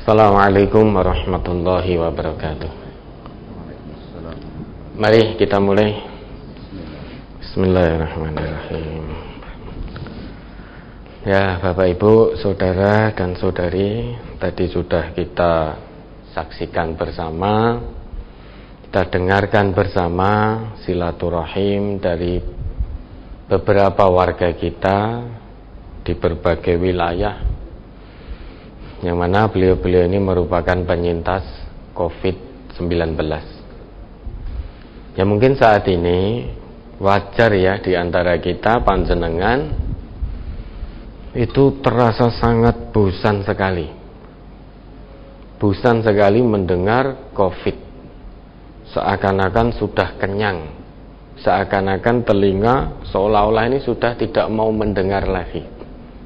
Assalamualaikum warahmatullahi wabarakatuh. Mari kita mulai. Bismillahirrahmanirrahim. Ya, Bapak Ibu, saudara dan saudari, tadi sudah kita saksikan bersama, kita dengarkan bersama silaturahim dari beberapa warga kita di berbagai wilayah, yang mana beliau-beliau ini merupakan penyintas COVID-19. Ya, mungkin saat ini wajar ya di antara kita panjenengan itu terasa sangat bosan sekali. Bosan sekali mendengar COVID. Seakan-akan sudah kenyang. Seakan-akan telinga seolah-olah ini sudah tidak mau mendengar lagi.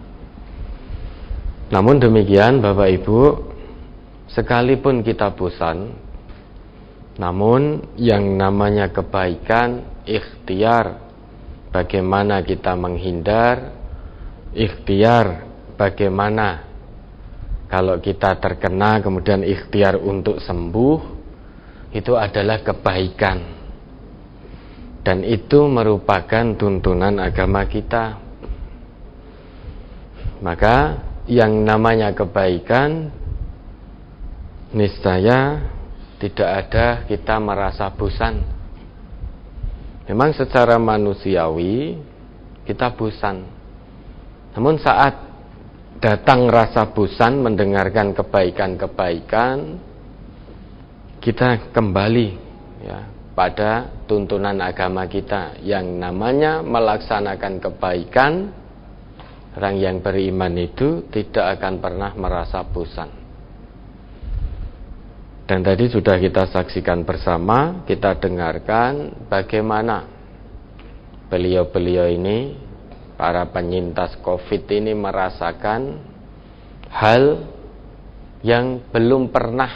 Namun demikian Bapak Ibu, sekalipun kita bosan, namun yang namanya kebaikan, ikhtiar bagaimana kita menghindar, ikhtiar bagaimana kalau kita terkena kemudian ikhtiar untuk sembuh, itu adalah kebaikan. Dan itu merupakan tuntunan agama kita. Maka yang namanya kebaikan, niscaya tidak ada kita merasa bosan. Memang secara manusiawi kita bosan. Namun saat datang rasa bosan mendengarkan kebaikan-kebaikan, kita kembali ya pada tuntunan agama kita yang namanya melaksanakan kebaikan. Orang yang beriman itu tidak akan pernah merasa bosan. Dan tadi sudah kita saksikan bersama, kita dengarkan bagaimana beliau-beliau ini, para penyintas COVID ini merasakan hal yang belum pernah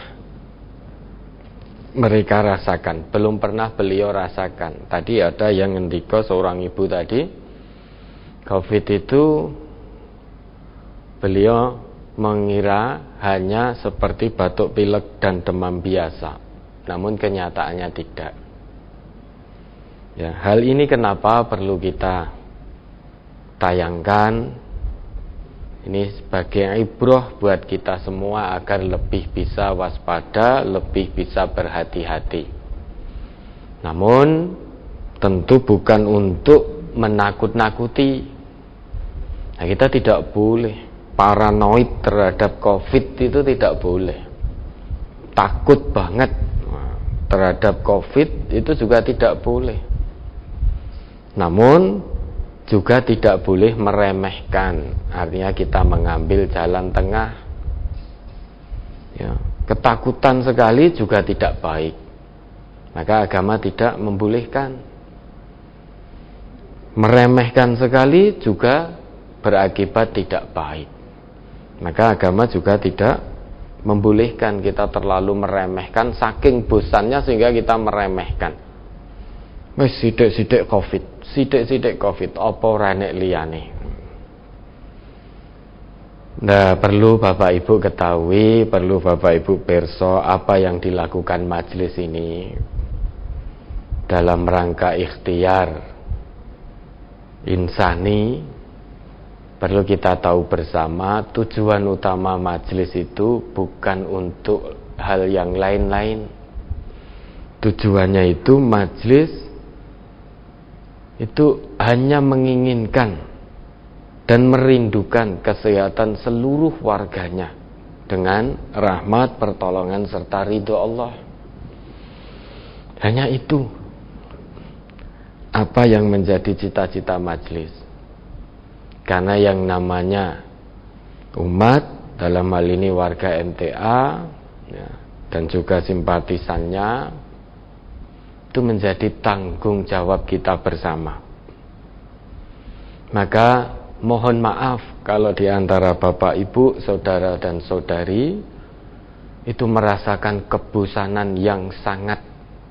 mereka rasakan, belum pernah beliau rasakan. Tadi ada yang ngendika seorang ibu tadi, COVID itu beliau mengira hanya seperti batuk pilek dan demam biasa, namun kenyataannya tidak. Ya, hal ini kenapa perlu kita tayangkan? Ini sebagai ibrah buat kita semua agar lebih bisa waspada, lebih bisa berhati-hati. Namun tentu bukan untuk menakut-nakuti. Nah, kita tidak boleh paranoid terhadap COVID, itu tidak boleh. Takut banget terhadap COVID itu juga tidak boleh. Namun juga tidak boleh meremehkan. Artinya kita mengambil jalan tengah. Ya, ketakutan sekali juga tidak baik. Maka agama tidak membolehkan. Meremehkan sekali juga berakibat tidak baik. Maka agama juga tidak membolehkan kita terlalu meremehkan, saking bosannya sehingga kita meremehkan. Wis sithik-sithik COVID, sithik-sithik COVID, apa ora nek liyane. Nah, perlu Bapak Ibu ketahui, perlu Bapak Ibu pirsa apa yang dilakukan majelis ini dalam rangka ikhtiar insani. Perlu kita tahu bersama, tujuan utama majelis itu bukan untuk hal yang lain-lain. Tujuannya itu majelis itu hanya menginginkan dan merindukan kesehatan seluruh warganya dengan rahmat, pertolongan serta ridho Allah. Hanya itu apa yang menjadi cita-cita majelis. Karena yang namanya umat, dalam hal ini warga MTA ya, dan juga simpatisannya, itu menjadi tanggung jawab kita bersama. Maka mohon maaf kalau di antara Bapak Ibu, saudara dan saudari itu merasakan kebosanan yang sangat.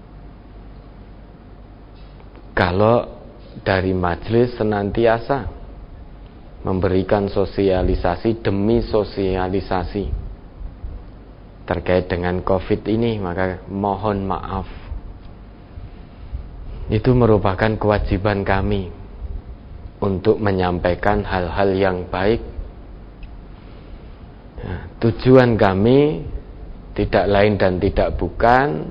Kalau dari majelis senantiasa memberikan sosialisasi demi sosialisasi, terkait dengan COVID ini, maka mohon maaf. Itu merupakan kewajiban kami untuk menyampaikan hal-hal yang baik. Tujuan kami tidak lain dan tidak bukan,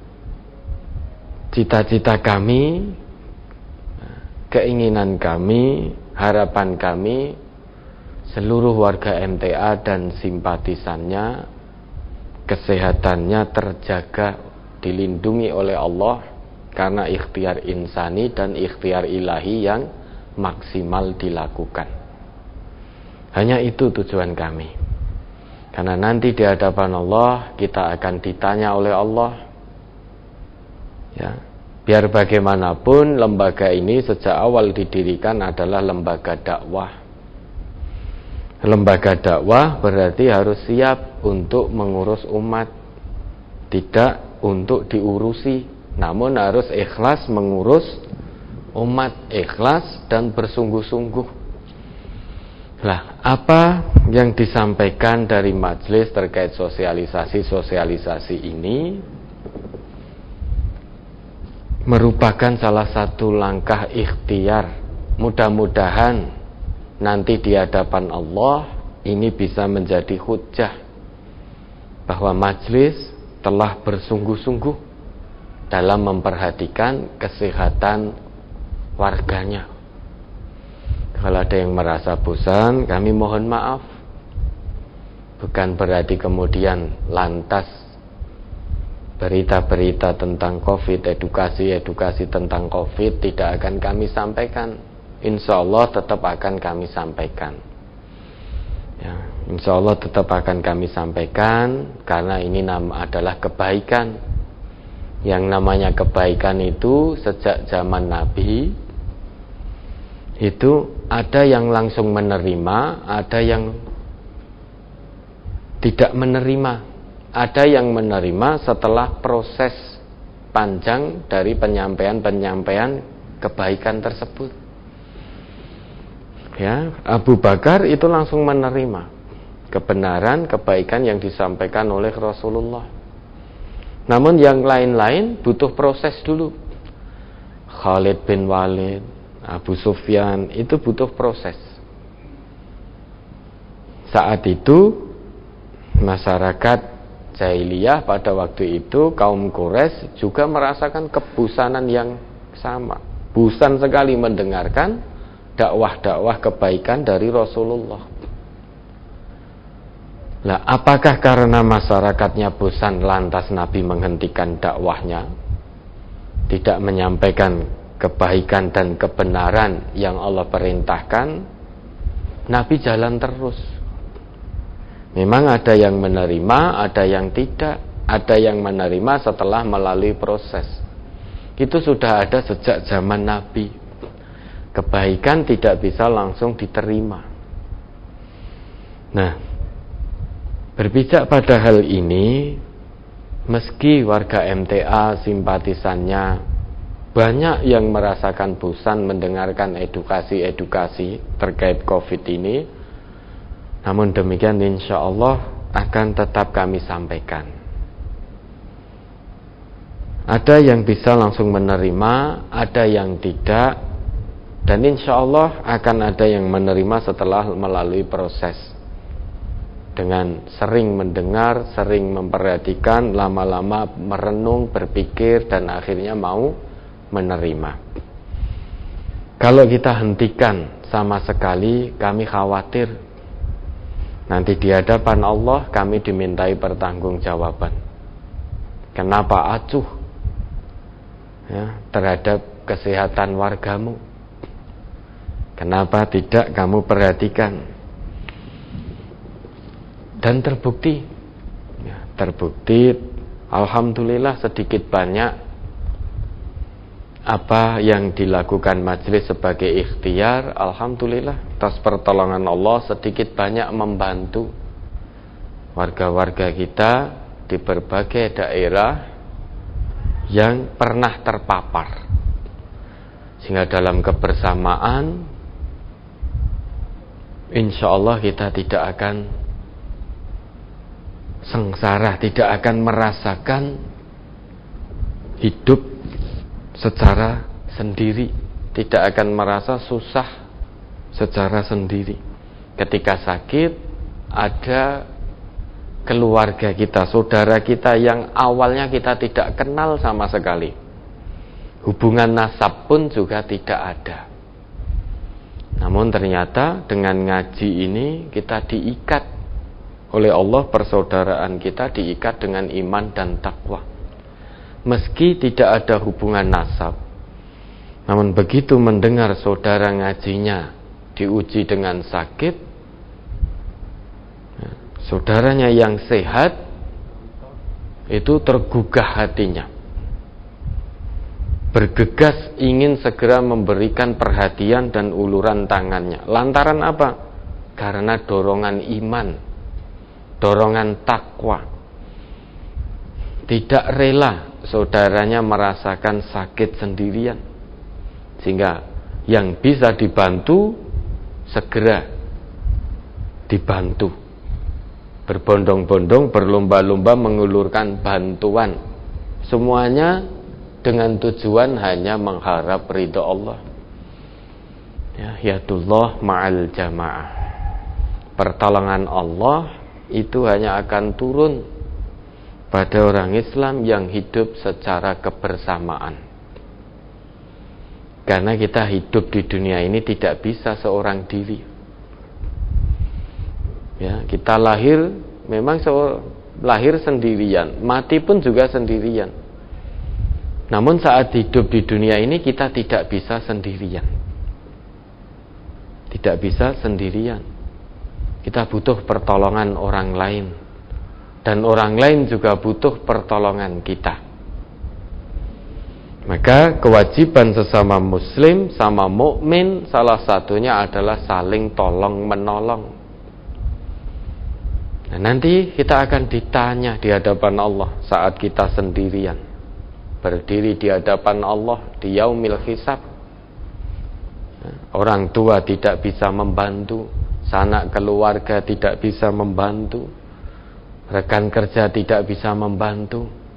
cita-cita kami, keinginan kami, harapan kami, seluruh warga MTA dan simpatisannya, kesehatannya terjaga, dilindungi oleh Allah karena ikhtiar insani dan ikhtiar ilahi yang maksimal dilakukan. Hanya itu tujuan kami. Karena nanti di hadapan Allah kita akan ditanya oleh Allah. Ya, biar bagaimanapun lembaga ini sejak awal didirikan adalah lembaga dakwah. Lembaga dakwah berarti harus siap untuk mengurus umat, tidak untuk diurusi, namun harus ikhlas mengurus umat, ikhlas dan bersungguh-sungguh. Lah, apa yang disampaikan dari majelis terkait sosialisasi ini merupakan salah satu langkah ikhtiar. Mudah-mudahan nanti di hadapan Allah ini bisa menjadi hujjah bahwa majelis telah bersungguh-sungguh dalam memperhatikan kesehatan warganya. Kalau ada yang merasa bosan, kami mohon maaf. Bukan berarti kemudian lantas berita-berita tentang COVID, edukasi tentang COVID tidak akan kami sampaikan. Insya Allah tetap akan kami sampaikan. Ya, insya Allah tetap akan kami sampaikan karena ini adalah kebaikan. Yang namanya kebaikan itu sejak zaman Nabi itu ada yang langsung menerima, ada yang tidak menerima, ada yang menerima setelah proses panjang dari penyampaian kebaikan tersebut. Ya, Abu Bakar itu langsung menerima kebenaran, kebaikan yang disampaikan oleh Rasulullah. Namun yang lain-lain butuh proses dulu. Khalid bin Walid, Abu Sufyan itu butuh proses. Saat itu masyarakat jahiliyah pada waktu itu, kaum Quraisy juga merasakan kebosanan yang sama. Bosan sekali mendengarkan dakwah-dakwah kebaikan dari Rasulullah. Nah, apakah karena masyarakatnya bosan lantas Nabi menghentikan dakwahnya, tidak menyampaikan kebaikan dan kebenaran yang Allah perintahkan? Nabi jalan terus. Memang ada yang menerima, ada yang tidak, ada yang menerima setelah melalui proses. Itu sudah ada sejak zaman Nabi. Kebaikan tidak bisa langsung diterima. Nah, berpijak pada hal ini, meski warga MTA simpatisannya banyak yang merasakan bosan mendengarkan edukasi terkait COVID ini, namun demikian insya Allah akan tetap kami sampaikan. Ada yang bisa langsung menerima, ada yang tidak, dan insya Allah akan ada yang menerima setelah melalui proses. Dengan sering mendengar, sering memperhatikan, lama-lama merenung, berpikir, dan akhirnya mau menerima. Kalau kita hentikan sama sekali, kami khawatir nanti di hadapan Allah kami dimintai pertanggungjawaban. Kenapa acuh ya, terhadap kesehatan wargamu? Kenapa tidak kamu perhatikan? Dan terbukti alhamdulillah sedikit banyak apa yang dilakukan majelis sebagai ikhtiar, alhamdulillah atas pertolongan Allah sedikit banyak membantu warga-warga kita di berbagai daerah yang pernah terpapar, sehingga dalam kebersamaan insya Allah kita tidak akan sengsara, tidak akan merasakan hidup secara sendiri, tidak akan merasa susah secara sendiri. Ketika sakit, ada keluarga kita, saudara kita yang awalnya kita tidak kenal sama sekali, hubungan nasab pun juga tidak ada. Namun ternyata dengan ngaji ini kita diikat oleh Allah, persaudaraan kita diikat dengan iman dan takwa. Meski tidak ada hubungan nasab, namun begitu mendengar saudara ngajinya diuji dengan sakit, saudaranya yang sehat itu tergugah hatinya, bergegas ingin segera memberikan perhatian dan uluran tangannya. Lantaran apa? Karena dorongan iman, dorongan takwa. Tidak rela saudaranya merasakan sakit sendirian, sehingga yang bisa dibantu segera dibantu, berbondong-bondong, berlomba-lomba mengulurkan bantuan, semuanya dengan tujuan hanya mengharap ridha Allah. Ya, yadullah ma'al jamaah. Pertolongan Allah itu hanya akan turun pada orang Islam yang hidup secara kebersamaan. Karena kita hidup di dunia ini tidak bisa seorang diri. Ya, kita lahir memang lahir sendirian, mati pun juga sendirian. Namun saat hidup di dunia ini kita tidak bisa sendirian. Tidak bisa sendirian. Kita butuh pertolongan orang lain, dan orang lain juga butuh pertolongan kita. Maka kewajiban sesama muslim sama mukmin salah satunya adalah saling tolong menolong. Nah, nanti kita akan ditanya di hadapan Allah saat kita sendirian, berdiri di hadapan Allah di yaumil hisab. Orang tua tidak bisa membantu, sanak keluarga tidak bisa membantu, rekan kerja tidak bisa membantu.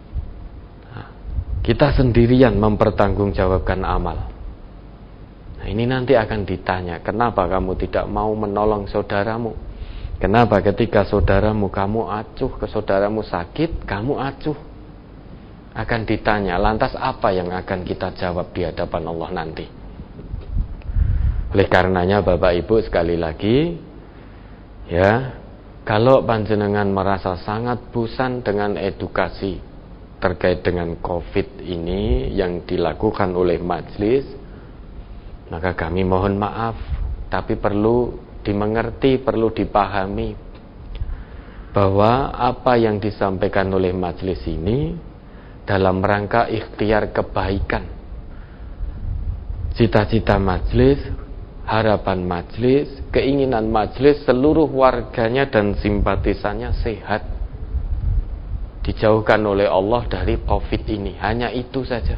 Kita sendirian mempertanggungjawabkan amal. Nah, ini nanti akan ditanya, kenapa kamu tidak mau menolong saudaramu? Kenapa ketika saudaramu kamu acuh, ke saudaramu sakit, kamu acuh? Akan ditanya, lantas apa yang akan kita jawab di hadapan Allah nanti? Oleh karenanya Bapak Ibu sekali lagi, ya, kalau panjenengan merasa sangat bosan dengan edukasi terkait dengan COVID ini yang dilakukan oleh majelis, maka kami mohon maaf, tapi perlu dimengerti, perlu dipahami bahwa apa yang disampaikan oleh majelis ini dalam rangka ikhtiar kebaikan. Cita-cita majelis, harapan majelis, keinginan majelis seluruh warganya dan simpatisannya sehat, dijauhkan oleh Allah dari COVID ini. Hanya itu saja.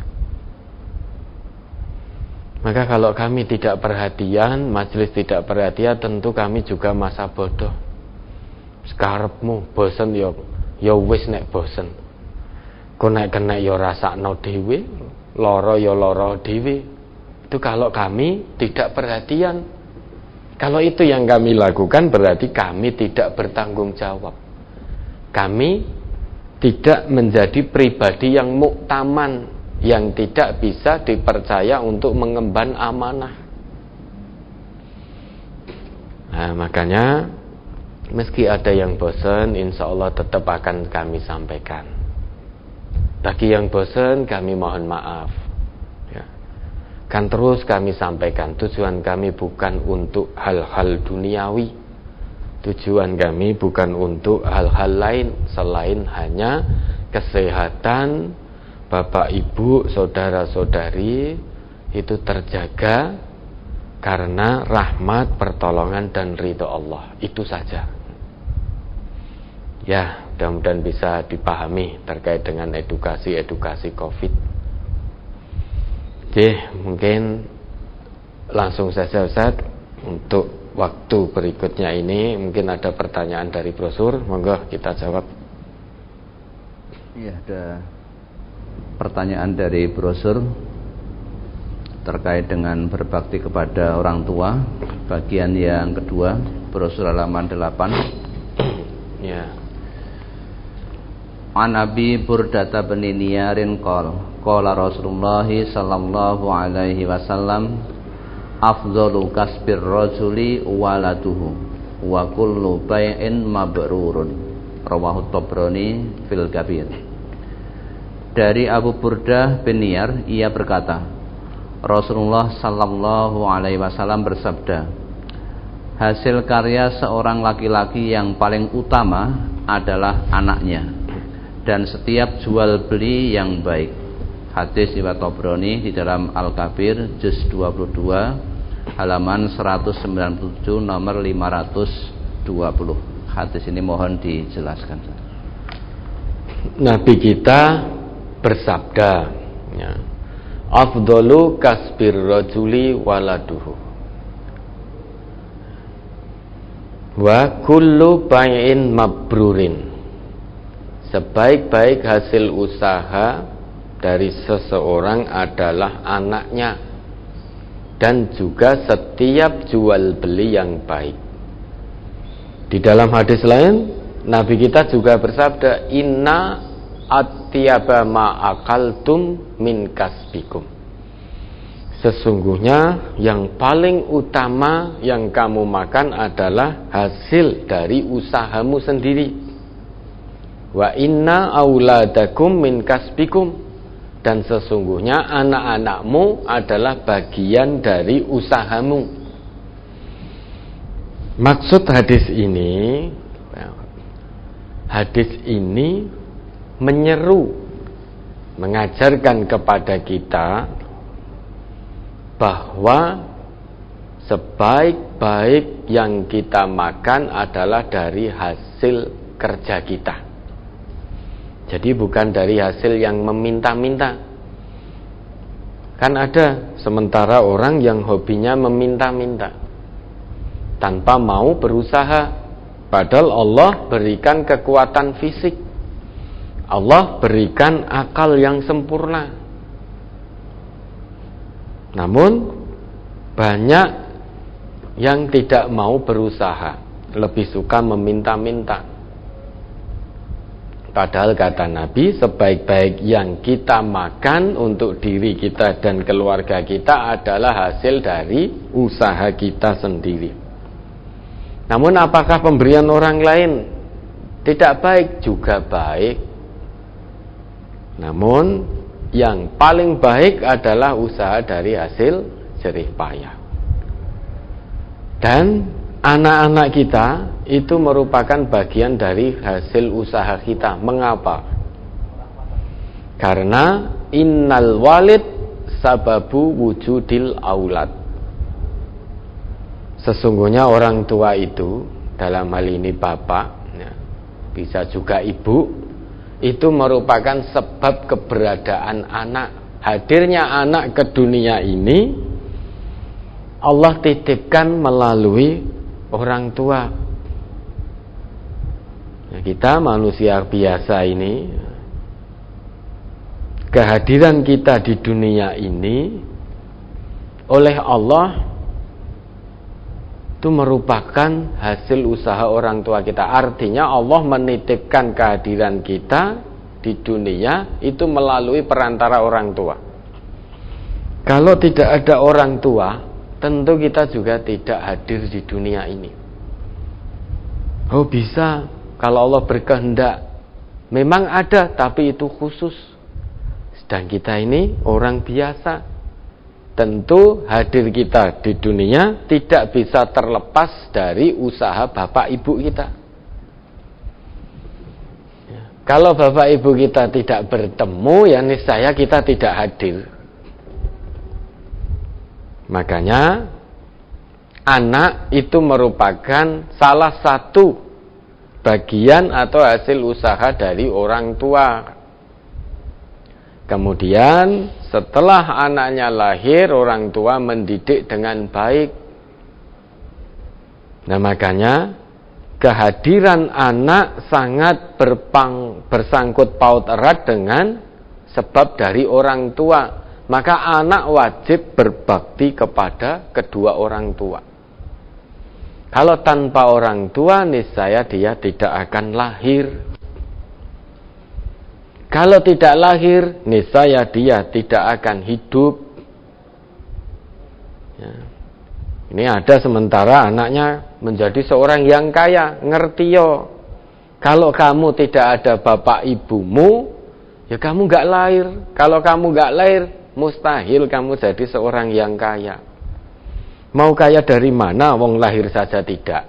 Maka kalau kami tidak perhatian, majelis tidak perhatian, tentu kami juga masa bodoh. Sekarepmu bosen ya wis nek bosen. Kok nek kena ya rasakno dhewe, lara ya lara dhewe. Itu kalau kami tidak perhatian. Kalau itu yang kami lakukan, berarti kami tidak bertanggung jawab. Kami tidak menjadi pribadi yang muktaman, yang tidak bisa dipercaya untuk mengemban amanah. Nah, makanya meski ada yang bosan, insya Allah tetap akan kami sampaikan. Bagi yang bosan, kami mohon maaf. Ya. Kan terus kami sampaikan, tujuan kami bukan untuk hal-hal duniawi. Tujuan kami bukan untuk hal-hal lain selain hanya kesehatan Bapak Ibu, saudara-saudari itu terjaga karena rahmat, pertolongan dan ridha Allah. Itu saja. Ya, mudah-mudahan bisa dipahami terkait dengan edukasi COVID. Oke, mungkin langsung saja Ustaz untuk waktu berikutnya ini mungkin ada pertanyaan dari brosur, monggo kita jawab. Iya, ada pertanyaan dari brosur terkait dengan berbakti kepada orang tua, bagian yang kedua, brosur halaman 8. Ya. An Abi Burdah bin Niyarin qala Rasulullah sallallahu alaihi wasallam afdhalu kasbir rajuli waladuhu wa kullu bai'in mabrurun, rawahu Tabrani fil Kabir. Dari Abu Burdah bin Niyar, ia berkata, Rasulullah sallallahu alaihi wasallam bersabda, hasil karya seorang laki-laki yang paling utama adalah anaknya, dan setiap jual beli yang baik. Hadis riwayat Tabrani di dalam Al-Kabir juz 22 halaman 197 nomor 520. Hadis ini mohon dijelaskan. Nabi kita bersabda, ya, afdalu kasbir rajuli waladuhu wa kullu bai'in mabrurin. Sebaik-baik hasil usaha dari seseorang adalah anaknya, dan juga setiap jual beli yang baik. Di dalam hadis lain, Nabi kita juga bersabda, inna atyaba ma'akaltum min kasbikum. Sesungguhnya yang paling utama yang kamu makan adalah hasil dari usahamu sendiri. Wa inna auladakum min kasbikum, dan sesungguhnya anak-anakmu adalah bagian dari usahamu. Maksud hadis ini menyeru, mengajarkan kepada kita bahwa sebaik-baik yang kita makan adalah dari hasil kerja kita. Jadi bukan dari hasil yang meminta-minta. Kan ada sementara orang yang hobinya meminta-minta tanpa mau berusaha, padahal Allah berikan kekuatan fisik, Allah berikan akal yang sempurna. Namun banyak yang tidak mau berusaha, lebih suka meminta-minta. Padahal kata Nabi, sebaik-baik yang kita makan untuk diri kita dan keluarga kita adalah hasil dari usaha kita sendiri. Namun apakah pemberian orang lain tidak baik? Juga baik. Namun yang paling baik adalah usaha dari hasil jerih payah. Dan anak-anak kita itu merupakan bagian dari hasil usaha kita. Mengapa? Karena innal walid sababu wujudil aulad. Sesungguhnya orang tua itu, dalam hal ini bapak, ya, bisa juga ibu, itu merupakan sebab keberadaan anak. Hadirnya anak ke dunia ini Allah titipkan melalui orang tua. Nah, kita manusia biasa ini, kehadiran kita di dunia ini oleh Allah itu merupakan hasil usaha orang tua kita. Artinya Allah menitipkan kehadiran kita di dunia itu melalui perantara orang tua. Kalau tidak ada orang tua, tentu kita juga tidak hadir di dunia ini. Oh bisa, kalau Allah berkehendak. Memang ada, tapi itu khusus. Sedang kita ini orang biasa. Tentu hadir kita di dunia tidak bisa terlepas dari usaha bapak ibu kita. Kalau bapak ibu kita tidak bertemu, ya niscaya kita tidak hadir. Makanya anak itu merupakan salah satu bagian atau hasil usaha dari orang tua. Kemudian setelah anaknya lahir, orang tua mendidik dengan baik. Nah, makanya kehadiran anak sangat bersangkut paut erat dengan sebab dari orang tua. Maka anak wajib berbakti kepada kedua orang tua. Kalau tanpa orang tua, niscaya dia tidak akan lahir. Kalau tidak lahir, niscaya dia tidak akan hidup. Ya. Ini ada sementara anaknya menjadi seorang yang kaya, ngerti yo. Kalau kamu tidak ada bapak ibumu, ya kamu gak lahir. Kalau kamu gak lahir, mustahil kamu jadi seorang yang kaya. Mau kaya dari mana, wong lahir saja tidak.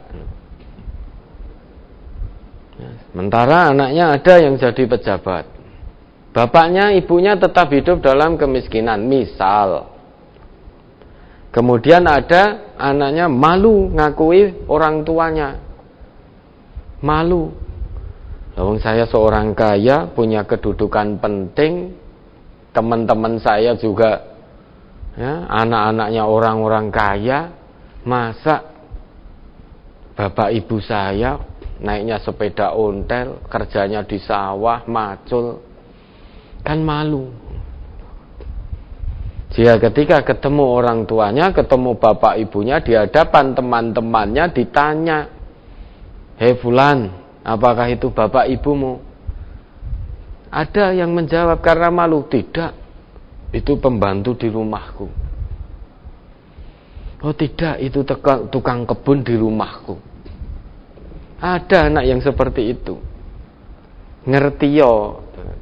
Sementara anaknya ada yang jadi pejabat. Bapaknya, ibunya tetap hidup dalam kemiskinan, misal. Kemudian ada anaknya malu ngakui orang tuanya. Malu. Wong saya seorang kaya, punya kedudukan penting. Teman-teman saya juga, ya, anak-anaknya orang-orang kaya. Masa bapak ibu saya naiknya sepeda ontel, kerjanya di sawah, macul, kan malu. Jika ketika ketemu orang tuanya, ketemu bapak ibunya, di hadapan teman-temannya ditanya, "Hei fulan, apakah itu bapak ibumu?" Ada yang menjawab karena malu, "Tidak, itu pembantu di rumahku." "Oh tidak, itu tukang kebun di rumahku." Ada anak yang seperti itu. Ngerti yo.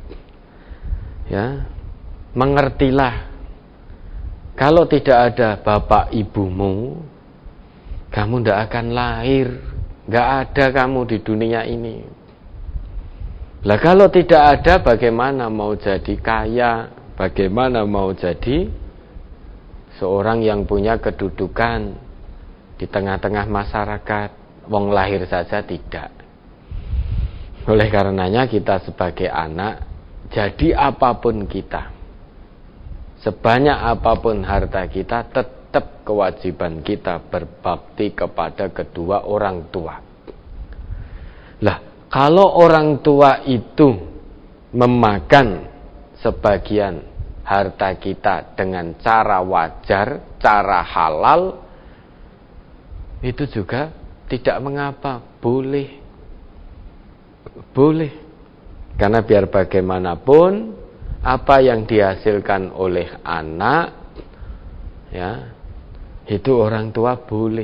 Ya, mengertilah. Kalau tidak ada bapak ibumu, kamu tidak akan lahir. Tidak ada kamu di dunia ini. Lah kalau tidak ada, bagaimana mau jadi kaya? Bagaimana mau jadi seorang yang punya kedudukan di tengah-tengah masyarakat? Wong lahir saja tidak. Oleh karenanya kita sebagai anak, jadi apapun kita, sebanyak apapun harta kita, tetap kewajiban kita berbakti kepada kedua orang tua. Lah, kalau orang tua itu memakan sebagian harta kita dengan cara wajar, cara halal, itu juga tidak mengapa, boleh. Boleh. Karena biar bagaimanapun, apa yang dihasilkan oleh anak, ya, itu orang tua boleh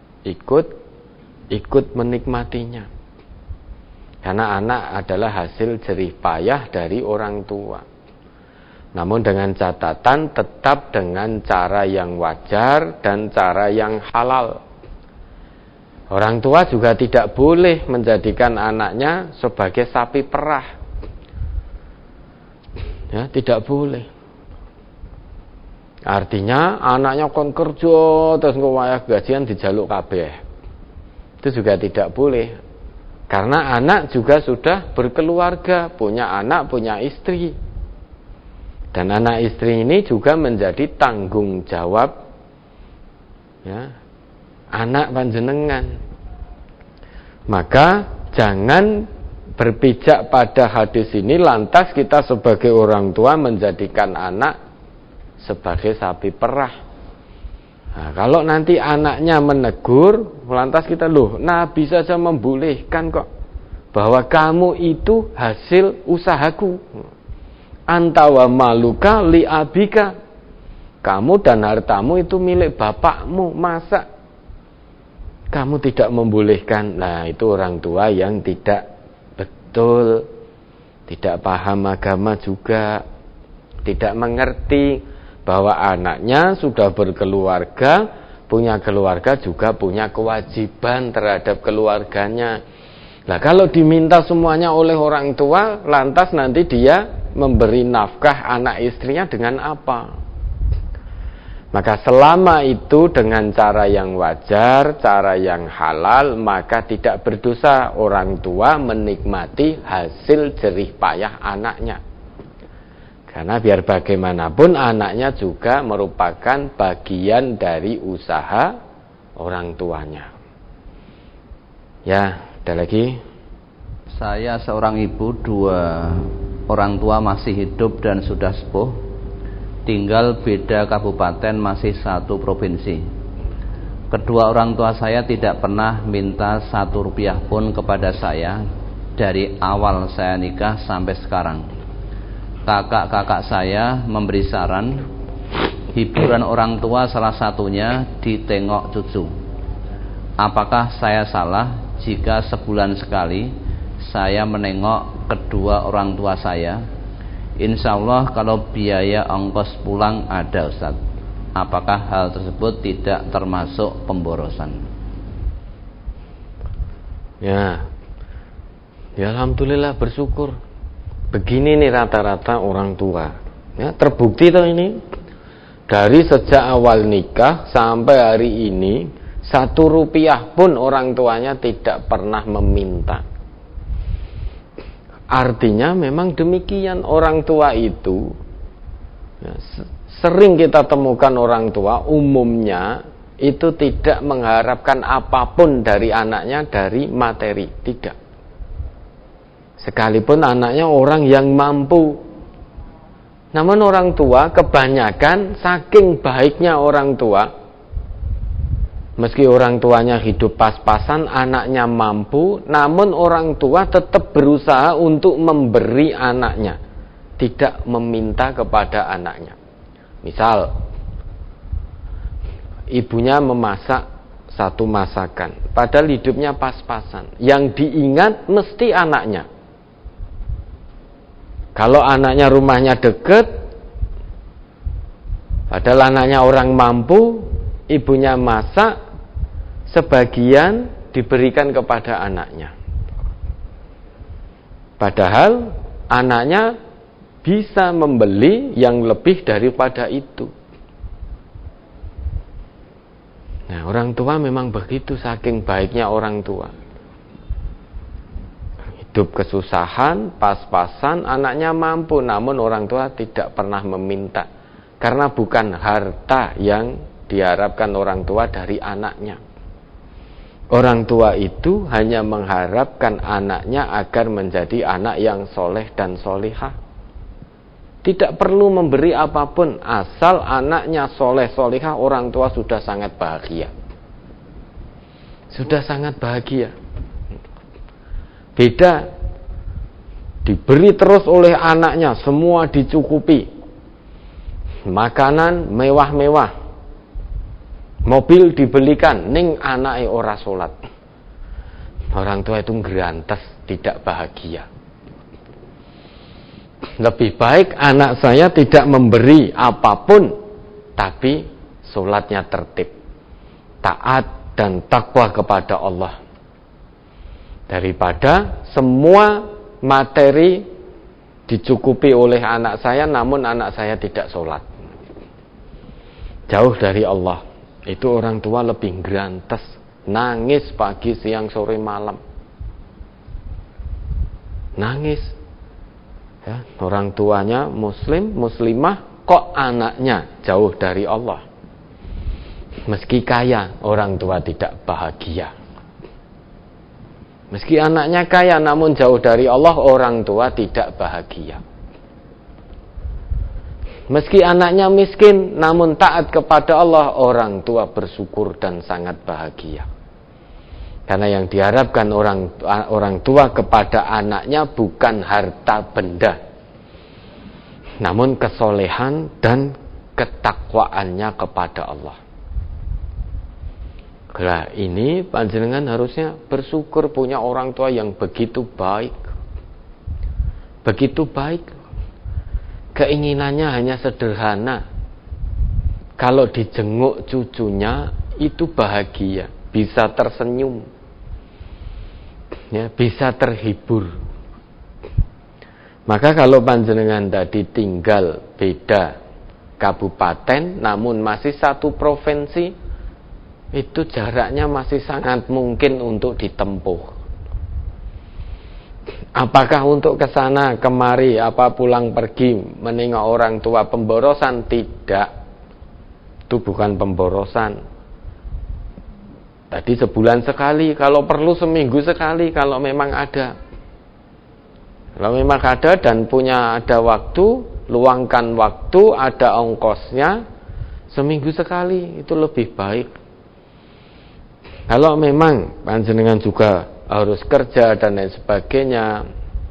ikut menikmatinya. Karena anak adalah hasil jerih payah dari orang tua. Namun dengan catatan tetap dengan cara yang wajar dan cara yang halal. Orang tua juga tidak boleh menjadikan anaknya sebagai sapi perah. Ya, tidak boleh. Artinya anaknya kon kerja terus ngowayah gajian dijaluk kabeh. Itu juga tidak boleh. Karena anak juga sudah berkeluarga, punya anak, punya istri. Dan anak istri ini juga menjadi tanggung jawab, ya, anak panjenengan. Maka jangan berpijak pada hadis ini lantas kita sebagai orang tua menjadikan anak sebagai sapi perah. Nah, kalau nanti anaknya menegur, lantas kita, loh, Nabi saja membolehkan kok, bahwa kamu itu hasil usahaku. Anta wa maluka li abika. Kamu dan hartamu itu milik bapakmu. Masa kamu tidak membolehkan? Nah, itu orang tua yang tidak betul, tidak paham agama juga, tidak mengerti bahwa anaknya sudah berkeluarga, punya keluarga juga punya kewajiban terhadap keluarganya. Nah, kalau diminta semuanya oleh orang tua, lantas nanti dia memberi nafkah anak istrinya dengan apa? Maka selama itu dengan cara yang wajar, cara yang halal, maka tidak berdosa orang tua menikmati hasil jerih payah anaknya. Karena biar bagaimanapun anaknya juga merupakan bagian dari usaha orang tuanya. Ya, ada lagi. Saya seorang ibu, 2 orang tua masih hidup dan sudah sepuh, tinggal beda kabupaten, masih satu provinsi. Kedua orang tua saya tidak pernah minta 1 rupiah pun kepada saya dari awal saya nikah sampai sekarang. Kakak-kakak saya memberi saran, hiburan orang tua salah satunya ditengok cucu. Apakah saya salah jika sebulan sekali saya menengok kedua orang tua saya? Insya Allah kalau biaya ongkos pulang ada, Ustaz. Apakah hal tersebut tidak termasuk pemborosan? Ya, alhamdulillah, bersyukur. Begini nih rata-rata orang tua. Ya, terbukti toh ini. Dari sejak awal nikah sampai hari ini, 1 rupiah pun orang tuanya tidak pernah meminta. Artinya memang demikian, orang tua itu ya, sering kita temukan orang tua umumnya itu tidak mengharapkan apapun dari anaknya dari materi, tidak. Sekalipun anaknya orang yang mampu, namun orang tua kebanyakan saking baiknya orang tua, meski orang tuanya hidup pas-pasan, anaknya mampu, namun orang tua tetap berusaha untuk memberi anaknya, tidak meminta kepada anaknya. Misal, ibunya memasak 1 masakan, padahal hidupnya pas-pasan, yang diingat mesti anaknya. Kalau anaknya rumahnya dekat, padahal anaknya orang mampu, ibunya masak, sebagian diberikan kepada anaknya. Padahal anaknya bisa membeli yang lebih daripada itu. Nah, orang tua memang begitu, saking baiknya orang tua. Hidup kesusahan, pas-pasan, anaknya mampu, namun orang tua tidak pernah meminta. Karena bukan harta yang diharapkan orang tua dari anaknya. Orang tua itu hanya mengharapkan anaknya agar menjadi anak yang soleh dan solihah. Tidak perlu memberi apapun, asal anaknya soleh solihah, orang tua sudah sangat bahagia. Sudah sangat bahagia. Beda, diberi terus oleh anaknya, semua dicukupi. Makanan mewah-mewah, mobil dibelikan, ning anake ora salat. Orang tua itu gerantes, tidak bahagia. Lebih baik anak saya tidak memberi apapun, tapi salatnya tertib, taat dan takwa kepada Allah, daripada semua materi dicukupi oleh anak saya, namun anak saya tidak salat, jauh dari Allah. Itu orang tua lebih gerantes, nangis pagi, siang, sore, malam. Nangis. Ya, orang tuanya muslim, muslimah, kok anaknya jauh dari Allah. Meski kaya, orang tua tidak bahagia. Meski anaknya kaya namun jauh dari Allah, orang tua tidak bahagia. Meski anaknya miskin namun taat kepada Allah, orang tua bersyukur dan sangat bahagia. Karena yang diharapkan orang tua kepada anaknya bukan harta benda, namun kesolehan dan ketakwaannya kepada Allah. Nah, ini panjenengan harusnya bersyukur punya orang tua yang begitu baik. Begitu baik. Keinginannya hanya sederhana. Kalau dijenguk cucunya itu bahagia, bisa tersenyum, ya, bisa terhibur. Maka kalau panjenengan tadi tinggal beda kabupaten namun masih satu provinsi, itu jaraknya masih sangat mungkin untuk ditempuh. Apakah untuk ke sana kemari, apa pulang pergi menengok orang tua pemborosan? Tidak. Itu bukan pemborosan. Tadi sebulan sekali, kalau perlu seminggu sekali kalau memang ada. Kalau memang ada dan ada waktu, luangkan waktu, ada ongkosnya, seminggu sekali itu lebih baik. Kalau memang panjenengan juga harus kerja dan lain sebagainya,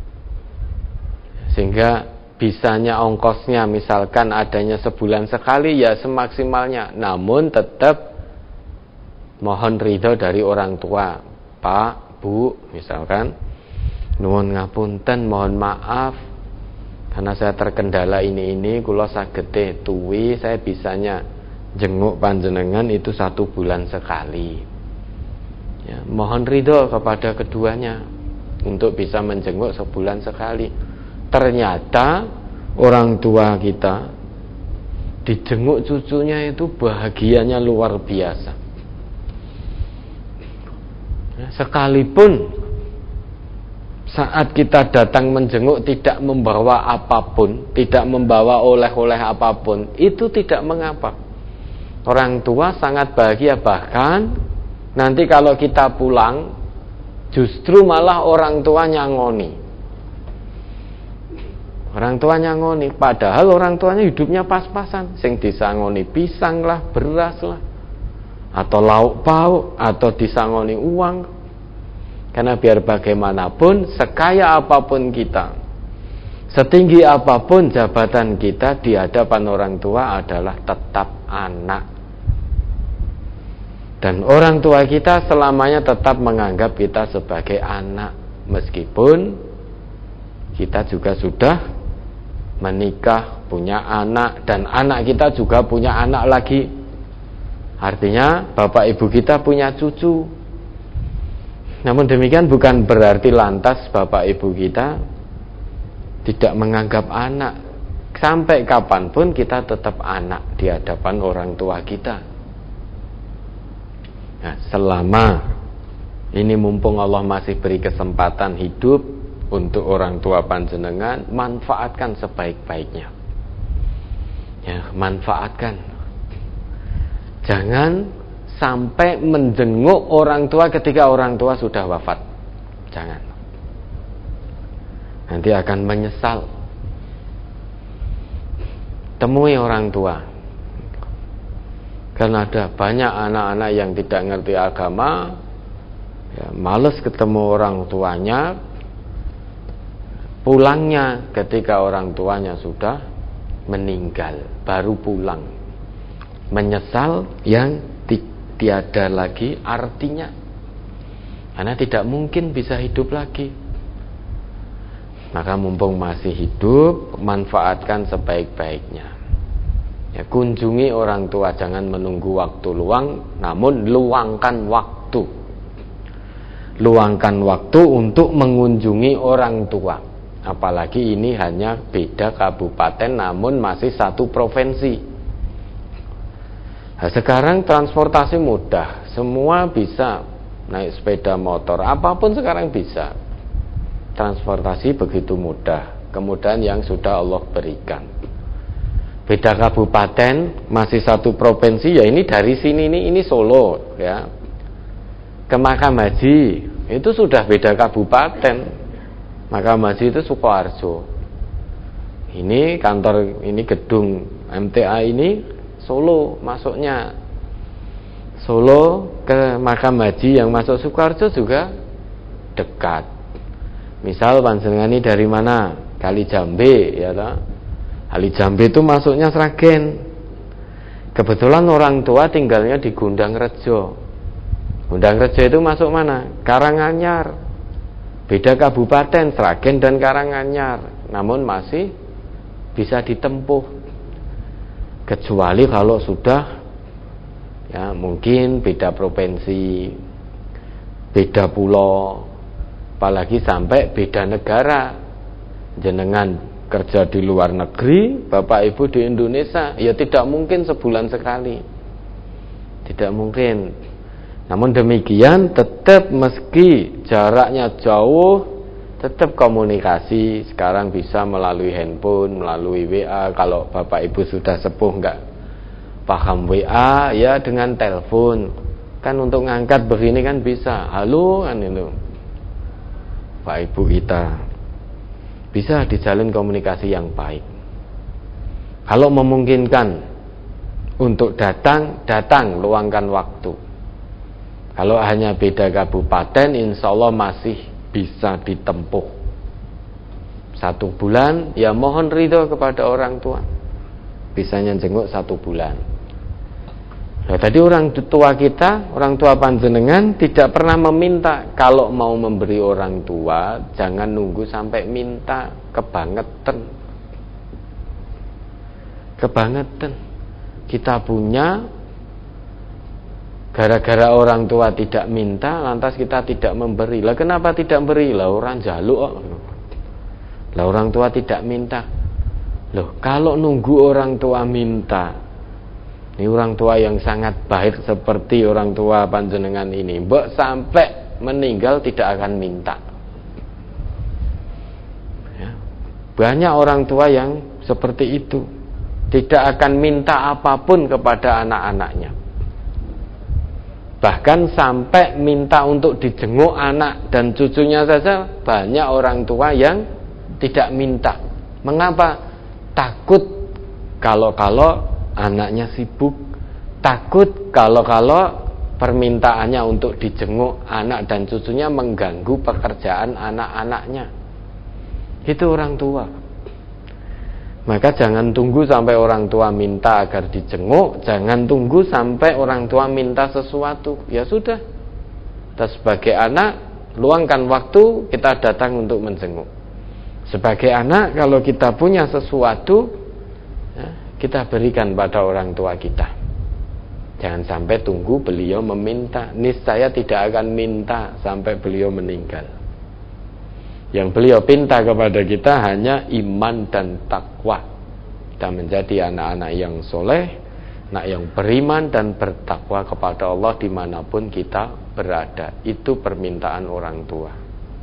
sehingga bisanya ongkosnya misalkan adanya sebulan sekali, ya semaksimalnya. Namun tetap mohon ridho dari orang tua, Pak, Bu, misalkan, nuwun ngapunten, mohon maaf karena saya terkendala ini kula sagete tuwi saya bisanya jenguk panjenengan itu 1 bulan sekali. Ya, mohon ridho kepada keduanya untuk bisa menjenguk sebulan sekali. Ternyata orang tua kita dijenguk cucunya itu bahagianya luar biasa. Sekalipun saat kita datang menjenguk tidak membawa apapun, tidak membawa oleh-oleh apapun, itu tidak mengapa. Orang tua sangat bahagia, bahkan nanti kalau kita pulang justru malah orang tua nyangoni. Orang tua nyangoni, padahal orang tuanya hidupnya pas-pasan, sing disangoni pisang lah, beras lah, atau lauk pauk, atau disangoni uang. Karena biar bagaimanapun, sekaya apapun kita, setinggi apapun jabatan kita, di hadapan orang tua adalah tetap anak. Dan orang tua kita selamanya tetap menganggap kita sebagai anak, meskipun kita juga sudah menikah, punya anak, dan anak kita juga punya anak lagi. Artinya bapak ibu kita punya cucu. Namun demikian bukan berarti lantas bapak ibu kita tidak menganggap anak. Sampai kapanpun kita tetap anak di hadapan orang tua kita. Nah, selama ini mumpung Allah masih beri kesempatan hidup untuk orang tua panjenengan, manfaatkan sebaik-baiknya. Ya, manfaatkan. Jangan sampai menjenguk orang tua ketika orang tua sudah wafat. Jangan. Nanti akan menyesal. Temui orang tua. Karena ada banyak anak-anak yang tidak ngerti agama, ya, males ketemu orang tuanya. Pulangnya ketika orang tuanya sudah meninggal, baru pulang. Menyesal yang tiada lagi artinya, karena tidak mungkin bisa hidup lagi. Maka mumpung masih hidup, manfaatkan sebaik-baiknya. Ya, kunjungi orang tua, jangan menunggu waktu luang, namun luangkan waktu. Luangkan waktu untuk mengunjungi orang tua. Apalagi ini hanya beda kabupaten, namun masih 1 provinsi. Nah, sekarang transportasi mudah, semua bisa, naik sepeda motor, apapun sekarang bisa. Transportasi begitu mudah, kemudian yang sudah Allah berikan. Beda kabupaten, masih 1 provinsi, ya ini dari sini ini Solo, ya. Ke Makam Haji, itu sudah beda kabupaten. Makam Haji itu Sukoharjo. Ini kantor, ini gedung MTA ini Solo masuknya. Solo ke Makam Haji yang masuk Sukoharjo juga dekat. Misal panjenengan ini dari mana? Kali Jambe, ya toh. Kali Jambe itu masuknya Sragen. Kebetulan orang tua tinggalnya di Gundang Rejo. Gundang Rejo itu masuk mana? Karanganyar. Beda kabupaten, Sragen dan Karanganyar, namun masih bisa ditempuh. Kecuali kalau sudah, ya mungkin beda provinsi, beda pulau, apalagi sampai beda negara. Jenengan kerja di luar negeri, bapak ibu di Indonesia, ya tidak mungkin sebulan sekali, tidak mungkin. Namun demikian tetap meski jaraknya jauh, tetap komunikasi. Sekarang bisa melalui handphone, melalui WA. Kalau bapak ibu sudah sepuh nggak paham WA, ya dengan telepon. Kan untuk ngangkat begini kan bisa. Halo kan itu. Pak Ibu kita. Bisa dijalin komunikasi yang baik. Kalau memungkinkan untuk datang, luangkan waktu. Kalau hanya beda kabupaten, insya Allah masih bisa ditempuh. 1 bulan, ya mohon ridho kepada orang tua. Bisanya jenguk 1 bulan. Nah, tadi orang tua kita, orang tua panjenengan tidak pernah meminta. Kalau mau memberi orang tua, jangan nunggu sampai minta. Kebangetan. Kita punya, gara-gara orang tua tidak minta, lantas kita tidak memberi. Lah kenapa tidak memberi? Lah orang jaluk. Lah orang tua tidak minta. Loh, kalau nunggu orang tua minta, ini orang tua yang sangat baik seperti orang tua panjenengan ini, mbok sampai meninggal tidak akan minta. Ya. Banyak orang tua yang seperti itu, tidak akan minta apapun kepada anak-anaknya. Bahkan sampai minta untuk dijenguk anak dan cucunya saja, banyak orang tua yang tidak minta. Mengapa? Takut kalau anaknya sibuk, takut kalau permintaannya untuk dijenguk anak dan cucunya mengganggu pekerjaan anak-anaknya. Itu orang tua. Maka jangan tunggu sampai orang tua minta agar dijenguk, jangan tunggu sampai orang tua minta sesuatu. Ya sudah, kita sebagai anak luangkan waktu, kita datang untuk menjenguk. Sebagai anak, kalau kita punya sesuatu, ya, kita berikan pada orang tua kita. Jangan sampai tunggu beliau meminta. Niscaya tidak akan minta sampai beliau meninggal. Yang beliau pinta kepada kita hanya iman dan takwa. Kita menjadi anak-anak yang soleh, anak yang beriman dan bertakwa kepada Allah dimanapun kita berada. Itu permintaan orang tua.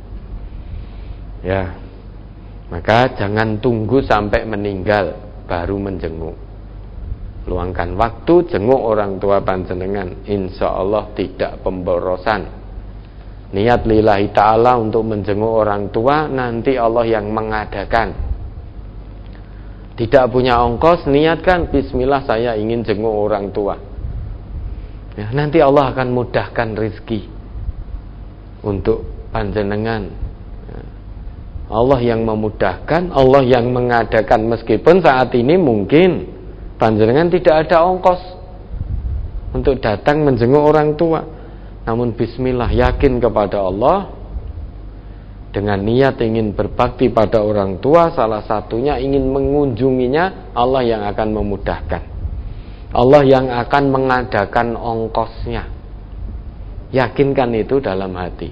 Ya, maka jangan tunggu sampai meninggal baru menjenguk. Luangkan waktu, jenguk orang tua panjenengan. Insya Allah tidak pemborosan. Niat lillahi ta'ala untuk menjenguk orang tua, nanti Allah yang mengadakan. Tidak punya ongkos, niatkan bismillah saya ingin jenguk orang tua. Ya, nanti Allah akan mudahkan rezeki untuk panjenengan. Allah yang memudahkan, Allah yang mengadakan. Meskipun saat ini mungkin panjenengan tidak ada ongkos untuk datang menjenguk orang tua, namun bismillah, yakin kepada Allah, dengan niat ingin berbakti pada orang tua, salah satunya ingin mengunjunginya, Allah yang akan memudahkan, Allah yang akan mengadakan ongkosnya. Yakinkan itu dalam hati.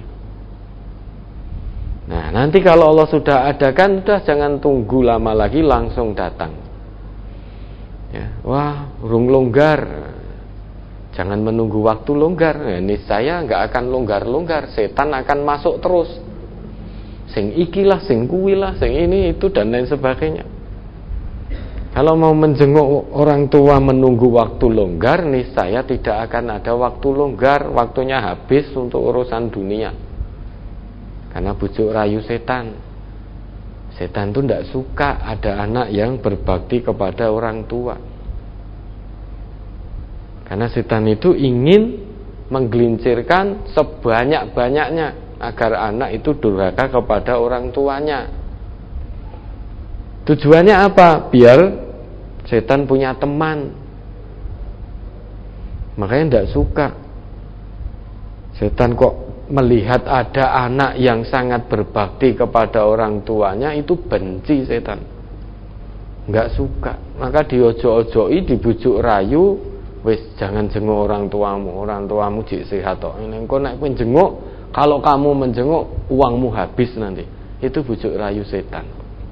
Nah, nanti kalau Allah sudah adakan, sudah jangan tunggu lama lagi, langsung datang. Ya, wah, urung longgar. Jangan menunggu waktu longgar. Ya, niscaya nggak akan longgar-longgar. Setan akan masuk terus. Sing ikilah, sing kuwilah, sing ini itu dan lain sebagainya. Kalau mau menjenguk orang tua menunggu waktu longgar, niscaya tidak akan ada waktu longgar. Waktunya habis untuk urusan dunia. Karena bujuk rayu setan. Setan itu tidak suka ada anak yang berbakti kepada orang tua. Karena setan itu ingin menggelincirkan sebanyak-banyaknya agar anak itu durhaka kepada orang tuanya. Tujuannya apa? Biar setan punya teman. Makanya tidak suka. Setan kok melihat ada anak yang sangat berbakti kepada orang tuanya, itu benci setan, nggak suka. Maka diojo-ojoi, dibujuk rayu, wis jangan jenguk orang tuamu jik sehat tok. Engko nek kowe jenguk, kalau kamu menjenguk uangmu habis nanti. Itu bujuk rayu setan.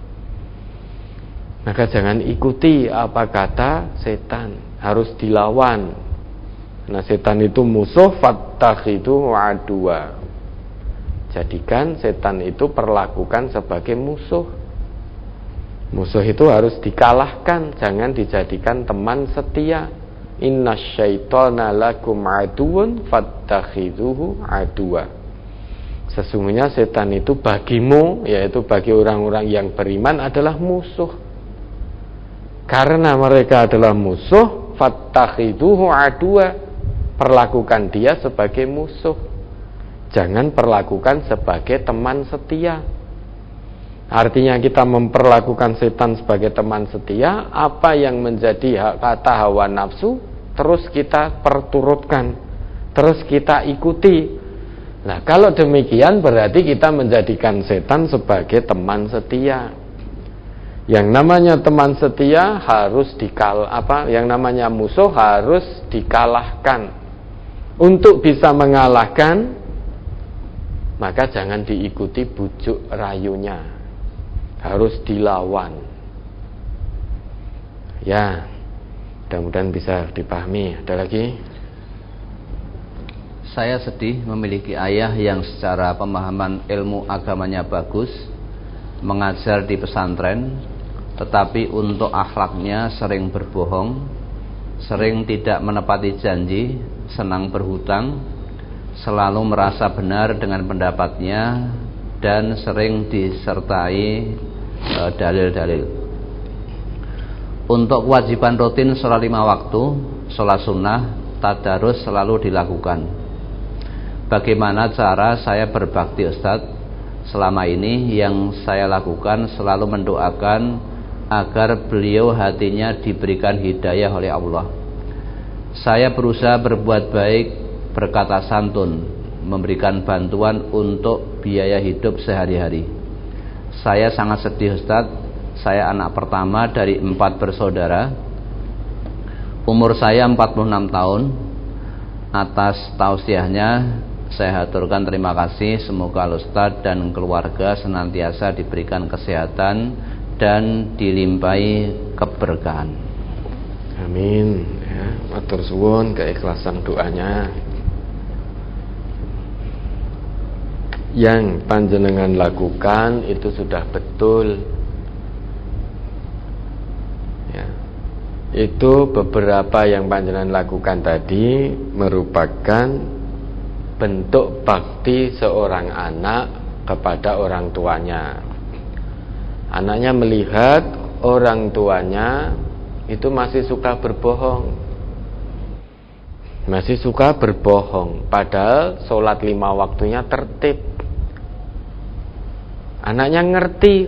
Maka jangan ikuti apa kata setan, harus dilawan. Nah, setan itu musuh, fattakhidu aduwa. Jadikan setan itu perlakukan sebagai musuh. Musuh itu harus dikalahkan, jangan dijadikan teman setia. Innasyaitana lakum aduwwun fattakhidhuhu aduwa. Sesungguhnya setan itu bagimu, yaitu bagi orang-orang yang beriman, adalah musuh. Karena mereka adalah musuh, fattakhidhuhu aduwa, perlakukan dia sebagai musuh. Jangan perlakukan sebagai teman setia. Artinya kita memperlakukan setan sebagai teman setia, apa yang menjadi kata hawa nafsu terus kita perturutkan, terus kita ikuti. Nah, kalau demikian berarti kita menjadikan setan sebagai teman setia. Yang namanya teman setia harus yang namanya musuh harus dikalahkan. Untuk bisa mengalahkan, maka jangan diikuti bujuk rayunya, harus dilawan. Ya, mudah-mudahan bisa dipahami. Ada lagi? Saya sedih memiliki ayah yang secara pemahaman ilmu agamanya bagus, mengajar di pesantren, tetapi untuk akhlaknya sering berbohong, sering tidak menepati janji, senang berhutang, selalu merasa benar dengan pendapatnya, dan sering disertai dalil-dalil. Untuk kewajiban rutin sholat 5 waktu, sholat sunnah, tadarus selalu dilakukan. Bagaimana cara saya berbakti Ustadz? Selama ini yang saya lakukan selalu mendoakan agar beliau hatinya diberikan hidayah oleh Allah. Saya berusaha berbuat baik, berkata santun, memberikan bantuan untuk biaya hidup sehari-hari. Saya sangat sedih Ustadz. Saya anak pertama dari 4 bersaudara. Umur saya 46 tahun. Atas tausiahnya saya haturkan terima kasih. Semoga Ustadz dan keluarga senantiasa diberikan kesehatan dan dilimpahi keberkahan. Amin. Ya, matur suwun keikhlasan doanya. Yang panjenengan lakukan itu sudah betul. Ya. Itu beberapa yang panjenengan lakukan tadi merupakan bentuk bakti seorang anak kepada orang tuanya. Anaknya melihat orang tuanya itu masih suka berbohong, padahal sholat 5 waktunya tertib. Anaknya ngerti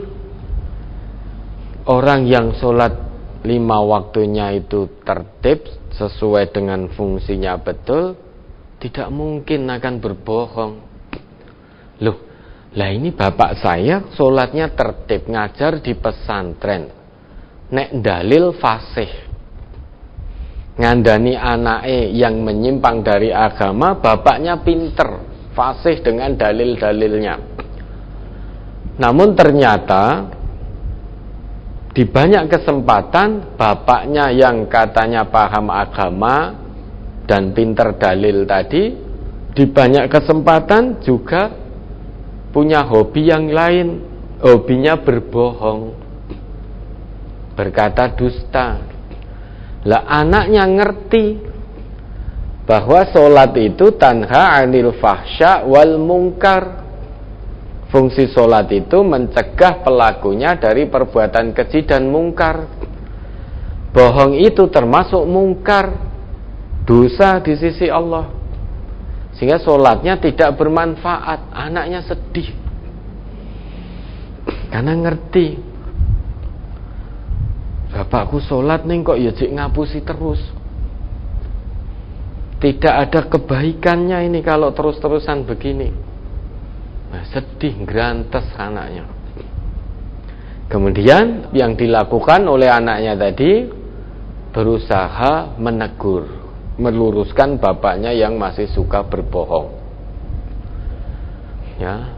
orang yang sholat 5 waktunya itu tertib sesuai dengan fungsinya betul, tidak mungkin akan berbohong. Loh, lah ini bapak saya sholatnya tertib, ngajar di pesantren, nek dalil fasih, ngandani anake yang menyimpang dari agama, bapaknya pinter, fasih dengan dalil-dalilnya. Namun ternyata di banyak kesempatan bapaknya yang katanya paham agama dan pinter dalil tadi, di banyak kesempatan juga punya hobi yang lain, hobinya berbohong, berkata dusta. Lah anaknya ngerti bahwa sholat itu tanha 'anil fahsya wal mungkar. Fungsi sholat itu mencegah pelakunya dari perbuatan keji dan mungkar. Bohong itu termasuk mungkar, dosa di sisi Allah, sehingga sholatnya tidak bermanfaat. Anaknya sedih karena ngerti, bapakku sholat nih kok ya jek ngapusi terus, tidak ada kebaikannya ini kalau terus-terusan begini. Nah, sedih, grantes anaknya. Kemudian yang dilakukan oleh anaknya tadi, berusaha menegur, meluruskan bapaknya yang masih suka berbohong. Ya.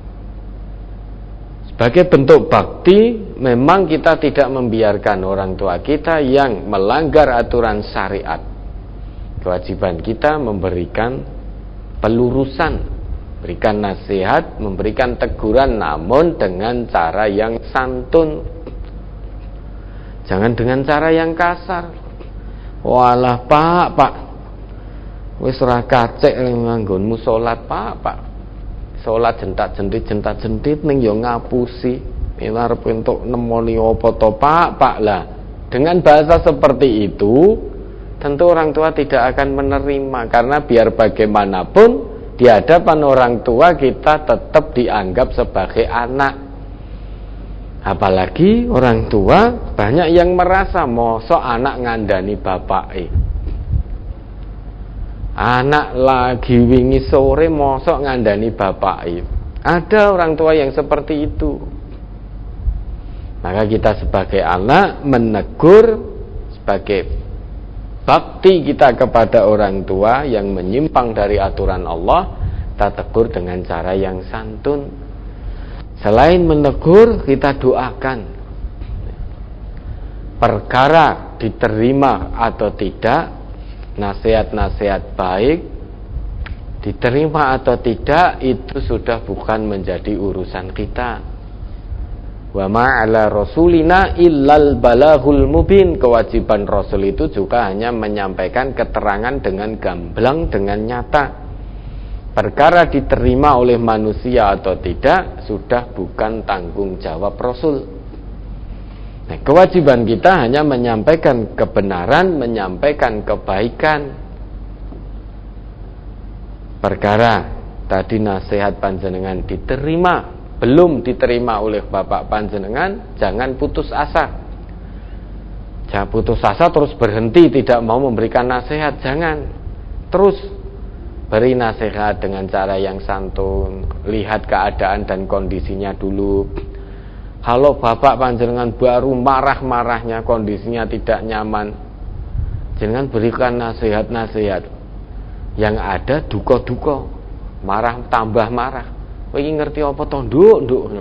Sebagai bentuk bakti, memang kita tidak membiarkan orang tua kita yang melanggar aturan syariat. Kewajiban kita memberikan pelurusan, berikan nasihat, memberikan teguran, namun dengan cara yang santun, jangan dengan cara yang kasar. Walah Pak. Wis ora kacek nganggonmu salat Pak. Salat jentat-jentit ning yo ngapusi. Arep entuk nemoni apa to Pak lah. Dengan bahasa seperti itu, tentu orang tua tidak akan menerima, karena biar bagaimanapun di hadapan orang tua kita tetap dianggap sebagai anak. Apalagi orang tua banyak yang merasa mosok anak ngandani bapake. Anak lagi wingi sore mosok ngandani bapake. Ada orang tua yang seperti itu. Maka kita sebagai anak menegur sebagai bakti kita kepada orang tua yang menyimpang dari aturan Allah, kita tegur dengan cara yang santun. Selain menegur, kita doakan. Perkara diterima atau tidak, nasihat-nasihat baik diterima atau tidak, itu sudah bukan menjadi urusan kita. Wa ma'ala rasulina illal balaghul mubin. Kewajiban Rasul itu juga hanya menyampaikan keterangan dengan gamblang, dengan nyata. Perkara diterima oleh manusia atau tidak sudah bukan tanggung jawab Rasul. Nah, kewajiban kita hanya menyampaikan kebenaran, menyampaikan kebaikan. Perkara tadi nasihat panjenengan diterima, belum diterima oleh bapak panjenengan, jangan putus asa. Jangan putus asa terus berhenti tidak mau memberikan nasihat, jangan. Terus beri nasihat dengan cara yang santun, lihat keadaan dan kondisinya dulu. Kalau bapak panjenengan baru marah-marahnya, kondisinya tidak nyaman, jangan berikan nasihat-nasihat. Yang ada duka-duka, marah tambah marah. Kowe ngerti apa to, Nduk?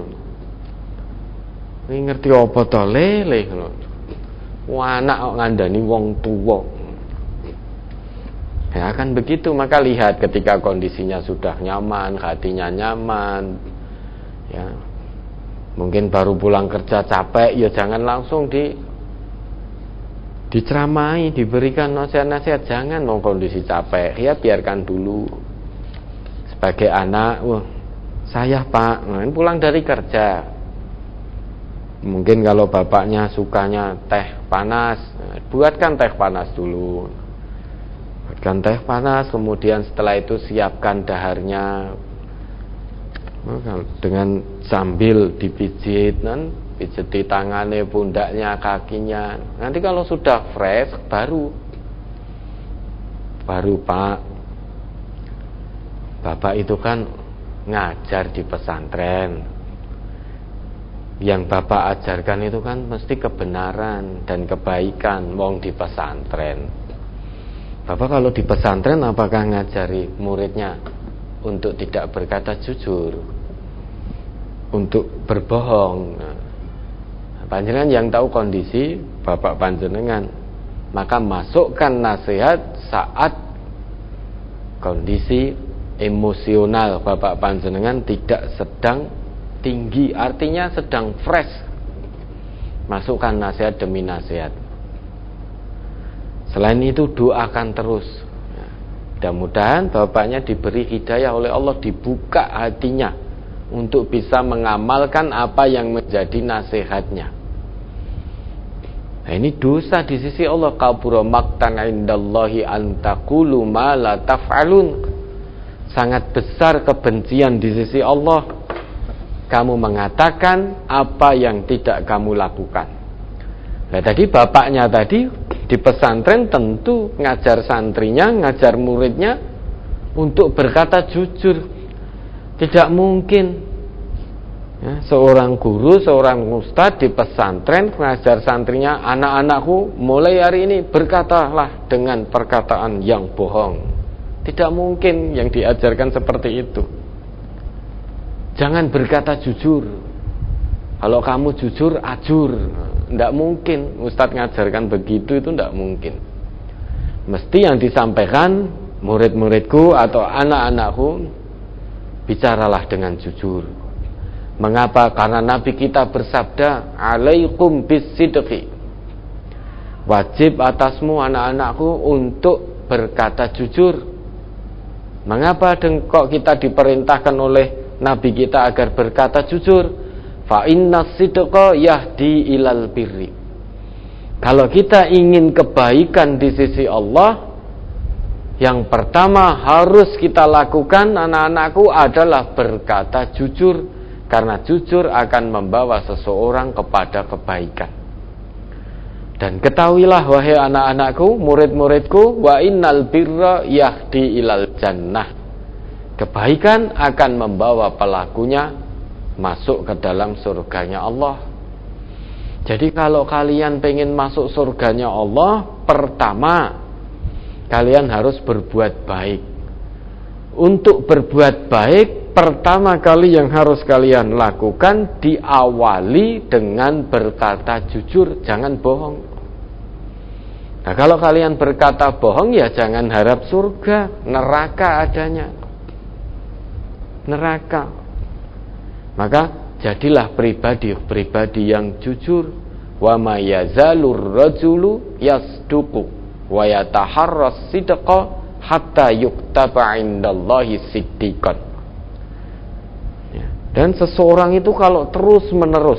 Kowe ngerti apa to, Lele? Anak kok ngandani wong tuwa. Ya akan begitu. Maka lihat ketika kondisinya sudah nyaman, hatinya nyaman, ya mungkin baru pulang kerja capek, ya jangan langsung diceramai, diberikan nasihat-nasihat. Jangan, mau kondisi capek, ya biarkan dulu. Sebagai anak, saya Pak, pulang dari kerja, mungkin kalau bapaknya sukanya teh panas, buatkan teh panas dulu. Buatkan teh panas, kemudian setelah itu siapkan daharnya dengan sambil dipijit, pijeti tangannya, pundaknya, kakinya. Nanti kalau sudah fresh, baru Pak, bapak itu kan ngajar di pesantren. Yang bapak ajarkan itu kan mesti kebenaran dan kebaikan. Wong di pesantren, bapak kalau di pesantren apakah ngajari muridnya untuk tidak berkata jujur, untuk berbohong? Panjenengan yang tahu kondisi bapak panjenengan, maka masukkan nasihat saat kondisi emosional bapak panjenengan tidak sedang tinggi, artinya sedang fresh. Masukkan nasihat demi nasihat. Selain itu doakan terus. Mudah-mudahan bapaknya diberi hidayah oleh Allah, dibuka hatinya untuk bisa mengamalkan apa yang menjadi nasihatnya. Nah, ini dosa di sisi Allah. Kabura maqtan indallahi an taqulu ma la taf'alun. Sangat besar kebencian di sisi Allah kamu mengatakan apa yang tidak kamu lakukan. Nah, tadi bapaknya tadi di pesantren tentu ngajar santrinya, ngajar muridnya untuk berkata jujur. Tidak mungkin ya, seorang guru, seorang ustadz di pesantren mengajar santrinya, anak-anakku mulai hari ini berkatalah dengan perkataan yang bohong. Tidak mungkin yang diajarkan seperti itu. Jangan berkata jujur. Kalau kamu jujur, ajur. Tidak mungkin ustadz ngajarkan begitu, itu tidak mungkin. Mesti yang disampaikan, murid-muridku atau anak-anakku, bicaralah dengan jujur. Mengapa? Karena Nabi kita bersabda, alaikum bisidqi, Wajib atasmu anak-anakku untuk berkata jujur. Mengapa kok kita diperintahkan oleh Nabi kita agar berkata jujur? Fa innas sidqa yahdi ilal birri. Kalau kita ingin kebaikan di sisi Allah, yang pertama harus kita lakukan anak-anakku adalah berkata jujur, karena jujur akan membawa seseorang kepada kebaikan. Dan ketahuilah wahai anak-anakku, murid-muridku, wa innal birra yahdi ilal jannah. Kebaikan akan membawa pelakunya masuk ke dalam surganya Allah. Jadi kalau kalian pengen masuk surganya Allah, pertama kalian harus berbuat baik. Untuk berbuat baik, pertama kali yang harus kalian lakukan diawali dengan berkata jujur, jangan bohong. Nah, kalau kalian berkata bohong, ya jangan harap surga, neraka adanya. Neraka. Maka jadilah pribadi yang jujur. Wa ma yazalur rajulu yasduqu wa yataharras sidqa hatta yuktaba indallahi siddiqan. Dan seseorang itu kalau terus menerus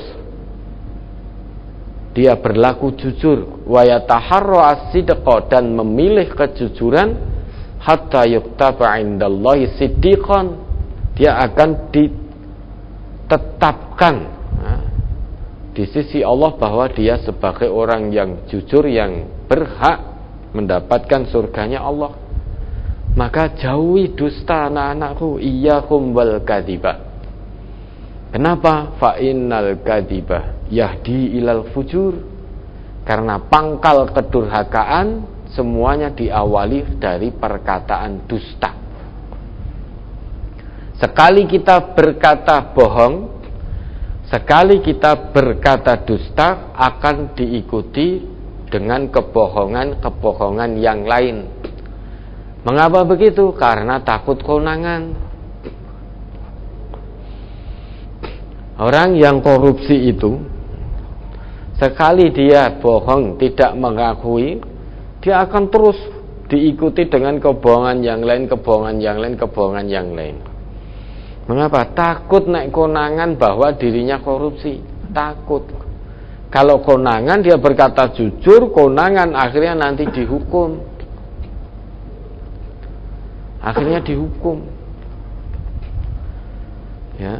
dia berlaku jujur, wa yataharra as-sidqa, dan memilih kejujuran, hatta yuktaba indallahi siddiqan, dia akan ditetapkan di sisi Allah bahwa dia sebagai orang yang jujur, yang berhak mendapatkan surganya Allah. Maka jauhi dusta anak-anakku, iyyakum wal kadzibah. Kenapa? Fa innal kadzibah yahdi ilal fujur. Karena pangkal kedurhakaan semuanya diawali dari perkataan dusta. Sekali kita berkata bohong, sekali kita berkata dusta, akan diikuti dengan kebohongan-kebohongan yang lain. Mengapa begitu? Karena takut konangan. Orang yang korupsi itu, sekali dia bohong, tidak mengakui, dia akan terus diikuti dengan kebohongan yang lain, kebohongan yang lain, kebohongan yang lain. Mengapa? Takut naik konangan bahwa dirinya korupsi. Takut. Kalau konangan dia berkata jujur, konangan akhirnya nanti dihukum. Akhirnya dihukum. Ya.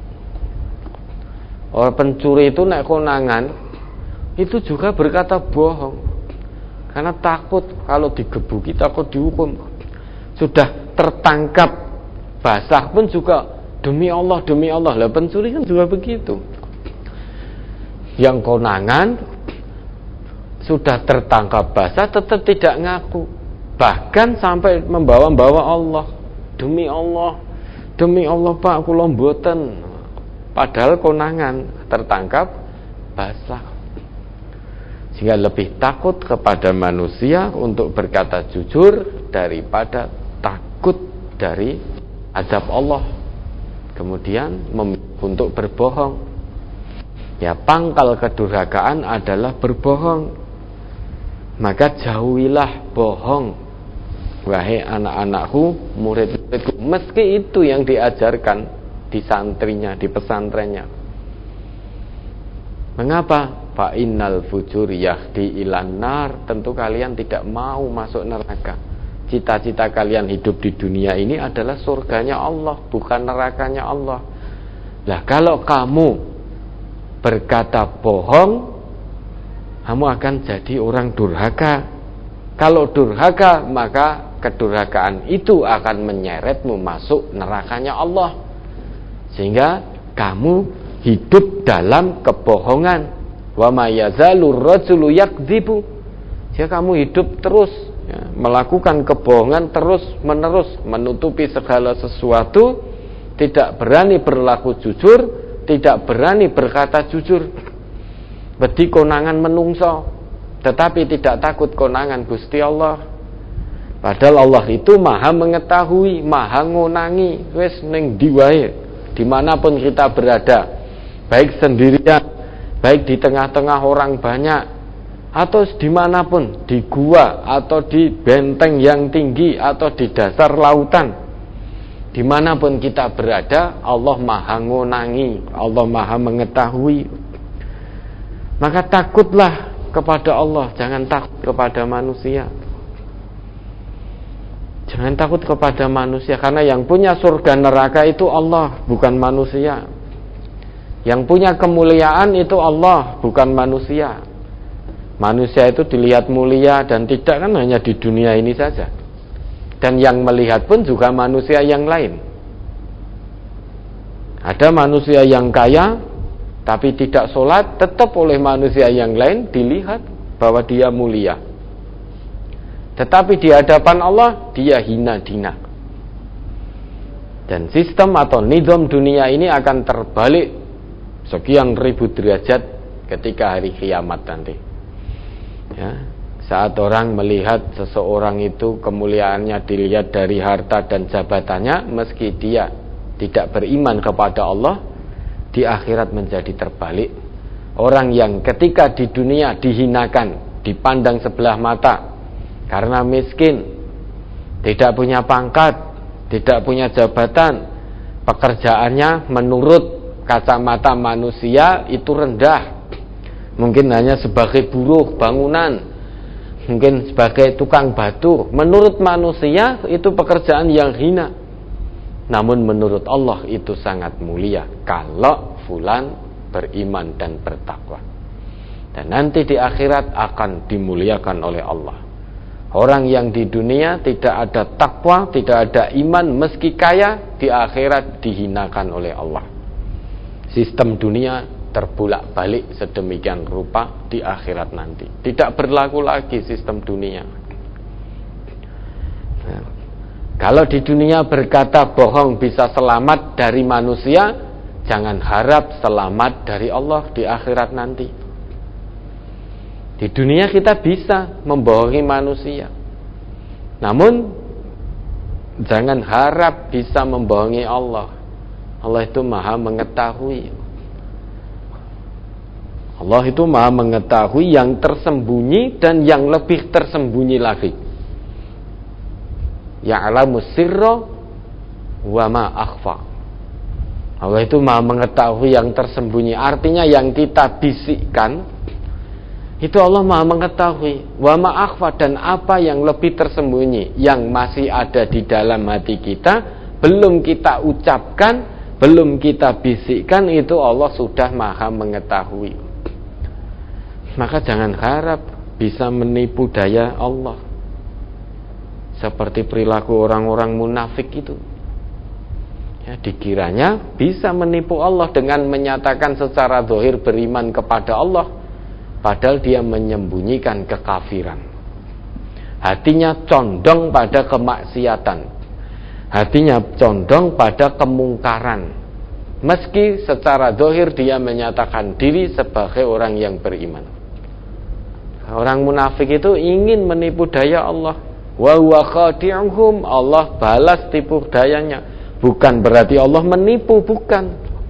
Orang pencuri itu naik konangan, itu juga berkata bohong. Karena takut kalau digebuki, takut dihukum. Sudah tertangkap basah pun juga demi Allah. Lah pencuri kan juga begitu. Yang konangan sudah tertangkap basah tetap tidak ngaku, bahkan sampai membawa-bawa Allah. Demi Allah Pak, kula mboten. Padahal konangan tertangkap basah. Sehingga lebih takut kepada manusia untuk berkata jujur daripada takut dari azab Allah, kemudian untuk berbohong. Ya, pangkal kedurhakaan adalah berbohong. Maka jauhilah bohong, wahai anak-anakku, murid-muridku. Meski itu yang diajarkan di santrinya, di pesantrennya. Mengapa? Fa innal fujur yahdi ilan nar. Tentu kalian tidak mau masuk neraka. Cita-cita kalian hidup di dunia ini adalah surganya Allah, bukan nerakanya Allah. Lah kalau kamu berkata bohong, kamu akan jadi orang durhaka. Kalau durhaka, maka kedurhakaan itu akan menyeretmu masuk nerakanya Allah. Sehingga kamu hidup dalam kebohongan. Wa ma yazalur rajulu yakdzibu. Jika kamu hidup terus melakukan kebohongan terus menerus, menutupi segala sesuatu, tidak berani berlaku jujur, tidak berani berkata jujur, wedi konangan menungso, tetapi tidak takut konangan Gusti Allah. Padahal Allah itu maha mengetahui, maha ngonangi, wis ning ndi wae, dimanapun kita berada, baik sendirian, baik di tengah-tengah orang banyak, atau dimanapun, di gua atau di benteng yang tinggi atau di dasar lautan, dimanapun kita berada, Allah maha ngonangi, Allah maha mengetahui. Maka takutlah kepada Allah, jangan takut kepada manusia. Jangan takut kepada manusia, karena yang punya surga neraka itu Allah, bukan manusia. Yang punya kemuliaan itu Allah, bukan manusia. Manusia itu dilihat mulia dan tidak kan hanya di dunia ini saja. Dan yang melihat pun juga manusia yang lain. Ada manusia yang kaya tapi tidak sholat, tetap oleh manusia yang lain dilihat bahwa dia mulia. Tetapi di hadapan Allah dia hina dina. Dan sistem atau nizam dunia ini akan terbalik sekian ribu derajat ketika hari kiamat nanti. Ya, saat orang melihat seseorang itu kemuliaannya dilihat dari harta dan jabatannya, meski dia tidak beriman kepada Allah, di akhirat menjadi terbalik. Orang yang ketika di dunia dihinakan, dipandang sebelah mata karena miskin, tidak punya pangkat, tidak punya jabatan, pekerjaannya menurut kacamata manusia itu rendah, mungkin hanya sebagai buruh bangunan, mungkin sebagai tukang batu. Menurut manusia itu pekerjaan yang hina, namun menurut Allah itu sangat mulia kalau fulan beriman dan bertakwa. Dan nanti di akhirat akan dimuliakan oleh Allah. Orang yang di dunia tidak ada takwa, tidak ada iman, meski kaya, di akhirat dihinakan oleh Allah. Sistem dunia terbulak balik sedemikian rupa di akhirat nanti. Tidak berlaku lagi sistem dunia. Nah, kalau di dunia berkata bohong bisa selamat dari manusia, jangan harap selamat dari Allah di akhirat nanti. Di dunia kita bisa membohongi manusia, namun jangan harap bisa membohongi Allah. Allah itu maha mengetahui. Allah itu maha mengetahui yang tersembunyi dan yang lebih tersembunyi lagi. Ya'lamu sirra wa ma akhfa. Allah itu maha mengetahui yang tersembunyi, artinya yang kita bisikkan itu Allah maha mengetahui. Wa ma akhfa, dan apa yang lebih tersembunyi, yang masih ada di dalam hati kita, belum kita ucapkan, belum kita bisikkan, itu Allah sudah maha mengetahui. Maka jangan harap bisa menipu daya Allah seperti perilaku orang-orang munafik itu. Ya, dikiranya bisa menipu Allah dengan menyatakan secara zahir beriman kepada Allah, padahal dia menyembunyikan kekafiran. Hatinya condong pada kemaksiatan, hatinya condong pada kemungkaran, meski secara zahir dia menyatakan diri sebagai orang yang beriman. Orang munafik itu ingin menipu daya Allah. Wa huwa khadi'uhum, Allah balas tipu dayanya. Bukan berarti Allah menipu, bukan.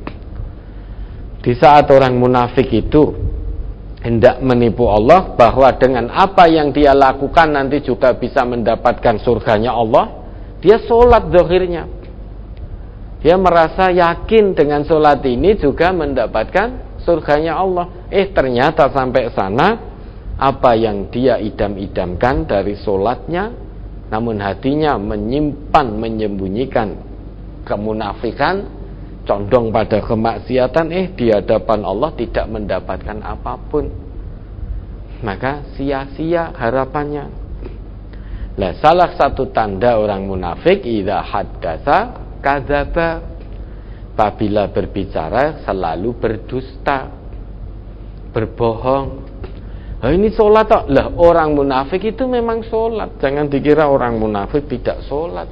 Di saat orang munafik itu hendak menipu Allah bahwa dengan apa yang dia lakukan nanti juga bisa mendapatkan surganya Allah, dia sholat zahirnya. Dia merasa yakin dengan sholat ini juga mendapatkan surganya Allah. Ternyata sampai sana, apa yang dia idam-idamkan dari sholatnya, namun hatinya menyimpan, menyembunyikan kemunafikan, condong pada kemaksiatan, di hadapan Allah tidak mendapatkan apapun. Maka sia-sia harapannya. Lah, salah satu tanda orang munafik, idza haddatsa kadzaba, apabila berbicara selalu berdusta, berbohong. Ini sholat tak? Lah, orang munafik itu memang sholat. Jangan dikira orang munafik tidak sholat.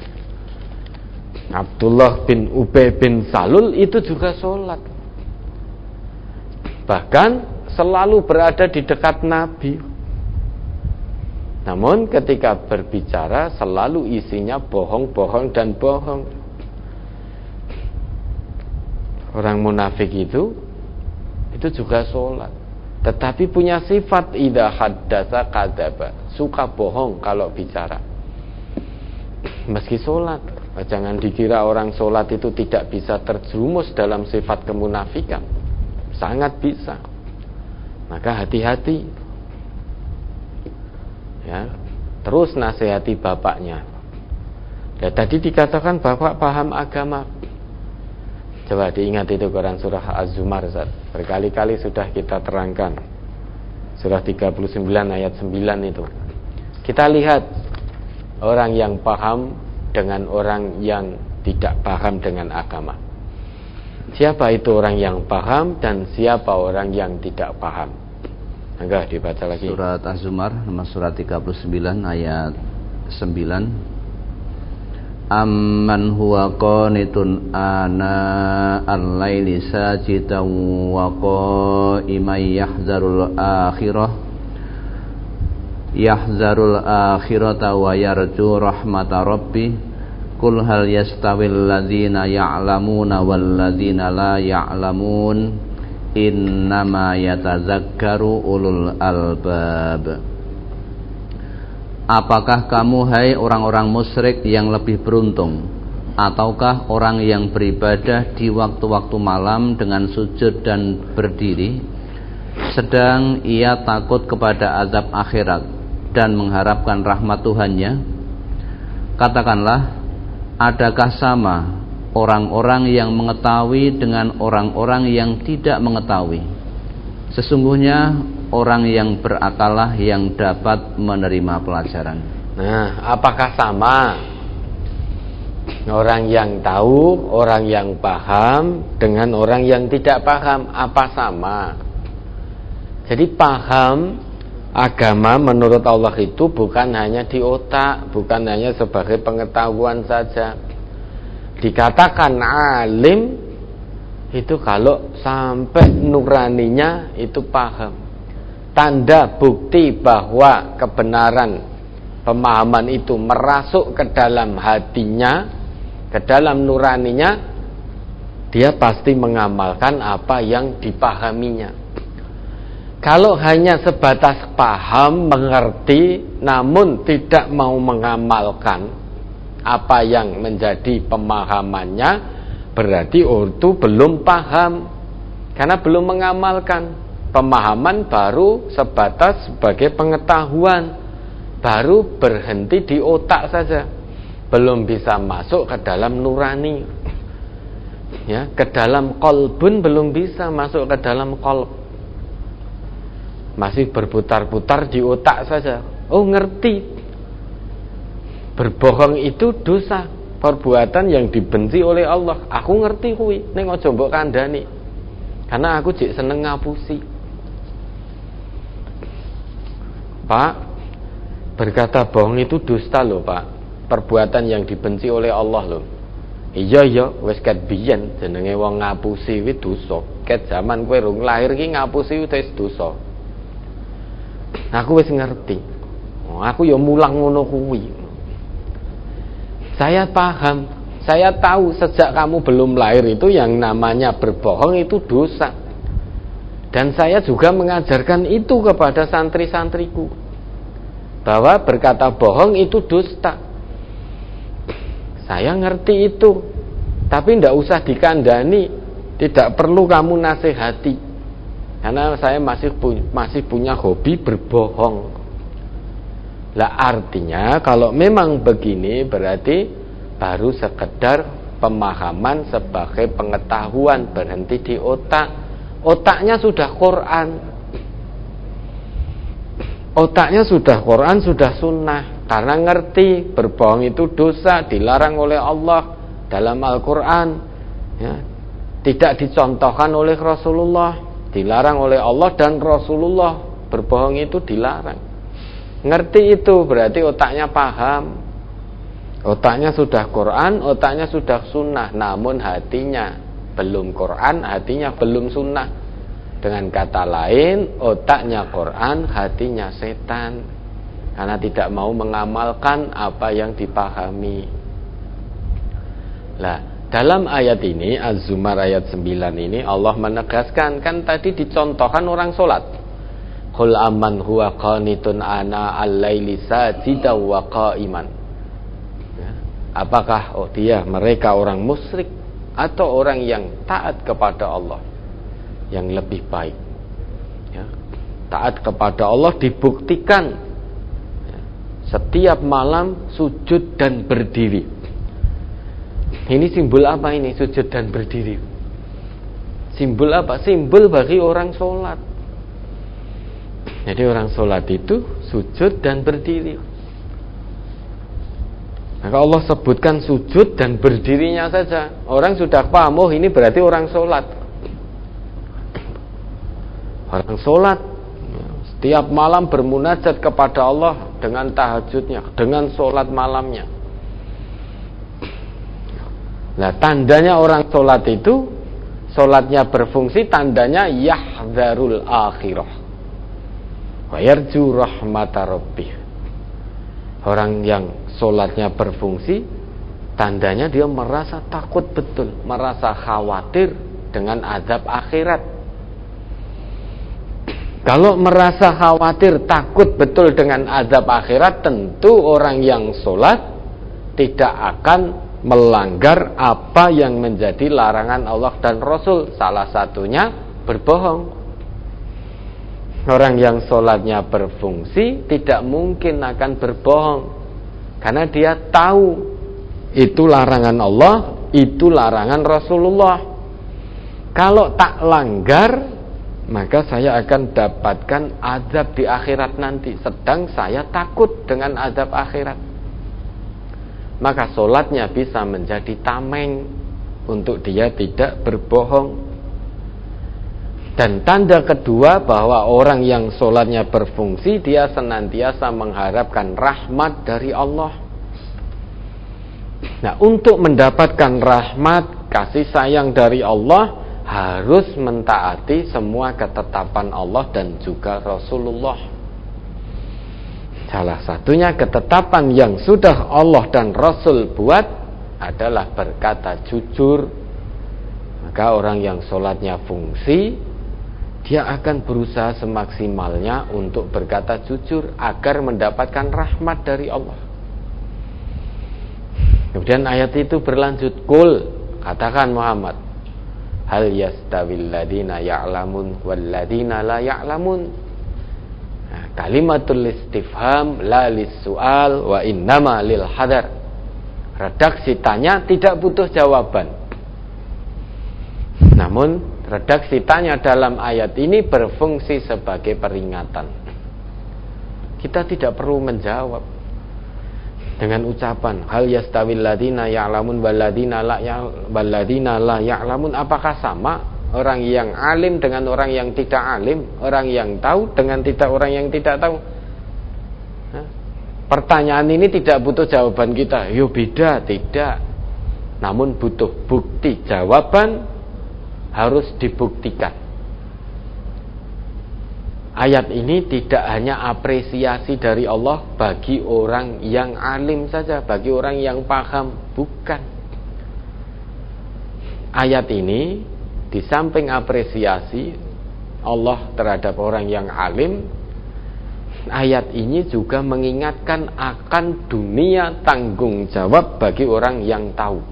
Abdullah bin Ubay bin Salul itu juga sholat. Bahkan selalu berada di dekat Nabi. Namun ketika berbicara selalu isinya bohong, bohong, dan bohong. Orang munafik itu juga sholat. tetapi punya sifat idza haddatsa kadzaba, suka bohong kalau bicara. Meski sholat, jangan dikira orang sholat itu tidak bisa terjerumus dalam sifat kemunafikan. Sangat bisa. Maka hati-hati. Ya, terus nasihati bapaknya. Ya, tadi dikatakan bapak paham agama. Coba diingat itu Quran surah Az-Zumar, berkali-kali sudah kita terangkan. Surah 39 ayat 9 itu. Kita lihat orang yang paham dengan orang yang tidak paham dengan agama. Siapa itu orang yang paham dan siapa orang yang tidak paham? Enggak dibaca lagi. Surat Az-Zumar nomor surat 39 ayat 9. Amman huwa qanitun ana al-laili sajidan wa qa'iman yahzarul akhirata wa yarju rahmata rabbi qul hal yastawil ladzina ya'lamuna wal ladzina la ya'lamun innama yatazakkaru ulul albab. Apakah kamu hai orang-orang musyrik yang lebih beruntung, ataukah orang yang beribadah di waktu-waktu malam dengan sujud dan berdiri, sedang ia takut kepada azab akhirat dan mengharapkan rahmat Tuhannya? Katakanlah, adakah sama orang-orang yang mengetahui dengan orang-orang yang tidak mengetahui? Sesungguhnya orang yang berakallah yang dapat menerima pelajaran. Nah, apakah sama orang yang tahu, orang yang paham dengan orang yang tidak paham? Apa sama? Jadi paham agama menurut Allah itu bukan hanya di otak, bukan hanya sebagai pengetahuan saja. Dikatakan alim itu kalau sampai nuraninya itu paham. Tanda bukti bahwa kebenaran pemahaman itu merasuk ke dalam hatinya, ke dalam nuraninya, dia pasti mengamalkan apa yang dipahaminya. Kalau hanya sebatas paham, mengerti, namun tidak mau mengamalkan apa yang menjadi pemahamannya, berarti itu belum paham, karena belum mengamalkan. Pemahaman baru sebatas sebagai pengetahuan, baru berhenti di otak saja, belum bisa masuk ke dalam nurani, ya, ke dalam qalbun belum bisa masuk ke dalam qalb, masih berputar-putar di otak saja. Oh, ngerti berbohong itu dosa, perbuatan yang dibenci oleh Allah. Aku ngerti kuwi, ning aja mbok kandhani, karena aku jek seneng ngapusi. Pak, berkata bohong itu dusta loh Pak, perbuatan yang dibenci oleh Allah loh. Iya wis ket biyen jenenge wong ngapusi kuwi dosa. Ket zaman kowe rung lahir ki ngapusi wis dosa. Aku wis ngerti. Aku ya mulang ngono kuwi. Saya paham, saya tahu sejak kamu belum lahir itu yang namanya berbohong itu dosa. Dan saya juga mengajarkan itu kepada santri-santriku, bahwa berkata bohong itu dusta. Saya ngerti itu, tapi tidak usah dikandani, tidak perlu kamu nasihati, karena saya masih punya hobi berbohong. Lah artinya kalau memang begini berarti baru sekedar pemahaman sebagai pengetahuan, berhenti di otak. Otaknya sudah Quran, otaknya sudah Quran, sudah sunnah, karena ngerti berbohong itu dosa, dilarang oleh Allah dalam Al-Quran, ya. Tidak dicontohkan oleh Rasulullah, dilarang oleh Allah dan Rasulullah. Berbohong itu dilarang. Ngerti itu berarti otaknya paham, otaknya sudah Quran, otaknya sudah sunnah, namun hatinya belum Quran, hatinya belum sunnah. Dengan kata lain, otaknya Quran, hatinya setan, karena tidak mau mengamalkan apa yang dipahami. Lah, dalam ayat ini Az-Zumar ayat 9 ini Allah menegaskan, kan tadi dicontohkan orang sholat. Qul amman huwa qanitun ana al-laili sajidan wa qa'iman. Ya. Apakah mereka orang musyrik atau orang yang taat kepada Allah yang lebih baik? Ya. Taat kepada Allah dibuktikan ya, setiap malam sujud dan berdiri. Ini simbol apa ini, sujud dan berdiri? Simbol apa? Simbol bagi orang sholat. Jadi orang sholat itu sujud dan berdiri. Maka Allah sebutkan sujud dan berdirinya saja. Orang sudah paham, oh ini berarti orang sholat. Orang sholat setiap malam bermunajat kepada Allah dengan tahajudnya, dengan sholat malamnya. Nah, tandanya orang sholat itu, sholatnya berfungsi, tandanya yahdharul akhirah wa yarju rahmata rabbih. Orang yang sholatnya berfungsi, tandanya dia merasa takut betul, merasa khawatir dengan azab akhirat. Kalau merasa khawatir, takut betul dengan azab akhirat, tentu orang yang sholat tidak akan melanggar apa yang menjadi larangan Allah dan Rasul. Salah satunya berbohong. Orang yang sholatnya berfungsi tidak mungkin akan berbohong, karena dia tahu itu larangan Allah, itu larangan Rasulullah. Kalau tak langgar, maka saya akan dapatkan azab di akhirat nanti. Sedang saya takut dengan azab akhirat. Maka sholatnya bisa menjadi tameng untuk dia tidak berbohong. Dan tanda kedua bahwa orang yang sholatnya berfungsi, dia senantiasa mengharapkan rahmat dari Allah. Nah, untuk mendapatkan rahmat, kasih sayang dari Allah, harus mentaati semua ketetapan Allah dan juga Rasulullah. Salah satunya ketetapan yang sudah Allah dan Rasul buat adalah berkata jujur. Maka orang yang sholatnya fungsi, dia akan berusaha semaksimalnya untuk berkata jujur agar mendapatkan rahmat dari Allah. Kemudian ayat itu berlanjut, Qul, katakan Muhammad, hal yastawil ladina ya'lamun wal ladina la ya'lamun. Nah, kalimatul istifham la lis-su'al wa innama lil hadar. Redaksi tanya tidak butuh jawaban. Namun redaksi tanya dalam ayat ini berfungsi sebagai peringatan. Kita tidak perlu menjawab dengan ucapan hal yastawil ladina ya'lamun wal ladina la ya'lamun. Apakah sama orang yang alim dengan orang yang tidak alim, orang yang tahu dengan orang yang tidak tahu? Pertanyaan ini tidak butuh jawaban kita. Yo beda, tidak. Namun butuh bukti jawaban, harus dibuktikan. Ayat ini tidak hanya apresiasi dari Allah bagi orang yang alim saja, bagi orang yang paham, bukan. Ayat ini di samping apresiasi Allah terhadap orang yang alim, ayat ini juga mengingatkan akan dunia tanggung jawab bagi orang yang tahu.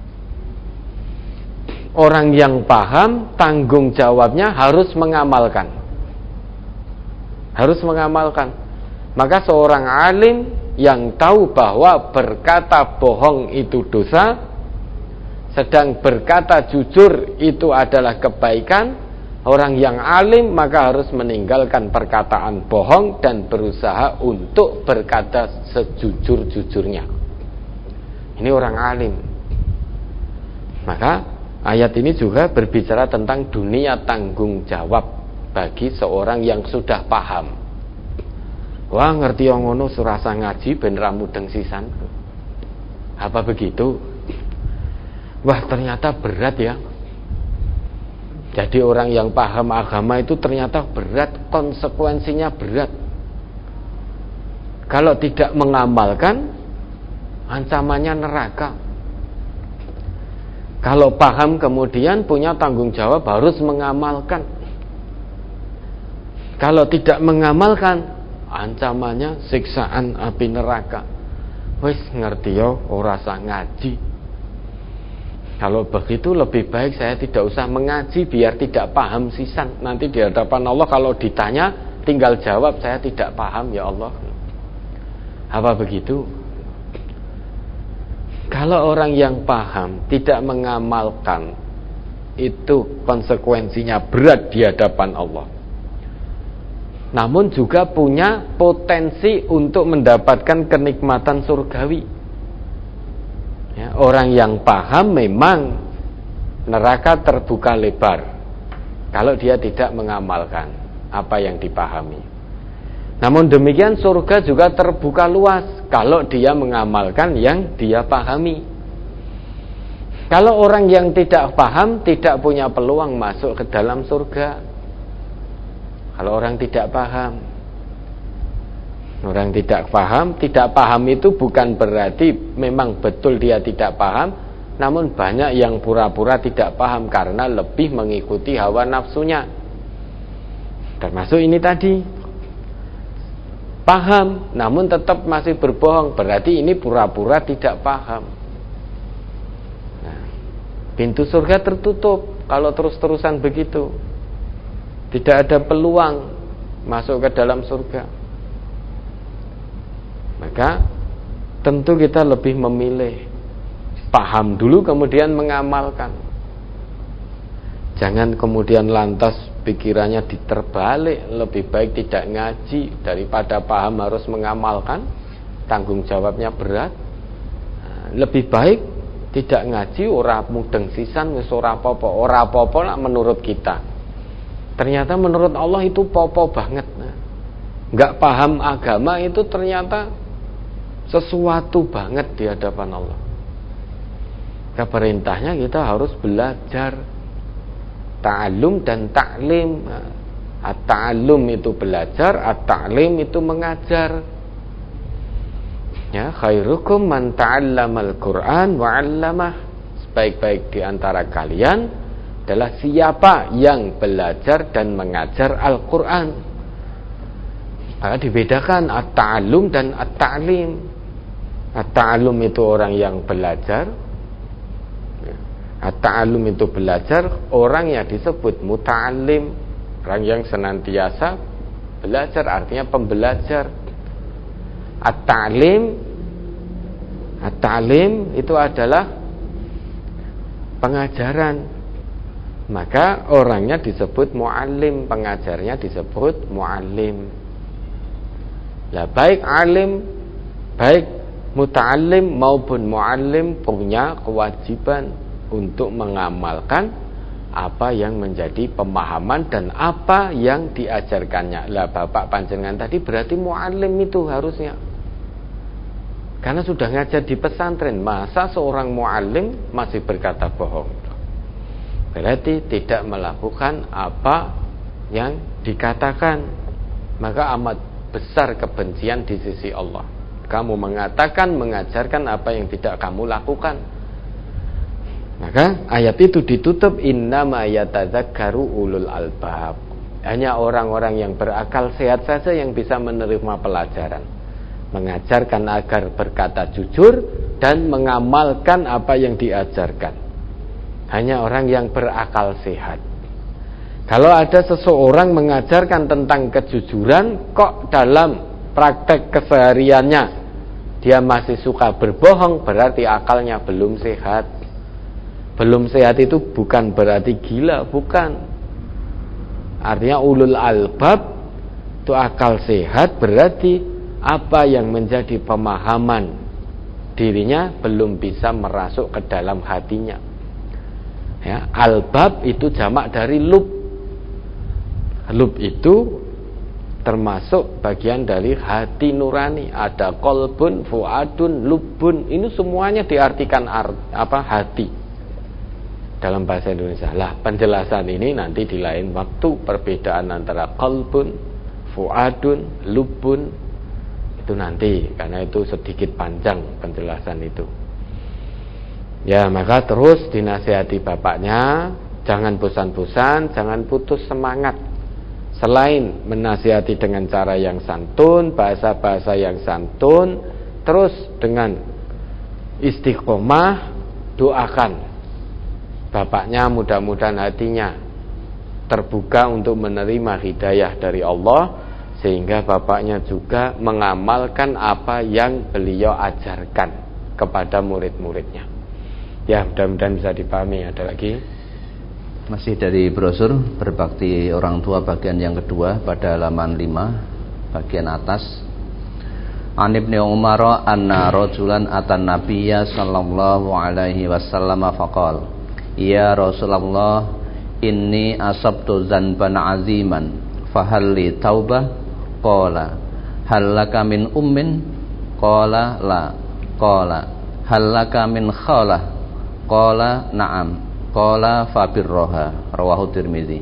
Orang yang paham, tanggung jawabnya harus mengamalkan. Harus mengamalkan. Maka seorang alim yang tahu bahwa berkata bohong itu dosa, sedang berkata jujur itu adalah kebaikan, orang yang alim maka harus meninggalkan perkataan bohong dan berusaha untuk berkata sejujur-jujurnya. Ini orang alim. Maka ayat ini juga berbicara tentang dunia tanggung jawab bagi seorang yang sudah paham. Wah, ngerti yang ngono surasa ngaji ben ra mudeng sisan. Apa begitu? Wah, ternyata berat ya. Jadi orang yang paham agama itu ternyata berat, konsekuensinya berat. Kalau tidak mengamalkan, ancamannya neraka. Kalau paham kemudian punya tanggung jawab harus mengamalkan. Kalau tidak mengamalkan, ancamannya siksaan api neraka. Wis ngerti yo, ora usah ngaji. Kalau begitu lebih baik saya tidak usah mengaji biar tidak paham sisan. Nanti di hadapan Allah kalau ditanya tinggal jawab saya tidak paham ya Allah. Apa begitu? Kalau orang yang paham tidak mengamalkan, itu konsekuensinya berat di hadapan Allah. Namun juga punya potensi untuk mendapatkan kenikmatan surgawi. Ya, orang yang paham memang neraka terbuka lebar kalau dia tidak mengamalkan apa yang dipahami. Namun demikian surga juga terbuka luas kalau dia mengamalkan yang dia pahami. Kalau orang yang tidak paham tidak punya peluang masuk ke dalam surga. Kalau orang tidak paham, tidak paham itu bukan berarti memang betul dia tidak paham, namun banyak yang pura-pura tidak paham karena lebih mengikuti hawa nafsunya. Termasuk ini tadi, paham namun tetap masih berbohong, berarti ini pura-pura tidak paham. Nah, pintu surga tertutup kalau terus-terusan begitu. Tidak ada peluang masuk ke dalam surga. Maka tentu kita lebih memilih paham dulu kemudian mengamalkan. Jangan kemudian lantas pikirannya diterbalik, lebih baik tidak ngaji daripada paham harus mengamalkan, tanggung jawabnya berat. Lebih baik tidak ngaji, ora mudeng sisan wis ora apa-apa lah menurut kita. Ternyata menurut Allah itu popo banget. Nggak paham agama itu ternyata sesuatu banget di hadapan Allah. Perintahnya kita harus belajar ta'allum dan ta'lim. At-ta'allum itu belajar, at-ta'lim itu mengajar. Ya, khairukum man ta'allamal Qur'an wa 'allamah. Sebaik-baik di antara kalian adalah siapa yang belajar dan mengajar Al-Quran. Maka dibedakan at-ta'allum dan at-ta'lim. At-ta'allum itu orang yang belajar. At-ta'allum itu belajar, orang yang disebut muta'allim, orang yang senantiasa belajar, artinya pembelajar. At-ta'lim itu adalah pengajaran. Maka orangnya disebut mu'allim, pengajarnya disebut mu'allim. Lah baik alim, baik muta'allim maupun mu'allim punya kewajiban untuk mengamalkan apa yang menjadi pemahaman dan apa yang diajarkannya. Lah bapak panjenengan tadi berarti mu'allim itu harusnya. Karena sudah ngajar di pesantren, masa seorang mu'allim masih berkata bohong? Berarti tidak melakukan apa yang dikatakan. Maka amat besar kebencian di sisi Allah. Kamu mengatakan, mengajarkan apa yang tidak kamu lakukan. Maka ayat itu ditutup, innama yatadzakkaru ulul albab. Hanya orang-orang yang berakal sehat saja yang bisa menerima pelajaran. Mengajarkan agar berkata jujur dan mengamalkan apa yang diajarkan. Hanya orang yang berakal sehat. Kalau ada seseorang mengajarkan tentang kejujuran, kok dalam praktek kesehariannya dia masih suka berbohong, berarti akalnya belum sehat. Belum sehat itu bukan berarti gila, bukan. Artinya ulul albab itu akal sehat, berarti apa yang menjadi pemahaman dirinya belum bisa merasuk ke dalam hatinya. Ya, albab itu jamak dari lub. Lub itu termasuk bagian dari hati nurani. Ada kolbun, fuadun, lubun. Ini semuanya diartikan hati dalam bahasa Indonesia. Lah penjelasan ini nanti di lain waktu, perbedaan antara kolbun, fuadun, lubun itu nanti, karena itu sedikit panjang penjelasan itu. Ya, maka terus dinasihati bapaknya, jangan bosan-bosan, jangan putus semangat. Selain menasihati dengan cara yang santun, bahasa-bahasa yang santun, terus dengan istiqomah, doakan bapaknya, mudah-mudahan hatinya terbuka untuk menerima hidayah dari Allah, sehingga bapaknya juga mengamalkan apa yang beliau ajarkan kepada murid-muridnya. Ya, mudah-mudahan bisa dipahami. Ada lagi? Masih dari brosur Berbakti Orang Tua bagian yang kedua pada halaman 5 bagian atas. An Ibnu Umar anna rajulan atan nabiyya sallallahu alaihi wasallam faqala, ya Rasulullah, inni asabtu zanban aziman fahal li taubah? Qala hal laka min ummin? Qala la. Qala hal laka min khalah? Qala na'am. Qala fabirroha. Rawahu Tirmizi.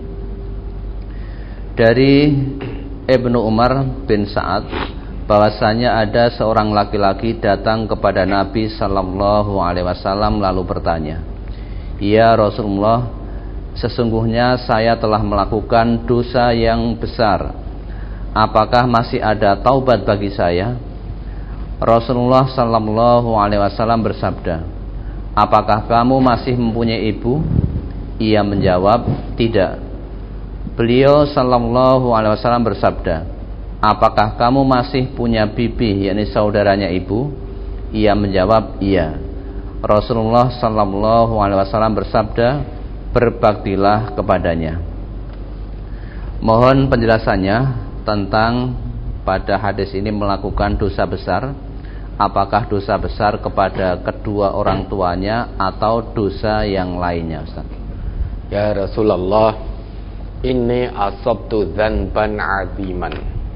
Dari Ibnu Umar bin Sa'ad bahwasanya ada seorang laki-laki datang kepada Nabi sallallahu alaihi wasallam lalu bertanya, ya Rasulullah, sesungguhnya saya telah melakukan dosa yang besar. Apakah masih ada taubat bagi saya? Rasulullah sallallahu alaihi wasallam bersabda, apakah kamu masih mempunyai ibu? Ia menjawab, tidak. Beliau sallallahu alaihi wasallam bersabda, apakah kamu masih punya bibi, yakni saudaranya ibu? Ia menjawab, iya. Rasulullah sallallahu alaihi wasallam bersabda, berbaktilah kepadanya. Mohon penjelasannya tentang pada hadis ini melakukan dosa besar. Apakah dosa besar kepada kedua orang tuanya atau dosa yang lainnya, Ustaz? Ya Rasulullah, inni asabtu dzanban aziman.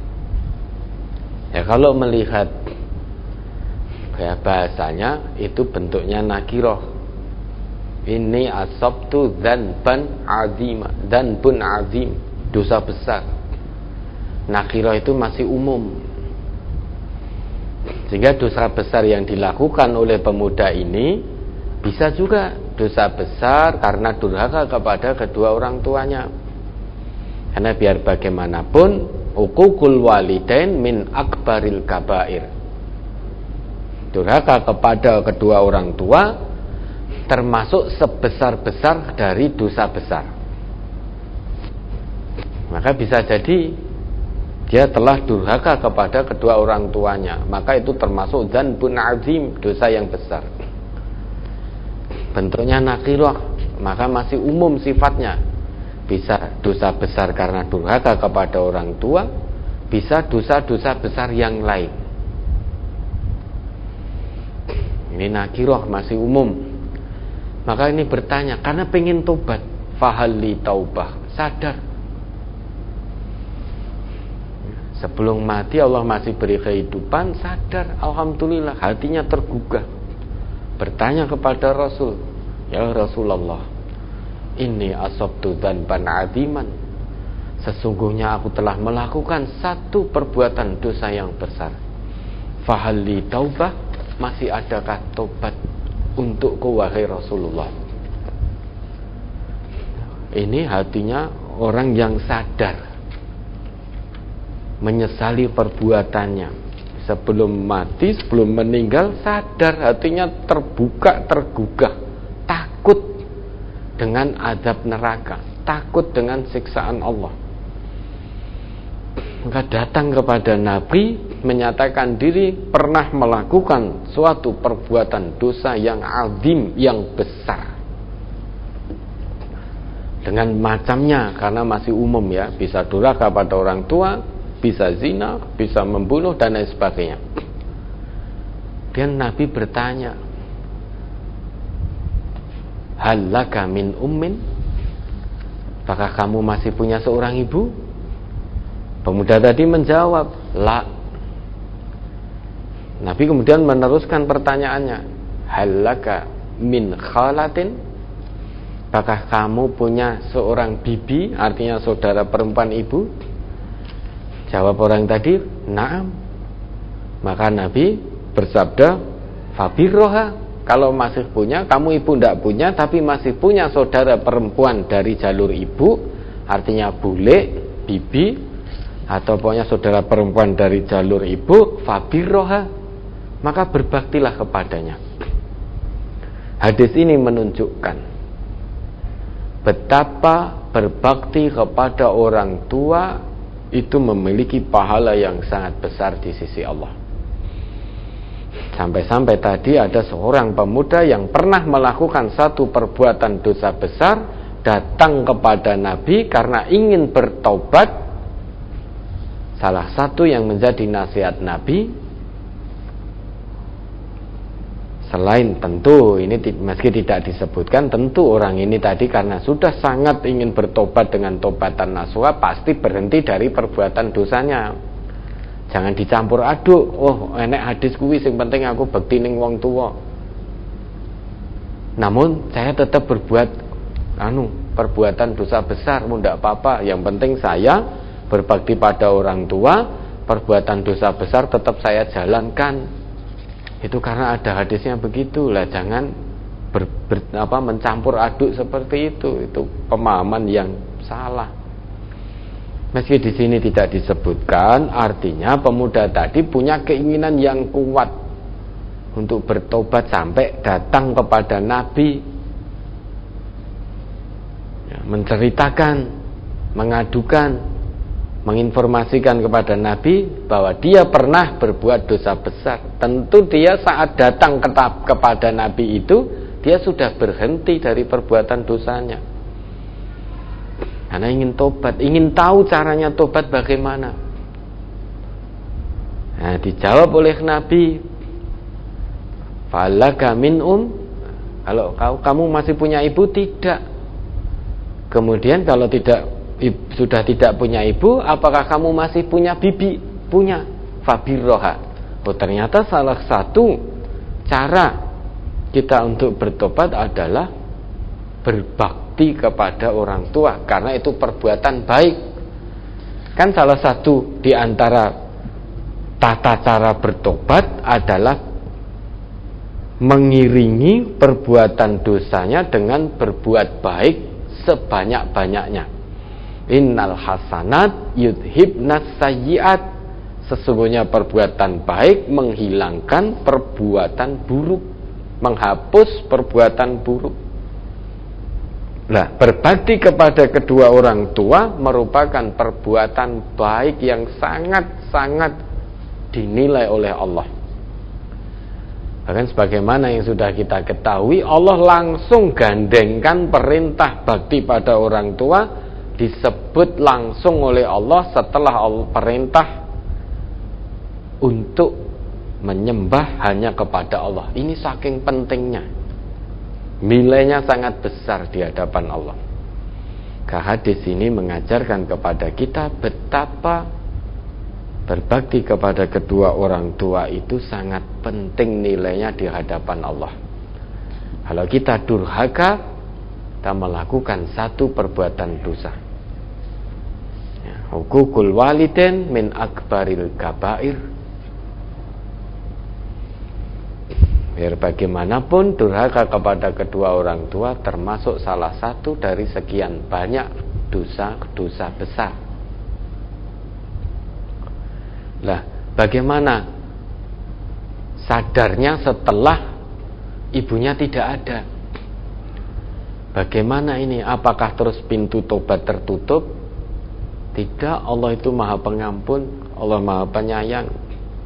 Ya, kalau melihat ya bahasanya itu bentuknya nakiroh. Inni asabtu dzanban azima, dzanbun azim, dosa besar. Nakiroh itu masih umum, sehingga dosa besar yang dilakukan oleh pemuda ini bisa juga dosa besar karena durhaka kepada kedua orang tuanya. Karena biar bagaimanapun uququl walidain min akbaril kabair. Durhaka kepada kedua orang tua termasuk sebesar-besar dari dosa besar. Maka bisa jadi dia telah durhaka kepada kedua orang tuanya, maka itu termasuk dzanbun azim, dosa yang besar. Bentuknya nakirah, maka masih umum sifatnya. Bisa dosa besar karena durhaka kepada orang tua, bisa dosa-dosa besar yang lain. Ini nakirah, masih umum. Maka ini bertanya karena pengen tobat, fahalli taubah, sadar. Sebelum mati Allah masih beri kehidupan, sadar, alhamdulillah, hatinya tergugah. Bertanya kepada Rasul, ya Rasulullah, inni asabtu dzanban aziman, sesungguhnya aku telah melakukan satu perbuatan dosa yang besar. Fahalli taubah, masih adakah tobat untukku wahai Rasulullah? Ini hatinya orang yang sadar, menyesali perbuatannya. Sebelum mati, sebelum meninggal, sadar, hatinya terbuka, tergugah, takut dengan azab neraka, takut dengan siksaan Allah. Maka datang kepada Nabi, menyatakan diri pernah melakukan suatu perbuatan dosa yang azim, yang besar. Dengan macamnya, karena masih umum ya, bisa durhaka pada orang tua, bisa zina, bisa membunuh dan lain sebagainya. Dan Nabi bertanya, hal laka min ummin? Apakah kamu masih punya seorang ibu? Pemuda tadi menjawab, la. Nabi kemudian meneruskan pertanyaannya, hal laka min khalatin? Apakah kamu punya seorang bibi, artinya saudara perempuan ibu? Jawab orang tadi, na'am. Maka Nabi bersabda, fabirroha, kalau masih punya, kamu ibu tidak punya, tapi masih punya saudara perempuan dari jalur ibu, artinya bule, bibi atau pokoknya saudara perempuan dari jalur ibu, fabirroha, maka berbaktilah kepadanya. Hadis ini menunjukkan betapa berbakti kepada orang tua itu memiliki pahala yang sangat besar di sisi Allah. Sampai-sampai tadi ada seorang pemuda yang pernah melakukan satu perbuatan dosa besar, datang kepada Nabi karena ingin bertobat. Salah satu yang menjadi nasihat Nabi, selain tentu ini meski tidak disebutkan, tentu orang ini tadi karena sudah sangat ingin bertobat dengan tobatan nasuha, pasti berhenti dari perbuatan dosanya. Jangan dicampur aduk. Oh, enek hadis kuwi sing penting aku bekti ning wong tuwa. Namun saya tetap berbuat perbuatan dosa besar, ndak apa-apa. Yang penting saya berbakti pada orang tua, perbuatan dosa besar tetap saya jalankan. Itu karena ada hadisnya begitu. Lah jangan mencampur aduk seperti itu. Itu pemahaman yang salah. Meski di sini tidak disebutkan, artinya pemuda tadi punya keinginan yang kuat untuk bertobat sampai datang kepada Nabi, menceritakan, mengadukan, menginformasikan kepada Nabi bahwa dia pernah berbuat dosa besar. Tentu dia saat datang kepada Nabi itu, dia sudah berhenti dari perbuatan dosanya. Karena ingin tobat, ingin tahu caranya tobat bagaimana. Nah, dijawab oleh Nabi, falaka min kalau kamu masih punya ibu, tidak. Kemudian kalau sudah tidak punya ibu, apakah kamu masih punya bibi? Punya. Fabirroha. Oh, ternyata salah satu cara kita untuk bertobat adalah berbakti kepada orang tua, karena itu perbuatan baik. Kan salah satu di antara tata cara bertobat adalah mengiringi perbuatan dosanya dengan berbuat baik sebanyak-banyaknya. Innal hasanat yudhibnas sayyiat. Sesungguhnya perbuatan baik menghilangkan perbuatan buruk, menghapus perbuatan buruk. Nah, berbakti kepada kedua orang tua merupakan perbuatan baik yang sangat-sangat dinilai oleh Allah. Bahkan sebagaimana yang sudah kita ketahui, Allah langsung gandengkan perintah bakti pada orang tua, disebut langsung oleh Allah setelah perintah untuk menyembah hanya kepada Allah. Ini saking pentingnya. Nilainya sangat besar di hadapan Allah. Hadis ini mengajarkan kepada kita betapa berbakti kepada kedua orang tua itu sangat penting nilainya di hadapan Allah. Kalau kita durhaka, kita melakukan satu perbuatan dosa. Hukukul walidain min akbaril kabair. Biar bagaimanapun, durhaka kepada kedua orang tua termasuk salah satu dari sekian banyak dosa-dosa besar. Lah, bagaimana sadarnya setelah ibunya tidak ada? Bagaimana ini? Apakah terus pintu tobat tertutup? Tidak, Allah itu Maha Pengampun, Allah Maha Penyayang.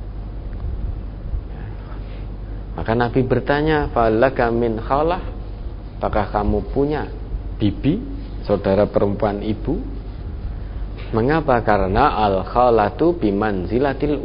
Maka Nabi bertanya, falaka min khalah, apakah kamu punya bibi, saudara perempuan ibu? Mengapa? Karena al-khalatu bimanzilatil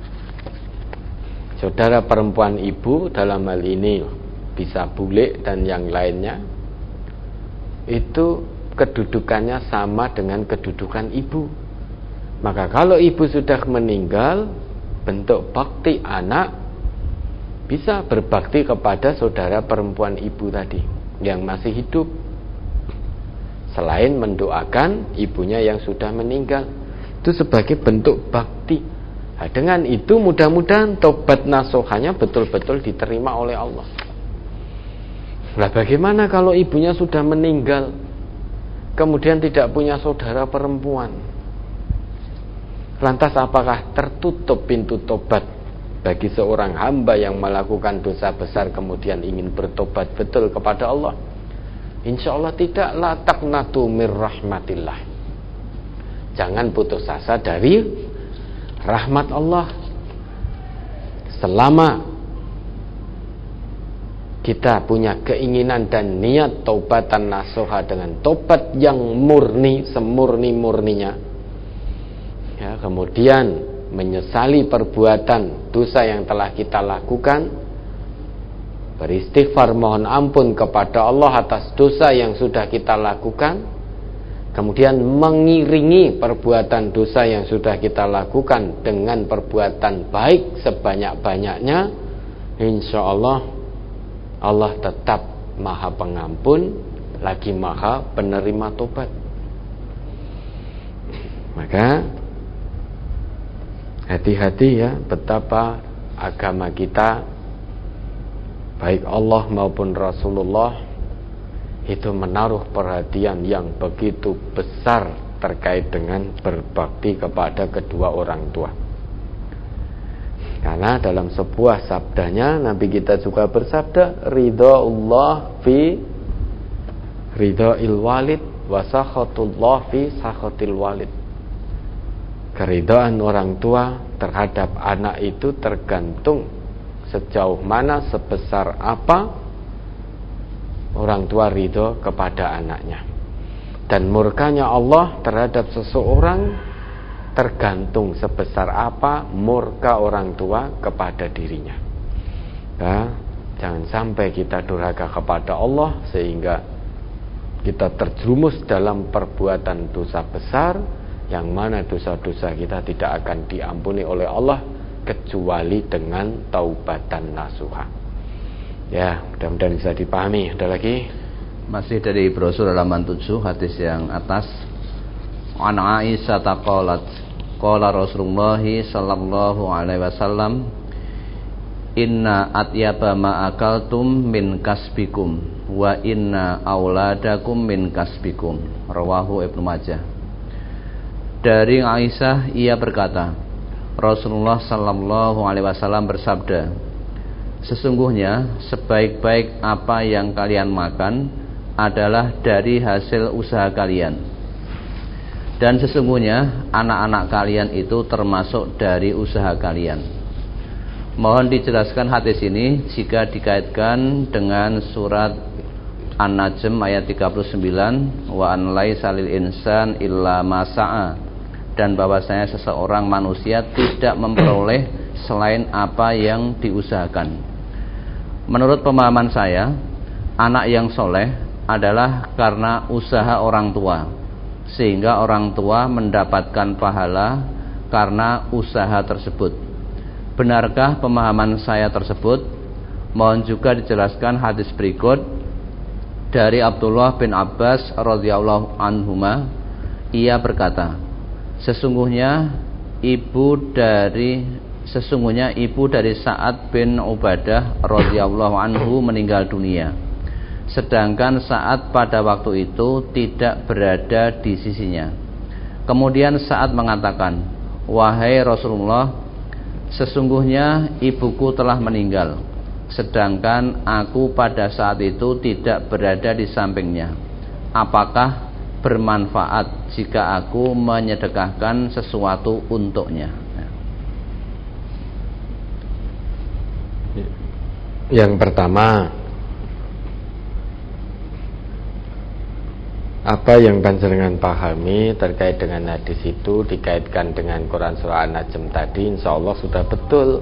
saudara perempuan ibu dalam hal ini bisa bule dan yang lainnya, itu kedudukannya sama dengan kedudukan ibu. Maka kalau ibu sudah meninggal, bentuk bakti anak bisa berbakti kepada saudara perempuan ibu tadi yang masih hidup, selain mendoakan ibunya yang sudah meninggal. Itu sebagai bentuk bakti. Nah, dengan itu mudah-mudahan tobat nasuhanya betul-betul diterima oleh Allah. Nah, bagaimana kalau ibunya sudah meninggal, kemudian tidak punya saudara perempuan? Lantas apakah tertutup pintu tobat bagi seorang hamba yang melakukan dosa besar kemudian ingin bertobat betul kepada Allah? Insya Allah tidak. La taqnatu mir rahmatillah. Jangan putus asa dari rahmat Allah. Selama kita punya keinginan dan niat taubatan nasuha, dengan tobat yang murni, semurni-murninya, ya, kemudian menyesali perbuatan dosa yang telah kita lakukan, beristighfar mohon ampun kepada Allah atas dosa yang sudah kita lakukan, kemudian mengiringi perbuatan dosa yang sudah kita lakukan dengan perbuatan baik sebanyak-banyaknya, insya Allah Allah tetap maha pengampun lagi maha penerima tobat. Maka hati-hati ya, betapa agama kita, baik Allah maupun Rasulullah, itu menaruh perhatian yang begitu besar terkait dengan berbakti kepada kedua orang tua. Karena dalam sebuah sabdanya Nabi kita juga bersabda, ridhaullah fi ridhail walid wa sakhatullah fi sakhatil walid. Keridhaan orang tua terhadap anak itu tergantung sejauh mana, sebesar apa orang tua ridho kepada anaknya. Dan murkanya Allah terhadap seseorang tergantung sebesar apa murka orang tua kepada dirinya. Nah, jangan sampai kita durhaka kepada Allah sehingga kita terjerumus dalam perbuatan dosa besar, yang mana dosa-dosa kita tidak akan diampuni oleh Allah kecuali dengan taubatan nasuha. Ya, mudah-mudahan bisa dipahami. Ada lagi? Masih dari brosur halaman 7, hadis yang atas. An Aisyah taqalat qala Rasulullah sallallahu alaihi wasallam, inna atyaba ma akaltum min kasbikum wa inna auladakum min kasbikum. Rawahu Ibnu Majah. Dari Aisyah, ia berkata, Rasulullah sallallahu alaihi wasallam bersabda, sesungguhnya sebaik-baik apa yang kalian makan adalah dari hasil usaha kalian, dan sesungguhnya anak-anak kalian itu termasuk dari usaha kalian. Mohon dijelaskan hadis ini jika dikaitkan dengan surat An-Najm ayat 39, wa an laisa lil insan illa ma sa'a, dan bahwasanya seseorang manusia tidak memperoleh selain apa yang diusahakan. Menurut pemahaman saya, anak yang soleh adalah karena usaha orang tua, sehingga orang tua mendapatkan pahala karena usaha tersebut. Benarkah pemahaman saya tersebut? Mohon juga dijelaskan hadis berikut dari Abdullah bin Abbas radhiyallahu anhuma. Ia berkata, sesungguhnya ibu dari Sa'ad bin Ubadah radhiyallahu anhu meninggal dunia, sedangkan Sa'ad pada waktu itu tidak berada di sisinya. Kemudian Sa'ad mengatakan, wahai Rasulullah, sesungguhnya ibuku telah meninggal, sedangkan aku pada saat itu tidak berada di sampingnya. Apakah bermanfaat jika aku menyedekahkan sesuatu untuknya? Yang pertama, apa yang panjenengan pahami terkait dengan hadis itu dikaitkan dengan Quran surah An-Najm tadi, insya Allah sudah betul.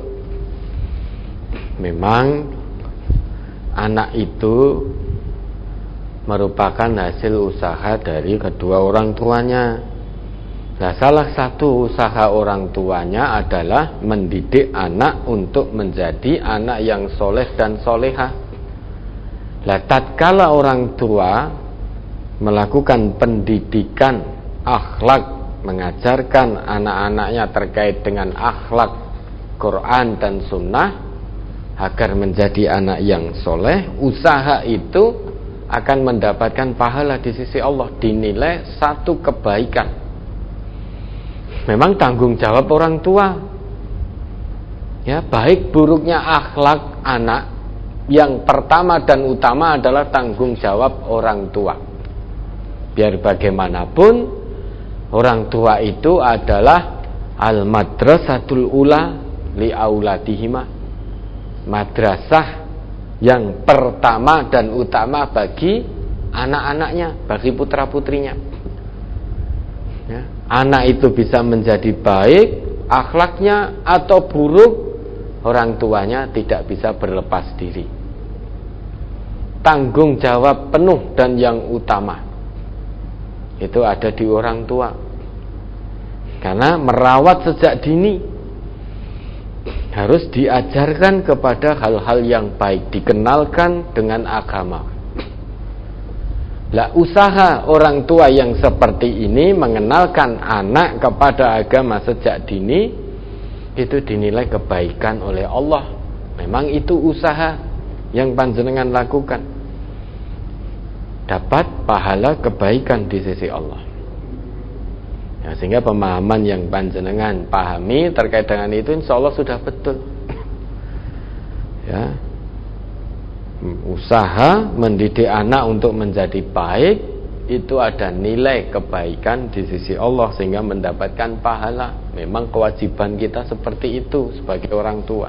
Memang anak itu merupakan hasil usaha dari kedua orang tuanya. Nah, salah satu usaha orang tuanya adalah mendidik anak untuk menjadi anak yang soleh dan solehah. Nah, tatkala orang tua melakukan pendidikan akhlak, mengajarkan anak-anaknya terkait dengan akhlak Quran dan Sunnah agar menjadi anak yang soleh, usaha itu akan mendapatkan pahala di sisi Allah, dinilai satu kebaikan. memang tanggung jawab orang tua. Ya, baik buruknya akhlak anak, yang pertama dan utama adalah tanggung jawab orang tua. Biar bagaimanapun, orang tua itu adalah al-madrasatul ula li auladihima, madrasah yang pertama dan utama bagi anak-anaknya, bagi putra-putrinya. Ya, anak itu bisa menjadi baik akhlaknya atau buruk, orang tuanya tidak bisa berlepas diri. Tanggung jawab penuh dan yang utama itu ada di orang tua, karena merawat sejak dini harus diajarkan kepada hal-hal yang baik, dikenalkan dengan agama. Lah, usaha orang tua yang seperti ini mengenalkan anak kepada agama sejak dini itu dinilai kebaikan oleh Allah. Memang itu usaha yang panjenengan lakukan, dapat pahala kebaikan di sisi Allah. Ya, sehingga pemahaman yang panjenengan pahami terkait dengan itu insya Allah sudah betul. Ya, usaha mendidik anak untuk menjadi baik itu ada nilai kebaikan di sisi Allah sehingga mendapatkan pahala. Memang kewajiban kita seperti itu sebagai orang tua.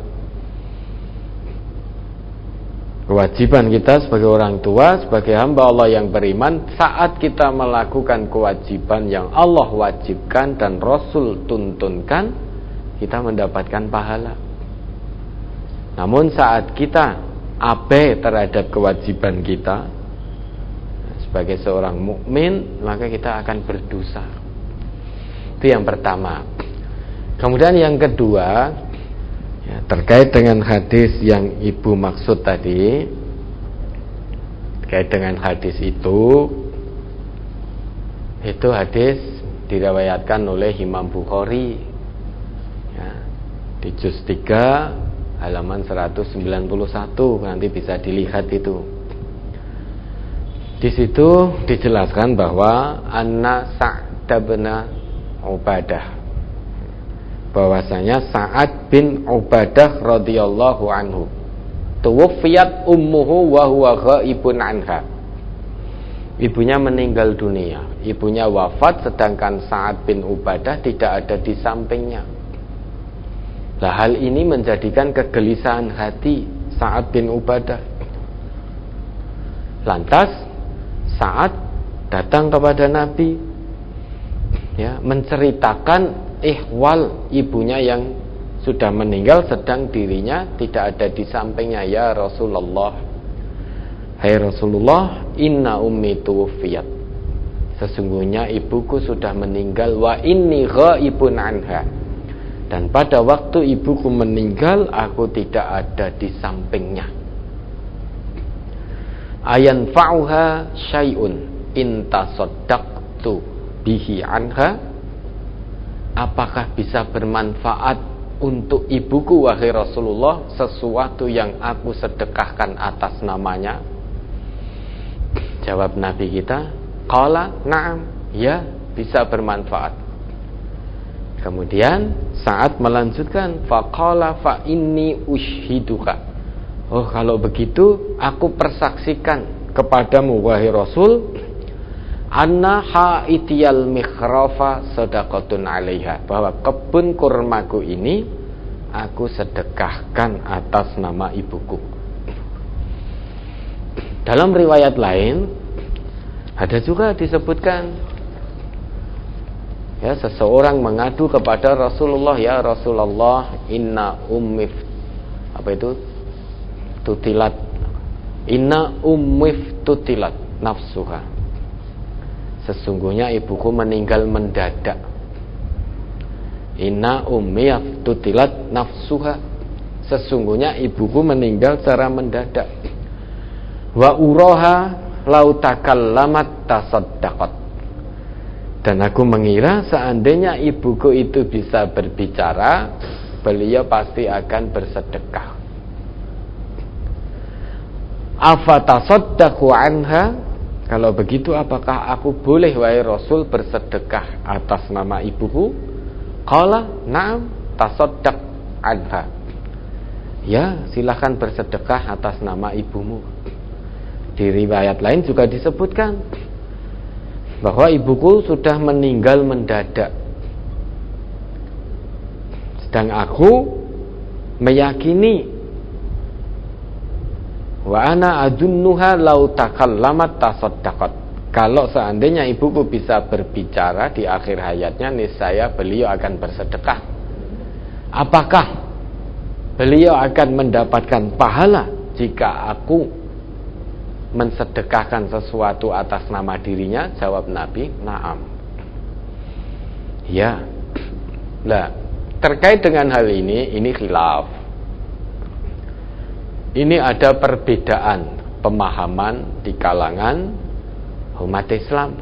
Kewajiban kita sebagai orang tua, sebagai hamba Allah yang beriman, saat kita melakukan kewajiban yang Allah wajibkan dan Rasul tuntunkan, kita mendapatkan pahala. Namun saat kita abai terhadap kewajiban kita sebagai seorang mukmin, maka kita akan berdosa. Itu yang pertama. Kemudian yang kedua, ya, terkait dengan hadis yang ibu maksud tadi, terkait dengan hadis itu hadis diriwayatkan oleh Imam Bukhari, ya, di juz 3 halaman 191, nanti bisa dilihat itu. Di situ dijelaskan bahwa anna Sa'd bin Ubadah, bahwasanya Sa'ad bin Ubadah radhiyallahu anhu tuwfiyat ummuhu wa huwa ghaibun anha. Ibunya meninggal dunia, ibunya wafat sedangkan Sa'ad bin Ubadah tidak ada di sampingnya. Nah, hal ini menjadikan kegelisahan hati Sa'ad bin Ubadah. Lantas Sa'ad datang kepada Nabi, ya, menceritakan ihwal ibunya yang sudah meninggal sedang dirinya tidak ada di sampingnya. Ya Rasulullah, hai Rasulullah, inna ummi tuwfiyat, sesungguhnya ibuku sudah meninggal, wa inni ghaibun anha, dan pada waktu ibuku meninggal aku tidak ada di sampingnya. Ayan fa'uha syai'un in tasaddaqtu bihi anha, apakah bisa bermanfaat untuk ibuku wahai Rasulullah sesuatu yang aku sedekahkan atas namanya? Jawab Nabi kita, qala na'am, ya, bisa bermanfaat. Kemudian saat melanjutkan, faqala fa inni ushiduka, oh kalau begitu aku persaksikan kepadamu wahai Rasul, anna haitiyal mikhrafa sadaqatun 'alaiha, bahwa kebun kurmaku ini aku sedekahkan atas nama ibuku. Dalam riwayat lain ada juga disebutkan, ya, seseorang mengadu kepada Rasulullah, ya Rasulullah, inna ummif, apa itu, tutilat, inna ummif tutilat nafsuha, sesungguhnya ibuku meninggal mendadak. Inna ummiyaf tutilat nafsuha, sesungguhnya ibuku meninggal secara mendadak. Wa uraha lau takallamat tasaddaqat, dan aku mengira seandainya ibuku itu bisa berbicara, beliau pasti akan bersedekah. Afatasaddaqu anha, kalau begitu apakah aku boleh wahai Rasul bersedekah atas nama ibuku? Qala na'am tasaddaq anha. Ya, silahkan bersedekah atas nama ibumu. Di riwayat lain juga disebutkan bahwa ibuku sudah meninggal mendadak, sedang aku meyakini wa ana adunnuha law takallamat tasaddaqat. Kalau seandainya ibuku bisa berbicara di akhir hayatnya, niscaya beliau akan bersedekah. Apakah beliau akan mendapatkan pahala jika aku mensedekahkan sesuatu atas nama dirinya? Jawab Nabi, na'am. Ya. Nah, terkait dengan hal ini khilaf. Ini ada perbedaan pemahaman di kalangan umat Islam.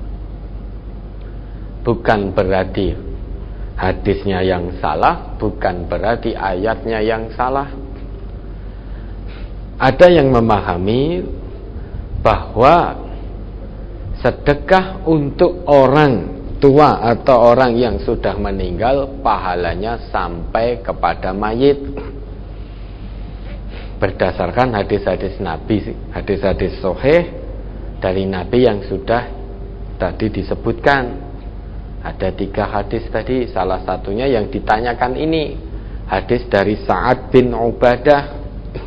Bukan berarti hadisnya yang salah, bukan berarti ayatnya yang salah. Ada yang memahami bahwa sedekah untuk orang tua atau orang yang sudah meninggal pahalanya sampai kepada mayit, berdasarkan hadis-hadis Nabi, hadis-hadis sahih dari Nabi yang sudah tadi disebutkan. Ada 3 hadis tadi, salah satunya yang ditanyakan ini hadis dari Sa'ad bin Ubadah,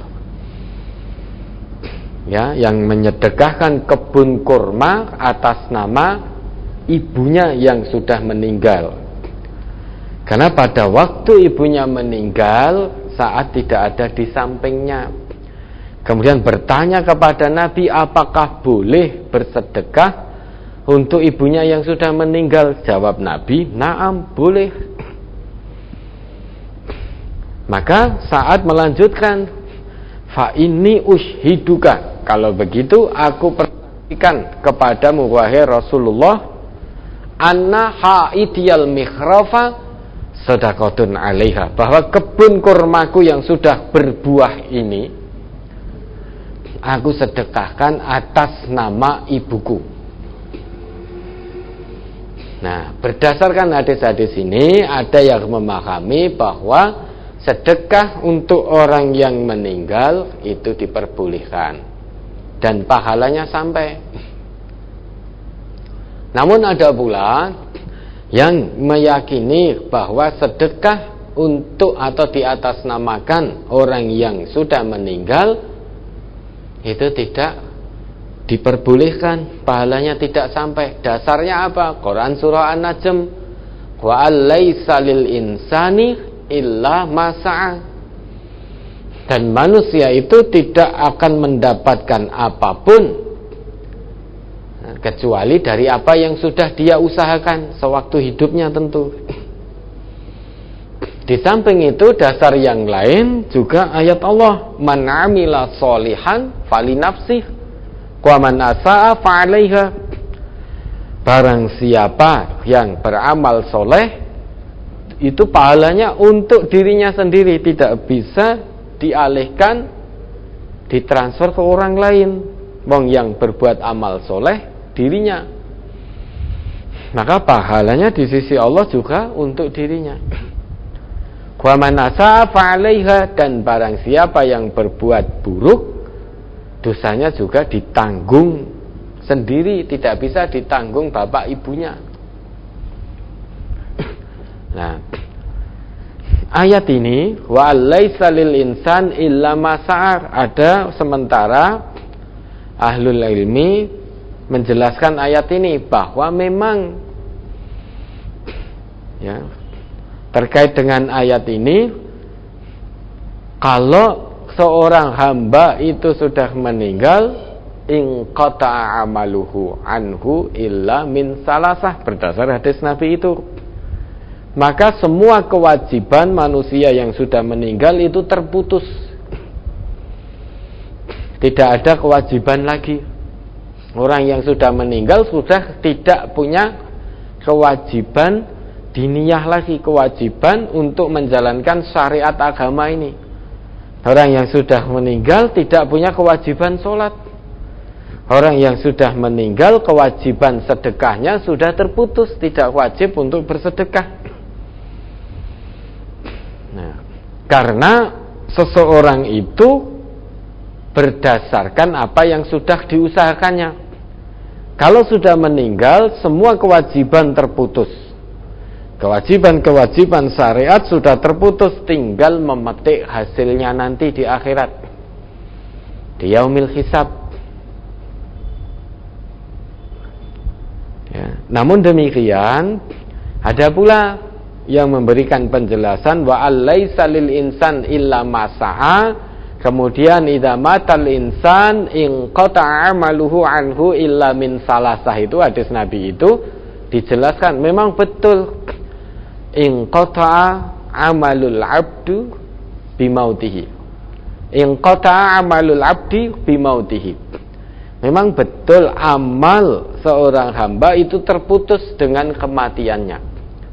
ya, yang menyedekahkan kebun kurma atas nama ibunya yang sudah meninggal. Karena pada waktu ibunya meninggal, Sa'ad tidak ada di sampingnya. Kemudian bertanya kepada Nabi, apakah boleh bersedekah untuk ibunya yang sudah meninggal? Jawab Nabi, na'am, boleh. Maka Sa'ad melanjutkan, fa inni ushiduka, kalau begitu aku perhatikan kepadamu wahai Rasulullah, anna haidiyal mikhrafa sedaqatun alaiha, bahwa kebun kurmaku yang sudah berbuah ini aku sedekahkan atas nama ibuku. Nah, berdasarkan hadis-hadis ini, ada yang memahami bahwa sedekah untuk orang yang meninggal itu diperbolehkan dan pahalanya sampai. Namun ada pula yang meyakini bahwa sedekah untuk atau diatasnamakan orang yang sudah meninggal itu tidak diperbolehkan, pahalanya tidak sampai. Dasarnya apa? Quran surah An-Najm, wa alaysa lil insani illa ma sa'a, dan manusia itu tidak akan mendapatkan apapun kecuali dari apa yang sudah dia usahakan sewaktu hidupnya tentu. Di samping itu, dasar yang lain juga ayat Allah, man amila sholihan fali nafsih wa man asaa fa 'alaiha. Barang siapa yang beramal soleh, itu pahalanya untuk dirinya sendiri, tidak bisa dialihkan, ditransfer ke orang lain. Wong yang berbuat amal soleh dirinya, maka pahalanya di sisi Allah juga untuk dirinya. Wa man asaa fa 'alaiha, dan barang siapa yang berbuat buruk, dosanya juga ditanggung sendiri, tidak bisa ditanggung bapak ibunya. Nah, ayat ini wa laisa lil insan illa ma sa'a, ada sementara ahlul ilmi menjelaskan ayat ini bahwa memang, ya, terkait dengan ayat ini, kalau seorang hamba itu sudah meninggal, in qata'a amaluhu anhu illa min salasah, berdasar hadis Nabi itu, maka semua kewajiban manusia yang sudah meninggal itu terputus, tidak ada kewajiban lagi. Orang yang sudah meninggal sudah tidak punya kewajiban diniyah lagi, kewajiban untuk menjalankan syariat agama ini. Orang yang sudah meninggal tidak punya kewajiban sholat. Orang yang sudah meninggal kewajiban sedekahnya sudah terputus, tidak wajib untuk bersedekah. Karena seseorang itu berdasarkan apa yang sudah diusahakannya. Kalau sudah meninggal, semua kewajiban terputus. Kewajiban-kewajiban syariat sudah terputus, tinggal memetik hasilnya nanti di akhirat, di yaumil hisab. Ya. Namun demikian, ada pula yang memberikan penjelasan wa alaisa lil insan illa ma sa'a. Kemudian idza matal insan in qata'a amaluhu anhu illa min salasah, itu hadis Nabi itu dijelaskan memang betul in qata'a amalul abdu bimautihi. In qata'a amalul abdi bimautihi. Memang betul amal seorang hamba itu terputus dengan kematiannya.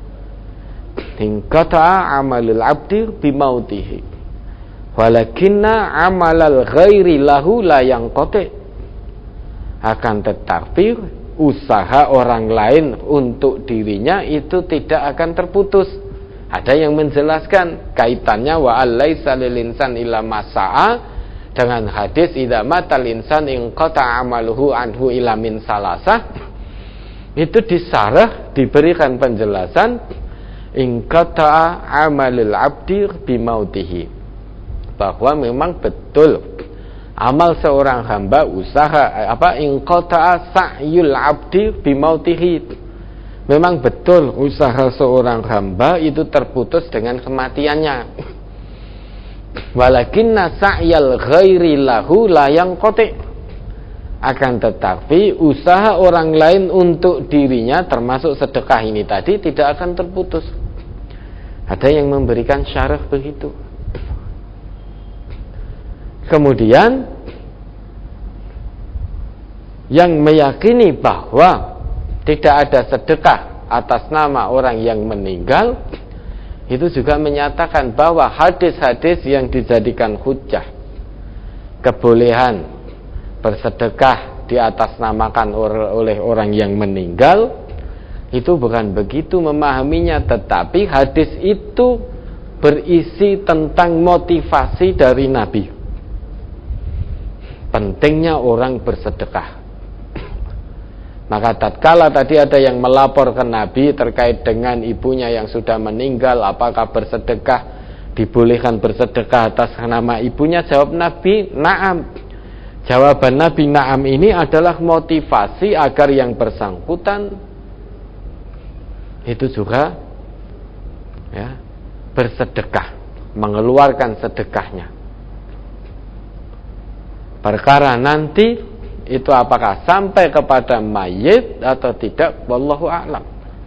In qata'a amalul abdi bimautihi. Walakinna amalal ghairi lahu la yanqati. Akan tetapi usaha orang lain untuk dirinya itu tidak akan terputus. Ada yang menjelaskan kaitannya wa alaisa lil insan illa ma sa'a dengan hadis idza matal insan in qata'a amaluhu anhu illa min salasah. Itu disarah, diberikan penjelasan in qata'a amalul abdi bimautihi, bahwa memang betul amal seorang hamba, usaha in qata'a sa'yul abdi bimautihi, memang betul usaha seorang hamba itu terputus dengan kematiannya. Walakinna sa'yal ghairi lahu la yanqati. Akan tetapi usaha orang lain untuk dirinya, termasuk sedekah ini tadi, tidak akan terputus. Ada yang memberikan syarah begitu. Kemudian yang meyakini bahwa tidak ada sedekah atas nama orang yang meninggal, itu juga menyatakan bahwa hadis-hadis yang dijadikan hujjah kebolehan bersedekah di atas namakan oleh orang yang meninggal, itu bukan begitu memahaminya, tetapi hadis itu berisi tentang motivasi dari Nabi, pentingnya orang bersedekah. Maka tatkala tadi ada yang melapor ke Nabi terkait dengan ibunya yang sudah meninggal, apakah bersedekah, dibolehkan bersedekah atas nama ibunya? Jawab Nabi, na'am. Jawaban Nabi na'am ini adalah motivasi agar yang bersangkutan itu juga ya, bersedekah, mengeluarkan sedekahnya. Perkara nanti itu apakah sampai kepada mayit atau tidak, wallahu a'lam.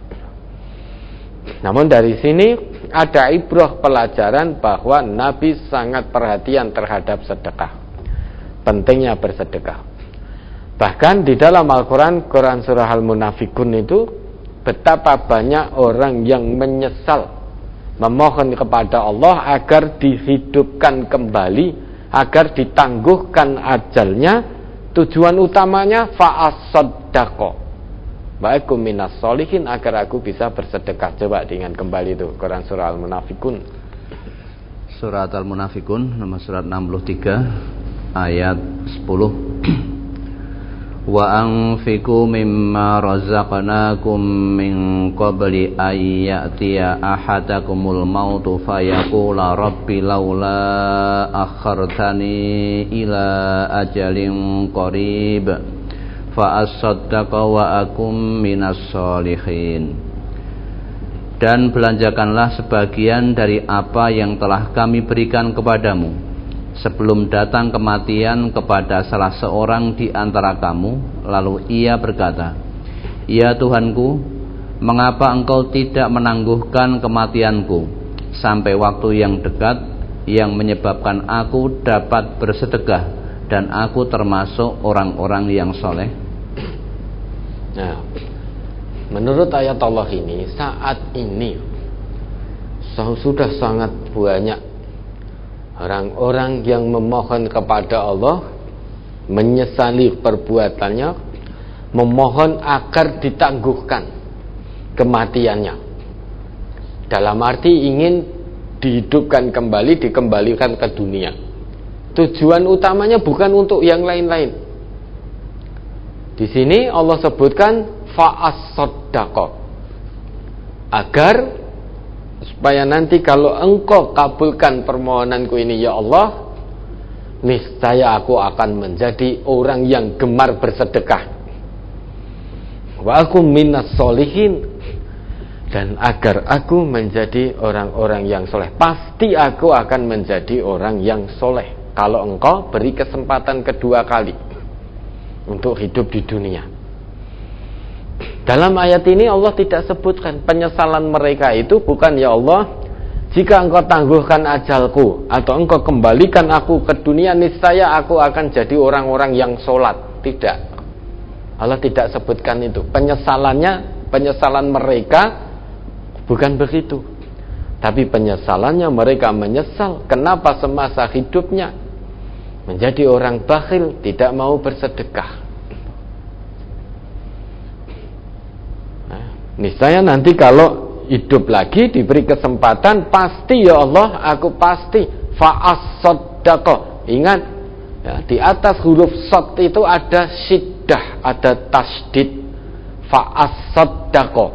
Namun dari sini ada ibrah, pelajaran bahwa Nabi sangat perhatian terhadap sedekah, pentingnya bersedekah. Bahkan di dalam Al-Quran, Quran surah Al-Munafikun itu, betapa banyak orang yang menyesal, memohon kepada Allah agar dihidupkan kembali, agar ditangguhkan ajalnya. Tujuan utamanya fa'as-saddaqo ba'akum minas solihin, agar aku bisa bersedekah. Coba dengan kembali itu Quran surah Al-Munafikun. Surat Al-Munafikun nomor surat 63 ayat 10. Wa anfiqu mimma razaqnakum min qabli ay ya'tiya ahadakumul mautu fayaqula rabbi laula akhartani ila ajalin qarib fa asaddaqa wa akum minas solihin. Dan belanjakanlah sebagian dari apa yang telah kami berikan kepadamu sebelum datang kematian kepada salah seorang di antara kamu. Lalu ia berkata, ya Tuhanku, mengapa engkau tidak menangguhkan kematianku sampai waktu yang dekat, yang menyebabkan aku dapat bersedekah dan aku termasuk orang-orang yang soleh. Nah, menurut ayat Allah ini, saat ini sudah sangat banyak orang-orang yang memohon kepada Allah, menyesali perbuatannya, memohon agar ditangguhkan kematiannya. Dalam arti ingin dihidupkan kembali, dikembalikan ke dunia. Tujuan utamanya bukan untuk yang lain-lain. Di sini Allah sebutkan fa'as-soddaqah, agar supaya nanti kalau engkau kabulkan permohonanku ini ya Allah, niscaya aku akan menjadi orang yang gemar bersedekah. Wa aku minas solihin, dan agar aku menjadi orang-orang yang soleh. Pasti aku akan menjadi orang yang soleh kalau engkau beri kesempatan kedua kali untuk hidup di dunia. Dalam ayat ini Allah tidak sebutkan penyesalan mereka itu bukan ya Allah, jika engkau tangguhkan ajalku atau engkau kembalikan aku ke dunia, niscaya aku akan jadi orang-orang yang sholat. Tidak, Allah tidak sebutkan itu. Penyesalan mereka bukan begitu, tapi penyesalannya mereka menyesal kenapa semasa hidupnya menjadi orang bakhil, tidak mau bersedekah. Niscaya nanti kalau hidup lagi diberi kesempatan, pasti ya Allah, aku pasti fa'as-soddaqah. Ingat ya, di atas huruf sod itu ada syiddah, ada tasdid. Fa'as-soddaqah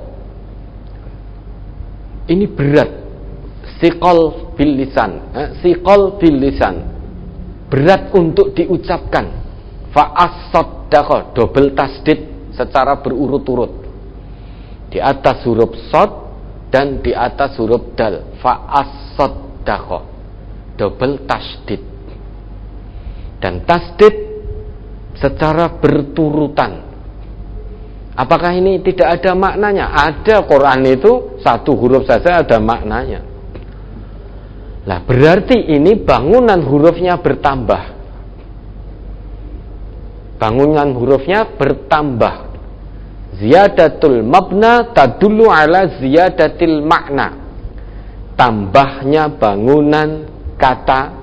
ini berat, siqal bil lisan, berat untuk diucapkan. Fa'as-soddaqah, double tasdid secara berurut-urut, di atas huruf sod dan di atas huruf dal. Fa'as-soddaqah, double tasdid, dan tasdid secara berturutan. Apakah ini tidak ada maknanya? Ada, Quran itu satu huruf saja ada maknanya. Lah berarti ini bangunan hurufnya bertambah. Bangunan hurufnya bertambah. Ziyadatul mabna tadullu ala ziyadatil makna. Tambahnya bangunan kata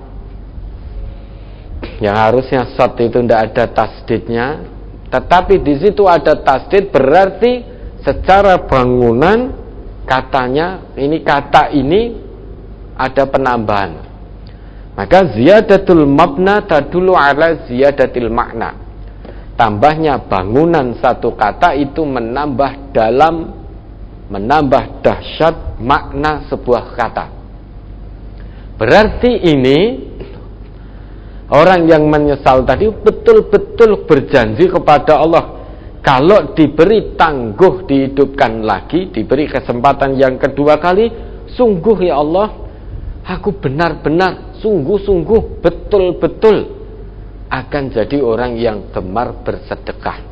yang harusnya shad itu tidak ada tasdidnya, tetapi di situ ada tasdid, berarti secara bangunan katanya ini, kata ini ada penambahan. Maka ziyadatul mabna tadullu ala ziyadatil makna. Tambahnya bangunan satu kata itu menambah dalam, menambah dahsyat makna sebuah kata. Berarti ini orang yang menyesal tadi betul-betul berjanji kepada Allah, kalau diberi tangguh dihidupkan lagi, diberi kesempatan yang kedua kali, sungguh ya Allah, aku benar-benar, sungguh-sungguh, betul-betul akan jadi orang yang gemar bersedekah,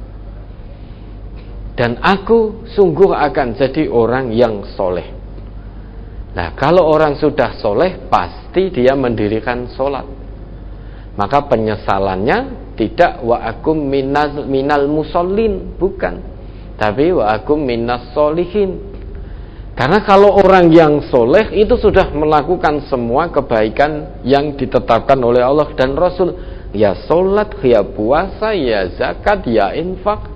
dan aku sungguh akan jadi orang yang soleh. Nah, kalau orang sudah soleh, pasti dia mendirikan sholat. Maka penyesalannya tidak wa akum minal musallin, bukan, tapi wa akum minas solihin. Karena kalau orang yang soleh itu sudah melakukan semua kebaikan yang ditetapkan oleh Allah dan Rasul, ya sholat, ya puasa, ya zakat, ya infak,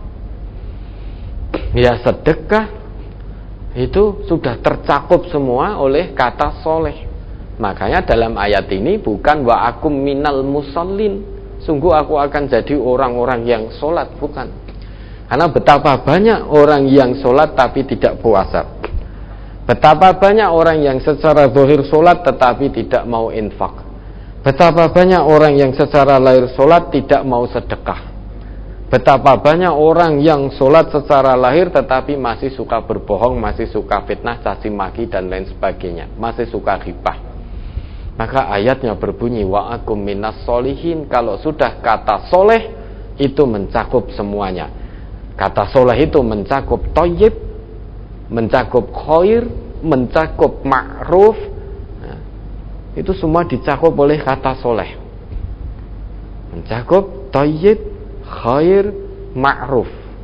ya sedekah, itu sudah tercakup semua oleh kata soleh. Makanya dalam ayat ini bukan wa akum minal musallin, sungguh aku akan jadi orang-orang yang sholat, bukan. Karena betapa banyak orang yang sholat tapi tidak puasa, betapa banyak orang yang secara zahir sholat tetapi tidak mau infak, betapa banyak orang yang secara lahir sholat tidak mau sedekah, betapa banyak orang yang sholat secara lahir tetapi masih suka berbohong, masih suka fitnah, caci maki dan lain sebagainya, masih suka ghibah. Maka ayatnya berbunyi wa akum minas solihin. Kalau sudah kata soleh itu mencakup semuanya. Kata soleh itu mencakup thayyib, mencakup khair, mencakup ma'ruf. Nah, itu semua dicakup oleh kata soleh. Mencakup thayyib, khair, ma'ruf.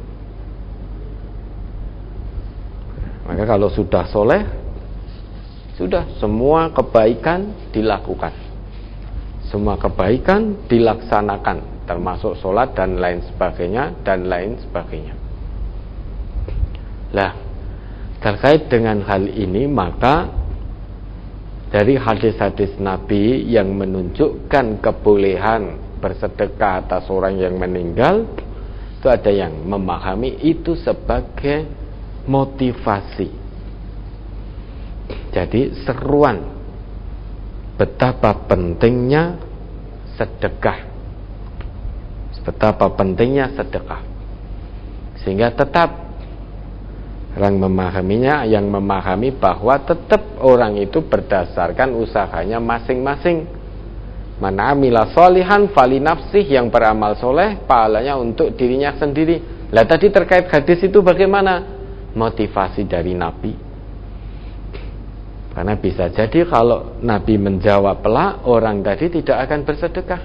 Maka kalau sudah soleh, sudah semua kebaikan dilakukan, semua kebaikan dilaksanakan, termasuk sholat dan lain sebagainya dan lain sebagainya. Lah, terkait dengan hal ini maka dari hadis-hadis Nabi yang menunjukkan kebolehan bersedekah atas orang yang meninggal, itu ada yang memahami itu sebagai motivasi. Jadi seruan betapa pentingnya sedekah, betapa pentingnya sedekah, sehingga tetap orang memahaminya, yang memahami bahwa tetap orang itu berdasarkan usahanya masing-masing. Man amila sholihan fali nafsih, yang beramal soleh pahalanya untuk dirinya sendiri. Lah tadi terkait hadis itu bagaimana? Motivasi dari Nabi. Karena bisa jadi kalau Nabi menjawab pelak, orang tadi tidak akan bersedekah.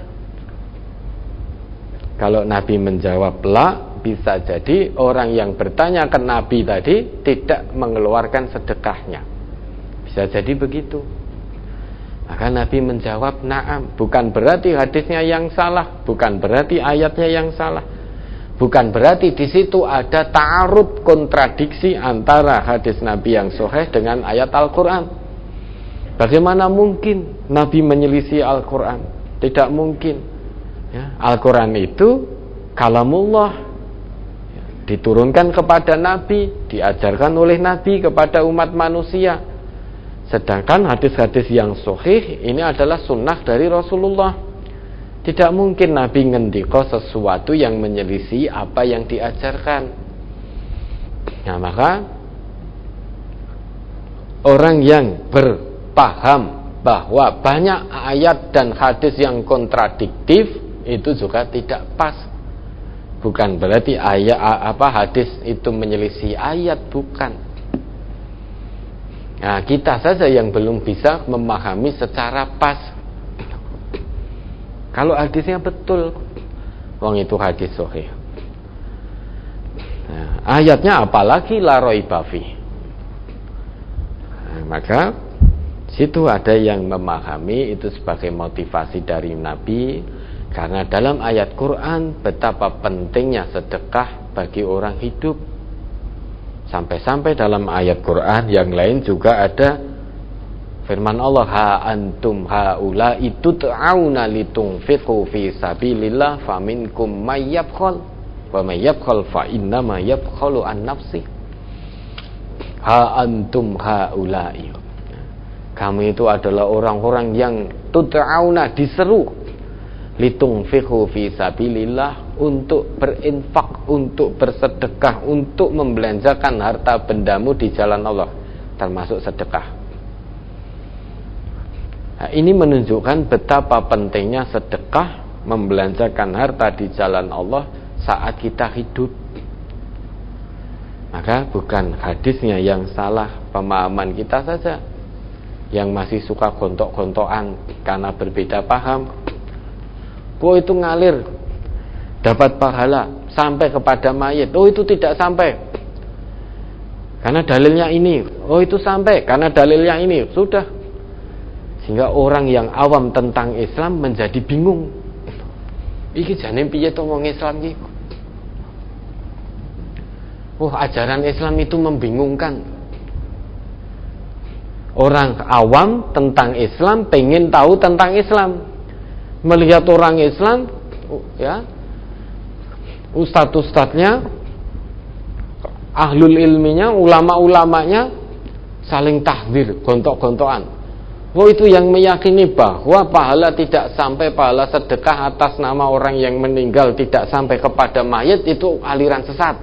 Kalau Nabi menjawab pelak, bisa jadi orang yang bertanya ke Nabi tadi tidak mengeluarkan sedekahnya. Bisa jadi begitu. Maka Nabi menjawab na'am. Bukan berarti hadisnya yang salah, bukan berarti ayatnya yang salah, bukan berarti di situ ada ta'arud, kontradiksi antara hadis Nabi yang sahih dengan ayat Al-Quran. Bagaimana mungkin Nabi menyelisih Al-Quran? Tidak mungkin. Ya, Al-Quran itu kalamullah, diturunkan kepada Nabi, diajarkan oleh Nabi kepada umat manusia. Sedangkan hadis-hadis yang sahih ini adalah sunnah dari Rasulullah. Tidak mungkin Nabi ngendika sesuatu yang menyelisih apa yang diajarkan. Nah, maka orang yang berpaham bahwa banyak ayat dan hadis yang kontradiktif itu juga tidak pas. Bukan berarti hadis itu menyelisih ayat, bukan. Nah, kita saja yang belum bisa memahami secara pas. Kalau hadisnya betul, wong itu hadis sahih. Nah, ayatnya apalagi la raiba fi. Nah, maka situ ada yang memahami itu sebagai motivasi dari Nabi. Karena dalam ayat Quran betapa pentingnya sedekah bagi orang hidup. Sampai-sampai dalam ayat Quran yang lain juga ada firman Allah, ha antum haula itu ta'auna litunfiqu fi sabilillah faminkum may yabkhal wa may yabkhal fa inna ma yabkhalu an nafsi. Ha antum haula, kamu itu adalah orang-orang yang tut'auna, diseru litunfiqu fi sabilillah, untuk berinfak, untuk bersedekah, untuk membelanjakan harta bendamu di jalan Allah, termasuk sedekah. Nah, ini menunjukkan betapa pentingnya sedekah, membelanjakan harta di jalan Allah saat kita hidup. Maka bukan hadisnya yang salah, pemahaman kita saja yang masih suka gontok-gontokan karena berbeda paham. Oh, itu ngalir dapat pahala sampai kepada mayit. Oh, itu tidak sampai karena dalilnya ini. Oh, itu sampai karena dalilnya ini. Sudah. Sehingga orang yang awam tentang Islam menjadi bingung. Iki jane piye to wong Islam iki? Oh, ajaran Islam itu membingungkan. Orang awam tentang Islam pengen tahu tentang Islam. Melihat orang Islam, ya, ustadz-ustadznya, ahlul ilminya, ulama-ulamanya saling tahdzir, gontok-gontokan. Oh, itu yang meyakini bahwa pahala tidak sampai, pahala sedekah atas nama orang yang meninggal tidak sampai kepada mayit, itu aliran sesat.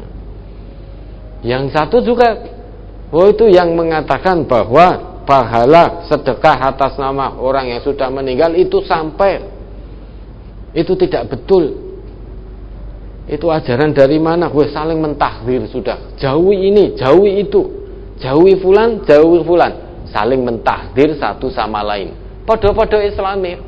Yang satu juga, oh, itu yang mengatakan bahwa pahala sedekah atas nama orang yang sudah meninggal itu sampai. Itu tidak betul. Itu ajaran dari mana? Gue saling mentahdir sudah. Jauhi ini, jauhi itu. Jauhi fulan, jauhi fulan. Saling mentahdir satu sama lain. Podo-podo Islami.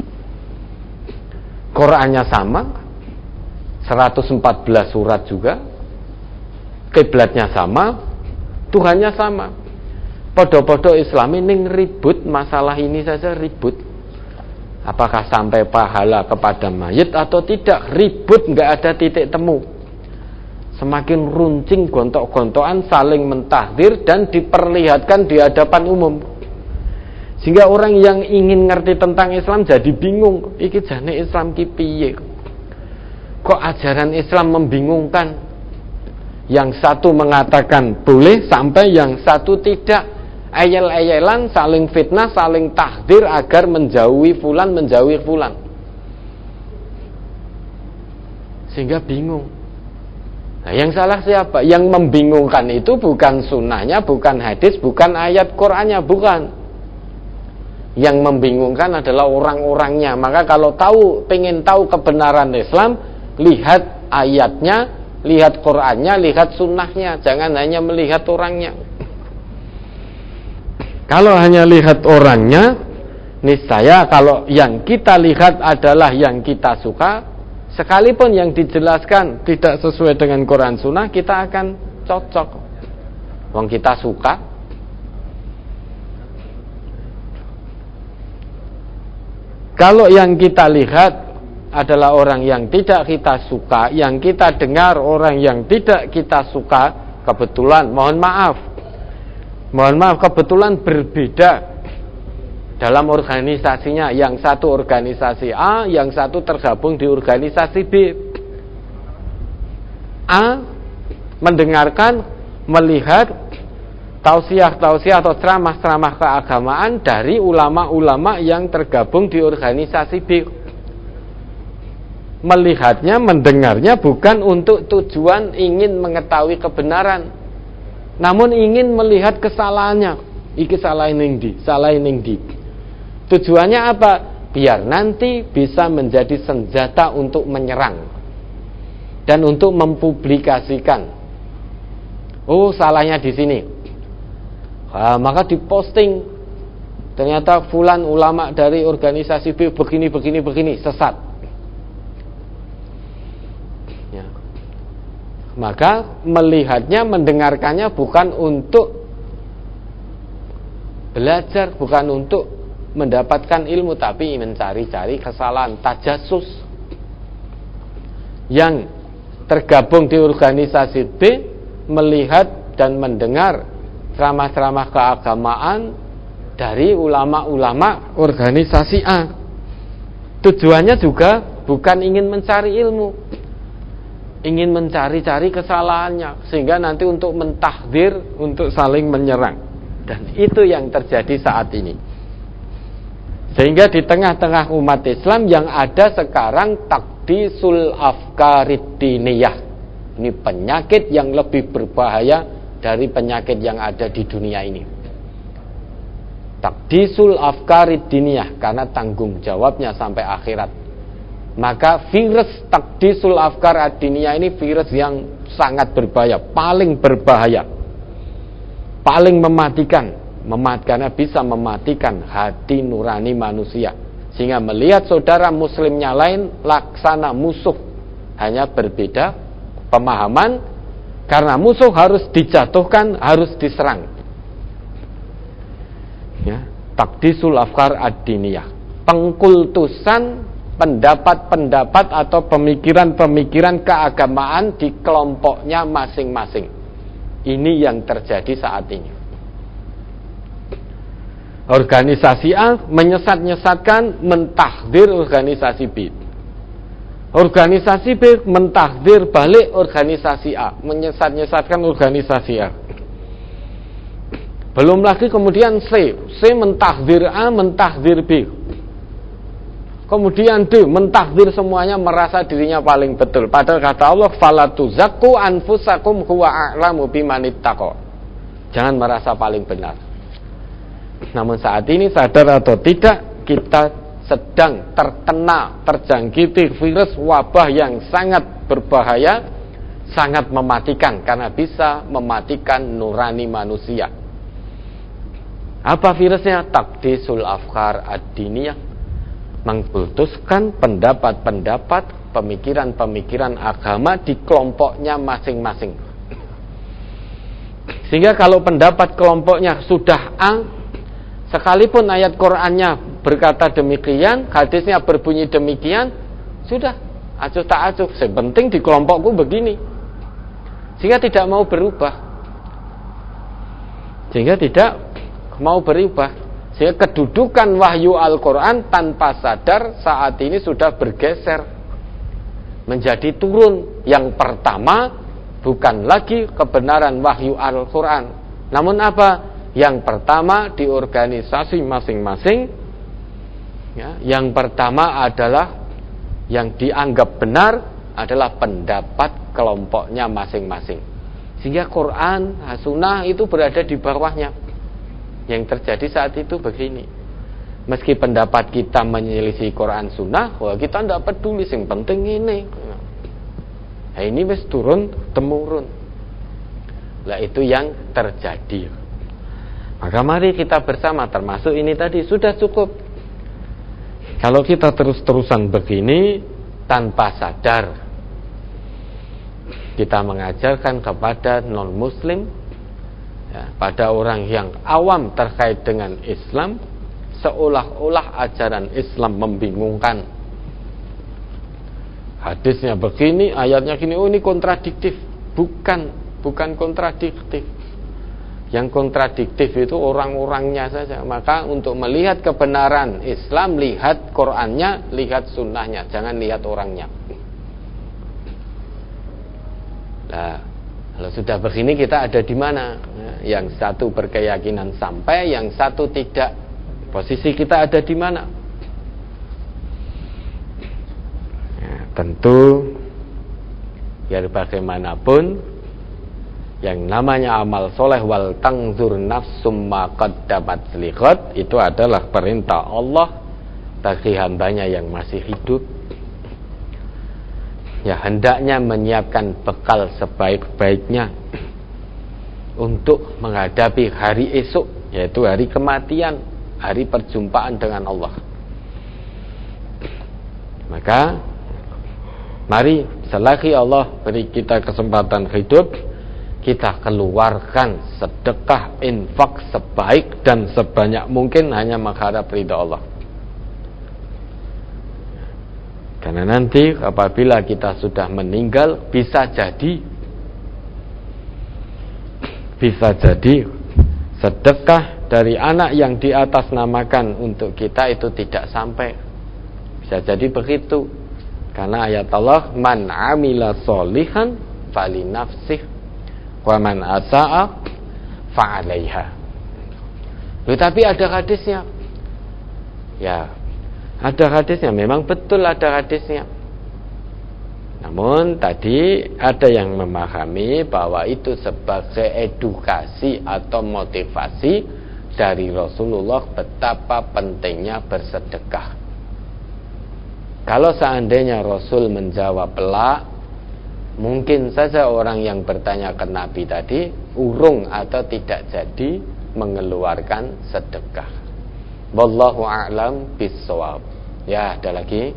Qurannya sama. 114 surat juga. Kiblatnya sama. Tuhannya sama. Podo-podo Islami ning ribut masalah ini saja ribut. Apakah sampai pahala kepada mayit atau tidak? Ribut, nggak ada titik temu. Semakin runcing, gontok-gontokan, saling mentahdir dan diperlihatkan di hadapan umum. Sehingga orang yang ingin ngerti tentang Islam jadi bingung, iki jane Islam ki piye? Kok ajaran Islam membingungkan? Yang satu mengatakan boleh sampai yang satu tidak. Ayel-ayelan, saling fitnah, saling tahdir agar menjauhi fulan. Sehingga bingung. Nah, yang salah siapa? Yang membingungkan itu bukan sunnahnya, bukan hadis, bukan ayat Qur'annya, bukan. Yang membingungkan adalah orang-orangnya. Maka kalau pengen tahu kebenaran Islam, lihat ayatnya, lihat Qur'annya, lihat sunnahnya. Jangan hanya melihat orangnya. Kalau hanya lihat orangnya, niscaya kalau yang kita lihat adalah yang kita suka, sekalipun yang dijelaskan tidak sesuai dengan Quran Sunnah, kita akan cocok. Wong kita suka. Kalau yang kita lihat adalah orang yang tidak kita suka, yang kita dengar orang yang tidak kita suka, kebetulan, mohon maaf, kebetulan berbeda dalam organisasinya. Yang satu organisasi A, yang satu tergabung di organisasi B. A mendengarkan, melihat tausiah atau ceramah keagamaan dari ulama-ulama yang tergabung di organisasi B. Melihatnya, mendengarnya bukan untuk tujuan ingin mengetahui kebenaran, namun ingin melihat kesalahannya. Iki salah ning ndi. Tujuannya apa? Biar nanti bisa menjadi senjata untuk menyerang dan untuk mempublikasikan. Oh, salahnya di sini. Maka diposting, ternyata fulan ulama dari organisasi B begini sesat. Ya. Maka melihatnya, mendengarkannya bukan untuk belajar, bukan untuk mendapatkan ilmu, tapi mencari-cari kesalahan, tajassus. Yang tergabung di organisasi B melihat dan mendengar ceramah-ceramah keagamaan dari ulama-ulama organisasi A. Tujuannya juga bukan ingin mencari ilmu, ingin mencari-cari kesalahannya, sehingga nanti untuk mentahdir, untuk saling menyerang. Dan itu yang terjadi saat ini. Sehingga di tengah-tengah umat Islam yang ada sekarang takdisul afkarid diniyah. Ini penyakit yang lebih berbahaya dari penyakit yang ada di dunia ini. Takdisul afkarid diniyah, karena tanggung jawabnya sampai akhirat. Maka virus takdisul afkar ad-diniyah ini virus yang sangat berbahaya, paling berbahaya, paling mematikan, karena bisa mematikan hati nurani manusia, sehingga melihat saudara muslimnya lain laksana musuh, hanya berbeda pemahaman. Karena musuh harus dijatuhkan, harus diserang. Ya, takdisul afkar ad-diniyah, pengkultusan pendapat-pendapat atau pemikiran-pemikiran keagamaan di kelompoknya masing-masing. Ini yang terjadi saat ini. Organisasi A menyesat-nyesatkan, mentahdir organisasi B. Organisasi B mentahdir balik organisasi A, menyesat-nyesatkan organisasi A. Belum lagi kemudian C mentahdir A, mentahdir B. Kemudian D mentahdir semuanya, merasa dirinya paling betul. Padahal kata Allah, fala tuzakku anfusakum huwa a'lamu bimanittaqo. Jangan merasa paling benar. Namun saat ini, sadar atau tidak, kita sedang terjangkiti virus wabah yang sangat berbahaya, sangat mematikan, karena bisa mematikan nurani manusia. Apa virusnya? Takdisul afkar ad-diniyah, mengkultuskan pendapat-pendapat, pemikiran-pemikiran agama di kelompoknya masing-masing. Sehingga kalau pendapat kelompoknya sudah A, sekalipun ayat Qur'annya berkata demikian, hadisnya berbunyi demikian, sudah acuh tak acuh, sepenting di kelompokku begini, sehingga tidak mau berubah. Sehingga kedudukan wahyu Al-Quran tanpa sadar saat ini sudah bergeser menjadi turun. Yang pertama bukan lagi kebenaran wahyu Al-Quran, namun apa? Yang pertama di organisasi masing-masing, ya, yang pertama adalah yang dianggap benar adalah pendapat kelompoknya masing-masing. Sehingga Quran, Sunnah itu berada di bawahnya. Yang terjadi saat itu begini, meski pendapat kita menyelisih Quran Sunnah, wah kita tidak peduli, yang penting ini. Nah, ini wis turun temurun. Lah itu yang terjadi. Maka mari kita bersama, termasuk ini tadi, sudah cukup. Kalau kita terus-terusan begini tanpa sadar, kita mengajarkan kepada non-muslim, ya, pada orang yang awam terkait dengan Islam, seolah-olah ajaran Islam membingungkan. Hadisnya begini, ayatnya gini, oh ini kontradiktif. Bukan kontradiktif. Yang kontradiktif itu orang-orangnya saja. Maka untuk melihat kebenaran Islam, lihat Qur'annya, lihat sunnahnya, jangan lihat orangnya. Nah, kalau sudah begini kita ada di mana? Yang satu berkeyakinan sampai, yang satu tidak. Posisi kita ada di mana? Ya, tentu biar bagaimanapun, yang namanya amal soleh, wal tangzur nafsum ma qaddamat liqad, itu adalah perintah Allah bagi hambanya yang masih hidup. Ya, hendaknya menyiapkan bekal sebaik-baiknya untuk menghadapi hari esok, yaitu hari kematian, hari perjumpaan dengan Allah. Maka mari selagi Allah beri kita kesempatan hidup, kita keluarkan sedekah, infak sebaik dan sebanyak mungkin hanya mengharap ridha Allah. Karena nanti apabila kita sudah meninggal, bisa jadi sedekah dari anak yang di atas namakan untuk kita itu tidak sampai. Bisa jadi begitu. Karena ayat Allah, man amila sholihan fali nafsih wa man asa'a fa'alaiha. Tetapi ada hadisnya. Ya, ada hadisnya, memang betul ada hadisnya. Namun tadi ada yang memahami bahwa itu sebagai edukasi atau motivasi dari Rasulullah betapa pentingnya bersedekah. Kalau seandainya Rasul menjawab la, mungkin saja orang yang bertanya ke Nabi tadi urung atau tidak jadi mengeluarkan sedekah. Wallahu a'lam bissawab. Ya, ada lagi.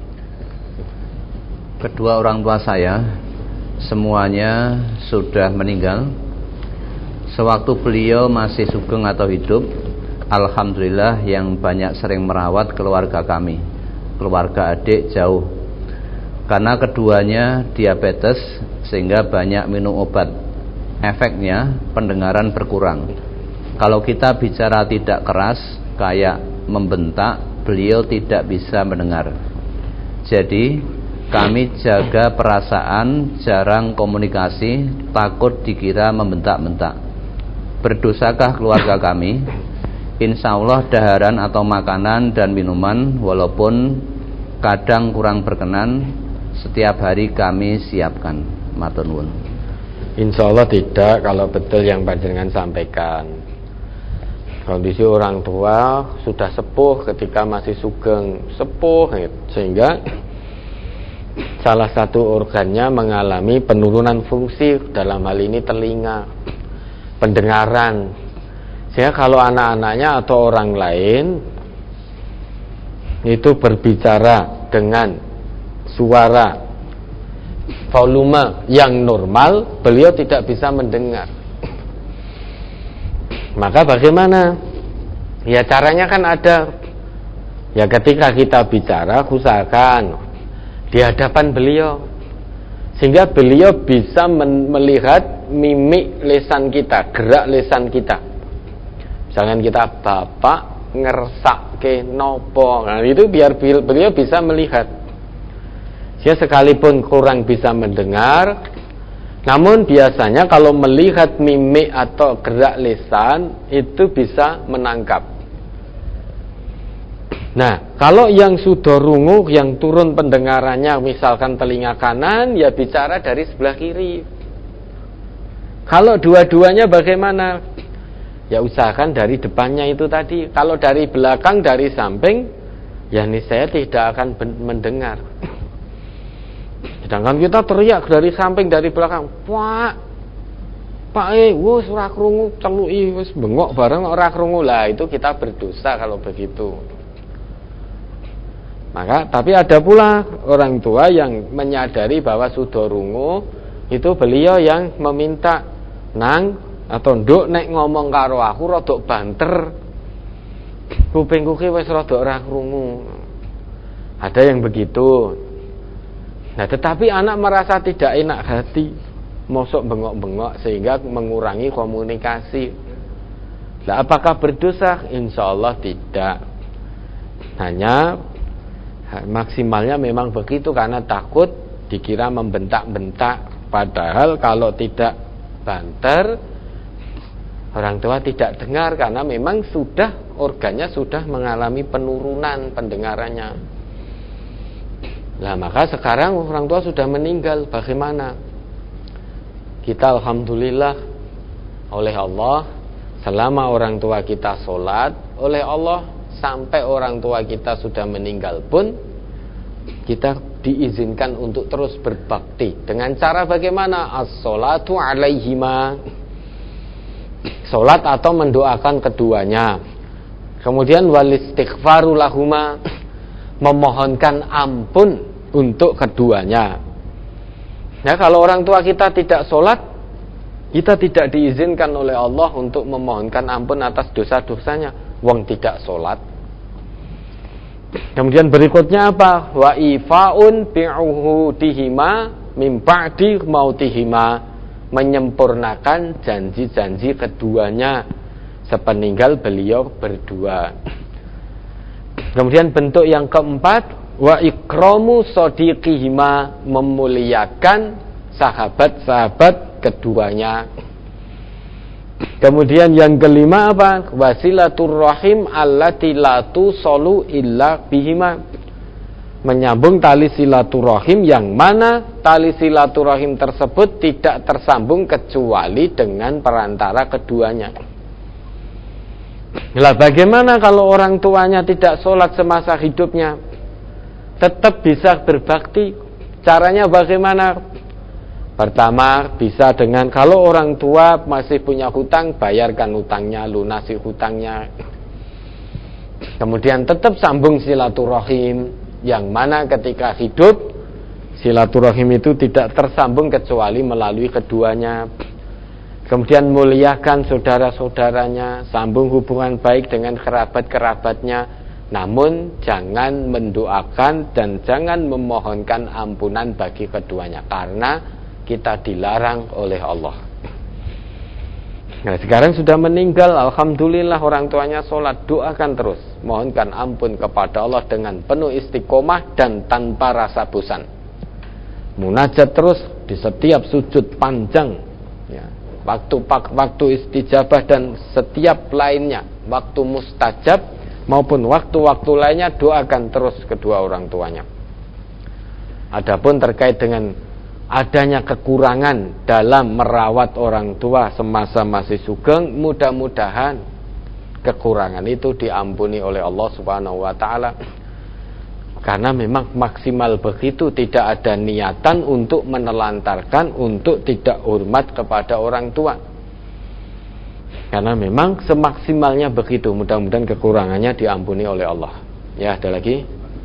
Kedua orang tua saya semuanya sudah meninggal. Sewaktu beliau masih sugeng atau hidup, alhamdulillah yang banyak sering merawat keluarga kami, keluarga adik jauh. Karena keduanya diabetes sehingga banyak minum obat. Efeknya pendengaran berkurang. Kalau kita bicara tidak keras, kayak membentak, beliau tidak bisa mendengar. Jadi kami jaga perasaan, jarang komunikasi, takut dikira membentak-bentak. Berdosakah keluarga kami? Insya Allah daharan atau makanan dan minuman, walaupun kadang kurang berkenan, setiap hari kami siapkan. Matur nuwun. Insya Allah tidak, kalau betul yang panjenengan sampaikan. Kondisi orang tua sudah sepuh ketika masih sugeng, sepuh, sehingga salah satu organnya mengalami penurunan fungsi, dalam hal ini telinga, pendengaran. Sehingga kalau anak-anaknya atau orang lain itu berbicara dengan suara volume yang normal, beliau tidak bisa mendengar. Maka bagaimana? Ya caranya kan ada. Ya ketika kita bicara, usahakan di hadapan beliau, sehingga beliau bisa melihat mimik lisan kita, gerak lisan kita. Misalkan kita bapak, ngersake nopo. Nah, itu biar beliau bisa melihat. Dia sekalipun kurang bisa mendengar, namun biasanya kalau melihat mimik atau gerak lisan itu bisa menangkap. Nah, kalau yang sudah rungu, yang turun pendengarannya misalkan telinga kanan, ya bicara dari sebelah kiri. Kalau dua-duanya bagaimana? Ya usahakan dari depannya itu tadi. Kalau dari belakang, dari samping, ya niscaya tidak akan mendengar. Sedangkan kita teriak dari samping, dari belakang, Pak wis ora krungu, celuki wis bengok bareng ora krungu. Lah itu kita berdosa kalau begitu. Maka tapi ada pula orang tua yang menyadari bahwa sudah rungu, itu beliau yang meminta, "Nang atau nduk nek ngomong karo aku rada banter. Kupingku ki wis rada ora krungu." Ada yang begitu. Nah, tetapi anak merasa tidak enak hati, mosok bengok-bengok sehingga mengurangi komunikasi. Nah, apakah berdosa? Insya Allah tidak. Hanya maksimalnya memang begitu karena takut dikira membentak-bentak. Padahal kalau tidak banter, orang tua tidak dengar karena memang sudah organnya sudah mengalami penurunan pendengarannya. Nah, maka sekarang orang tua sudah meninggal, bagaimana? Kita alhamdulillah oleh Allah, selama orang tua kita sholat, oleh Allah sampai orang tua kita sudah meninggal pun kita diizinkan untuk terus berbakti. Dengan cara bagaimana? As-sholatu alaihima, sholat atau mendoakan keduanya. Kemudian wal istighfaru lahuma, memohonkan ampun untuk keduanya. Nah, kalau orang tua kita tidak sholat, kita tidak diizinkan oleh Allah untuk memohonkan ampun atas dosa-dosanya. Wong tidak sholat. Kemudian berikutnya apa? Wa ifaun bi'uhudihima min ba'di mautihima, menyempurnakan janji-janji keduanya sepeninggal beliau berdua. Kemudian bentuk yang keempat, wa ikramu sodiqihima, memuliakan sahabat-sahabat keduanya. Kemudian yang kelima apa? Wasilaturrahim allati la tusolu illa bihima, menyambung tali silaturahim yang mana tali silaturahim tersebut tidak tersambung kecuali dengan perantara keduanya. Lah bagaimana kalau orang tuanya tidak sholat semasa hidupnya, tetap bisa berbakti? Caranya bagaimana? Pertama, bisa dengan kalau orang tua masih punya hutang, bayarkan hutangnya, lunasi hutangnya. Kemudian tetap sambung silaturahim, yang mana ketika hidup silaturahim itu tidak tersambung kecuali melalui keduanya. Kemudian muliakan saudara-saudaranya, sambung hubungan baik dengan kerabat-kerabatnya, namun jangan mendoakan dan jangan memohonkan ampunan bagi keduanya karena kita dilarang oleh Allah. Nah, sekarang sudah meninggal, alhamdulillah orang tuanya sholat, doakan terus, mohonkan ampun kepada Allah dengan penuh istiqomah dan tanpa rasa bosan. Munajat terus di setiap sujud panjang, ya, waktu istijabah dan setiap lainnya, waktu mustajab maupun waktu-waktu lainnya, doakan terus kedua orang tuanya. Adapun terkait dengan adanya kekurangan dalam merawat orang tua semasa masih sugeng, mudah-mudahan kekurangan itu diampuni oleh Allah Subhanahu wa taala. Karena memang maksimal begitu, tidak ada niatan untuk menelantarkan, untuk tidak hormat kepada orang tua. Karena memang semaksimalnya begitu, mudah-mudahan kekurangannya diampuni oleh Allah. Ya, ada lagi?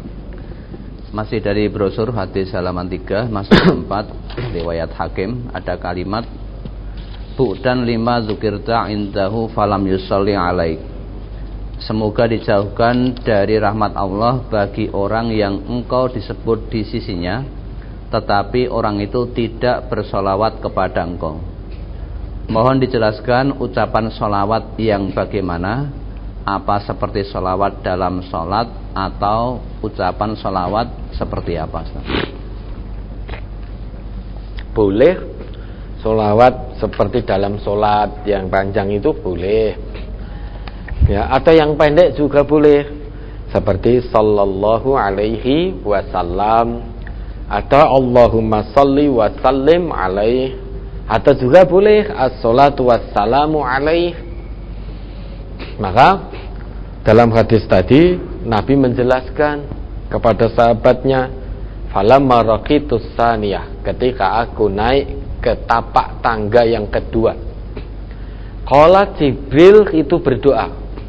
Masih dari brosur hadis halaman 3, masuk 4, riwayat Hakim, ada kalimat bu'dan lima dzukirta indahu falam yusalli alaik. Semoga dijauhkan dari rahmat Allah bagi orang yang engkau disebut di sisinya, tetapi orang itu tidak bersolawat kepada engkau. Mohon dijelaskan ucapan solawat yang bagaimana, apa seperti sholawat dalam sholat atau ucapan sholawat seperti apa, Ustaz? Boleh sholawat seperti dalam sholat yang panjang itu boleh ya, atau yang pendek juga boleh, seperti sallallahu alaihi wasallam atau Allahumma salli wa sallim alaihi, atau juga boleh as-salatu wassalamu alaihi. Maka dalam hadis tadi Nabi menjelaskan kepada sahabatnya, falamma raqitus saniyah, ketika aku naik ke tapak tangga yang kedua, qala Jibril itu berdoa,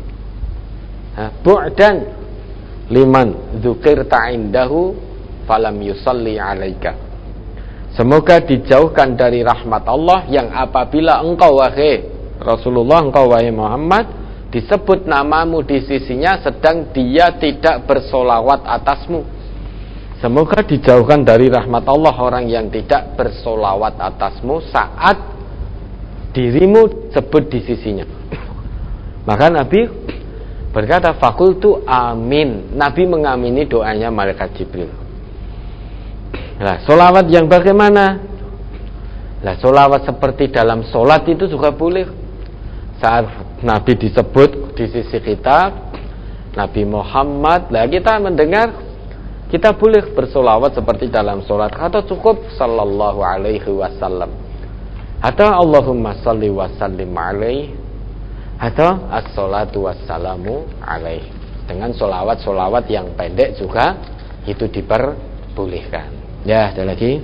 bu'dan liman dzukirta indahu falam yusalli alaika, semoga dijauhkan dari rahmat Allah yang apabila engkau wahai Rasulullah, engkau wahai Muhammad, disebut namamu di sisinya sedang dia tidak bersolawat atasmu. Semoga dijauhkan dari rahmat Allah orang yang tidak bersolawat atasmu saat dirimu sebut di sisinya. Maka Nabi berkata, fakultu amin. Nabi mengamini doanya malaikat Jibril. Nah, solawat yang bagaimana? Nah, solawat seperti dalam solat itu juga boleh. Saat Nabi disebut di sisi kita, Nabi Muhammad, lah kita mendengar, kita boleh bersolawat seperti dalam solat, atau cukup sallallahu alaihi wasallam, atau Allahumma salli wa sallim alaihi, atau as-salatu wassalamu alaihi. Dengan solawat-solawat yang pendek juga itu diperbolehkan. Ya, ada lagi?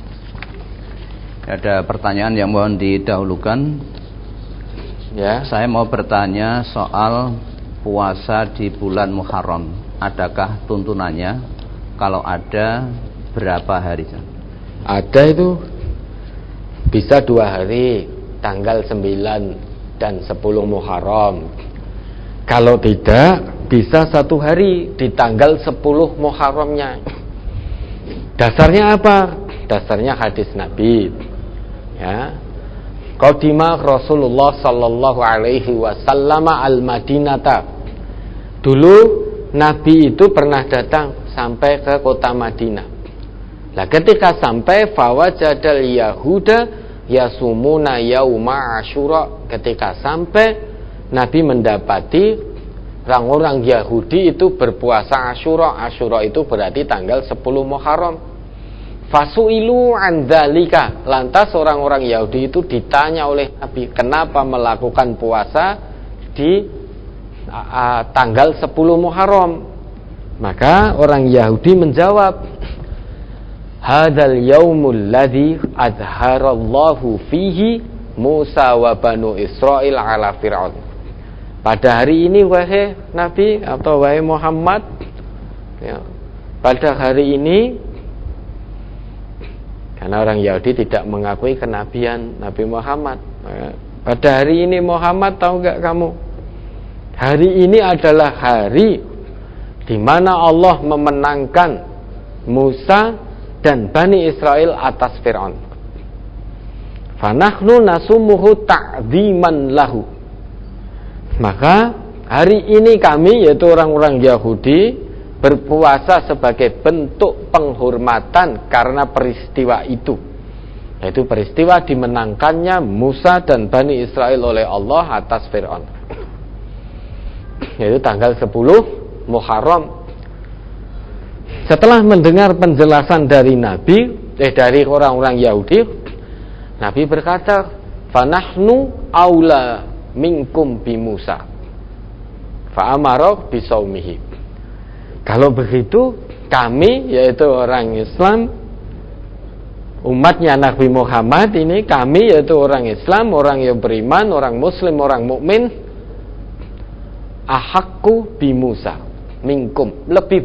Ada pertanyaan yang mohon didahulukan. Ya. Saya mau bertanya soal puasa di bulan Muharram. Adakah tuntunannya? Kalau ada, berapa hari? Ada, itu bisa 2 hari, tanggal 9 dan 10 Muharram. Kalau tidak, bisa 1 hari di tanggal 10 Muharramnya. Dasarnya apa? Dasarnya hadis Nabi, ya, qadima Rasulullah sallallahu alaihi wasallam al-Madinata. Dulu Nabi itu pernah datang sampai ke kota Madinah. Nah, ketika sampai fawajadal yahuda yasumuna yauma Asyura. Ketika sampai, Nabi mendapati orang-orang Yahudi itu berpuasa Asyura. Asyura itu berarti tanggal 10 Muharram. Fasu'ilu an dzalika, lantas orang-orang Yahudi itu ditanya oleh Nabi, kenapa melakukan puasa di tanggal 10 Muharram? Maka orang Yahudi menjawab, hadzal yaumul ladzi azharallahu fihi Musa wa banu Israil ala Fir'aun. Pada hari ini wahai Nabi atau wahai Muhammad, ya, pada hari ini, karena orang Yahudi tidak mengakui kenabian Nabi Muhammad. Pada hari ini Muhammad, tahu enggak kamu? Hari ini adalah hari di mana Allah memenangkan Musa dan Bani Israel atas Fir'aun. Fanahnu nasumuhu ta'dziman lahu. Maka hari ini kami, yaitu orang-orang Yahudi, berpuasa sebagai bentuk penghormatan karena peristiwa itu, yaitu peristiwa dimenangkannya Musa dan Bani Israel oleh Allah atas Fir'aun, yaitu tanggal 10 Muharram. Setelah mendengar penjelasan dari Nabi, dari orang-orang Yahudi, Nabi berkata, fanahnu aula minkum bi Musa fa amara bi saumihi. Kalau begitu, kami, yaitu orang Islam, umatnya Nabi Muhammad ini, kami yaitu orang Islam, orang yang beriman, orang Muslim, orang mukmin, ahakku bi Musa minkum, lebih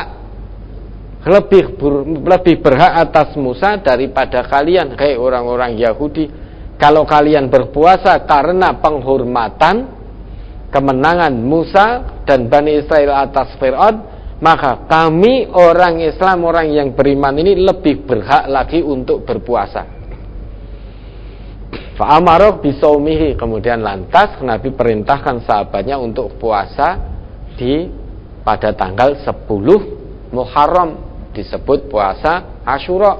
berhak atas Musa daripada kalian, kayak orang-orang Yahudi. Kalau kalian berpuasa karena penghormatan kemenangan Musa dan Bani Israel atas Fir'aun, maka kami orang Islam, orang yang beriman ini lebih berhak lagi untuk berpuasa. Fa'amara bisaumihi, kemudian lantas Nabi perintahkan sahabatnya untuk puasa pada tanggal 10 Muharram, disebut puasa Asyura.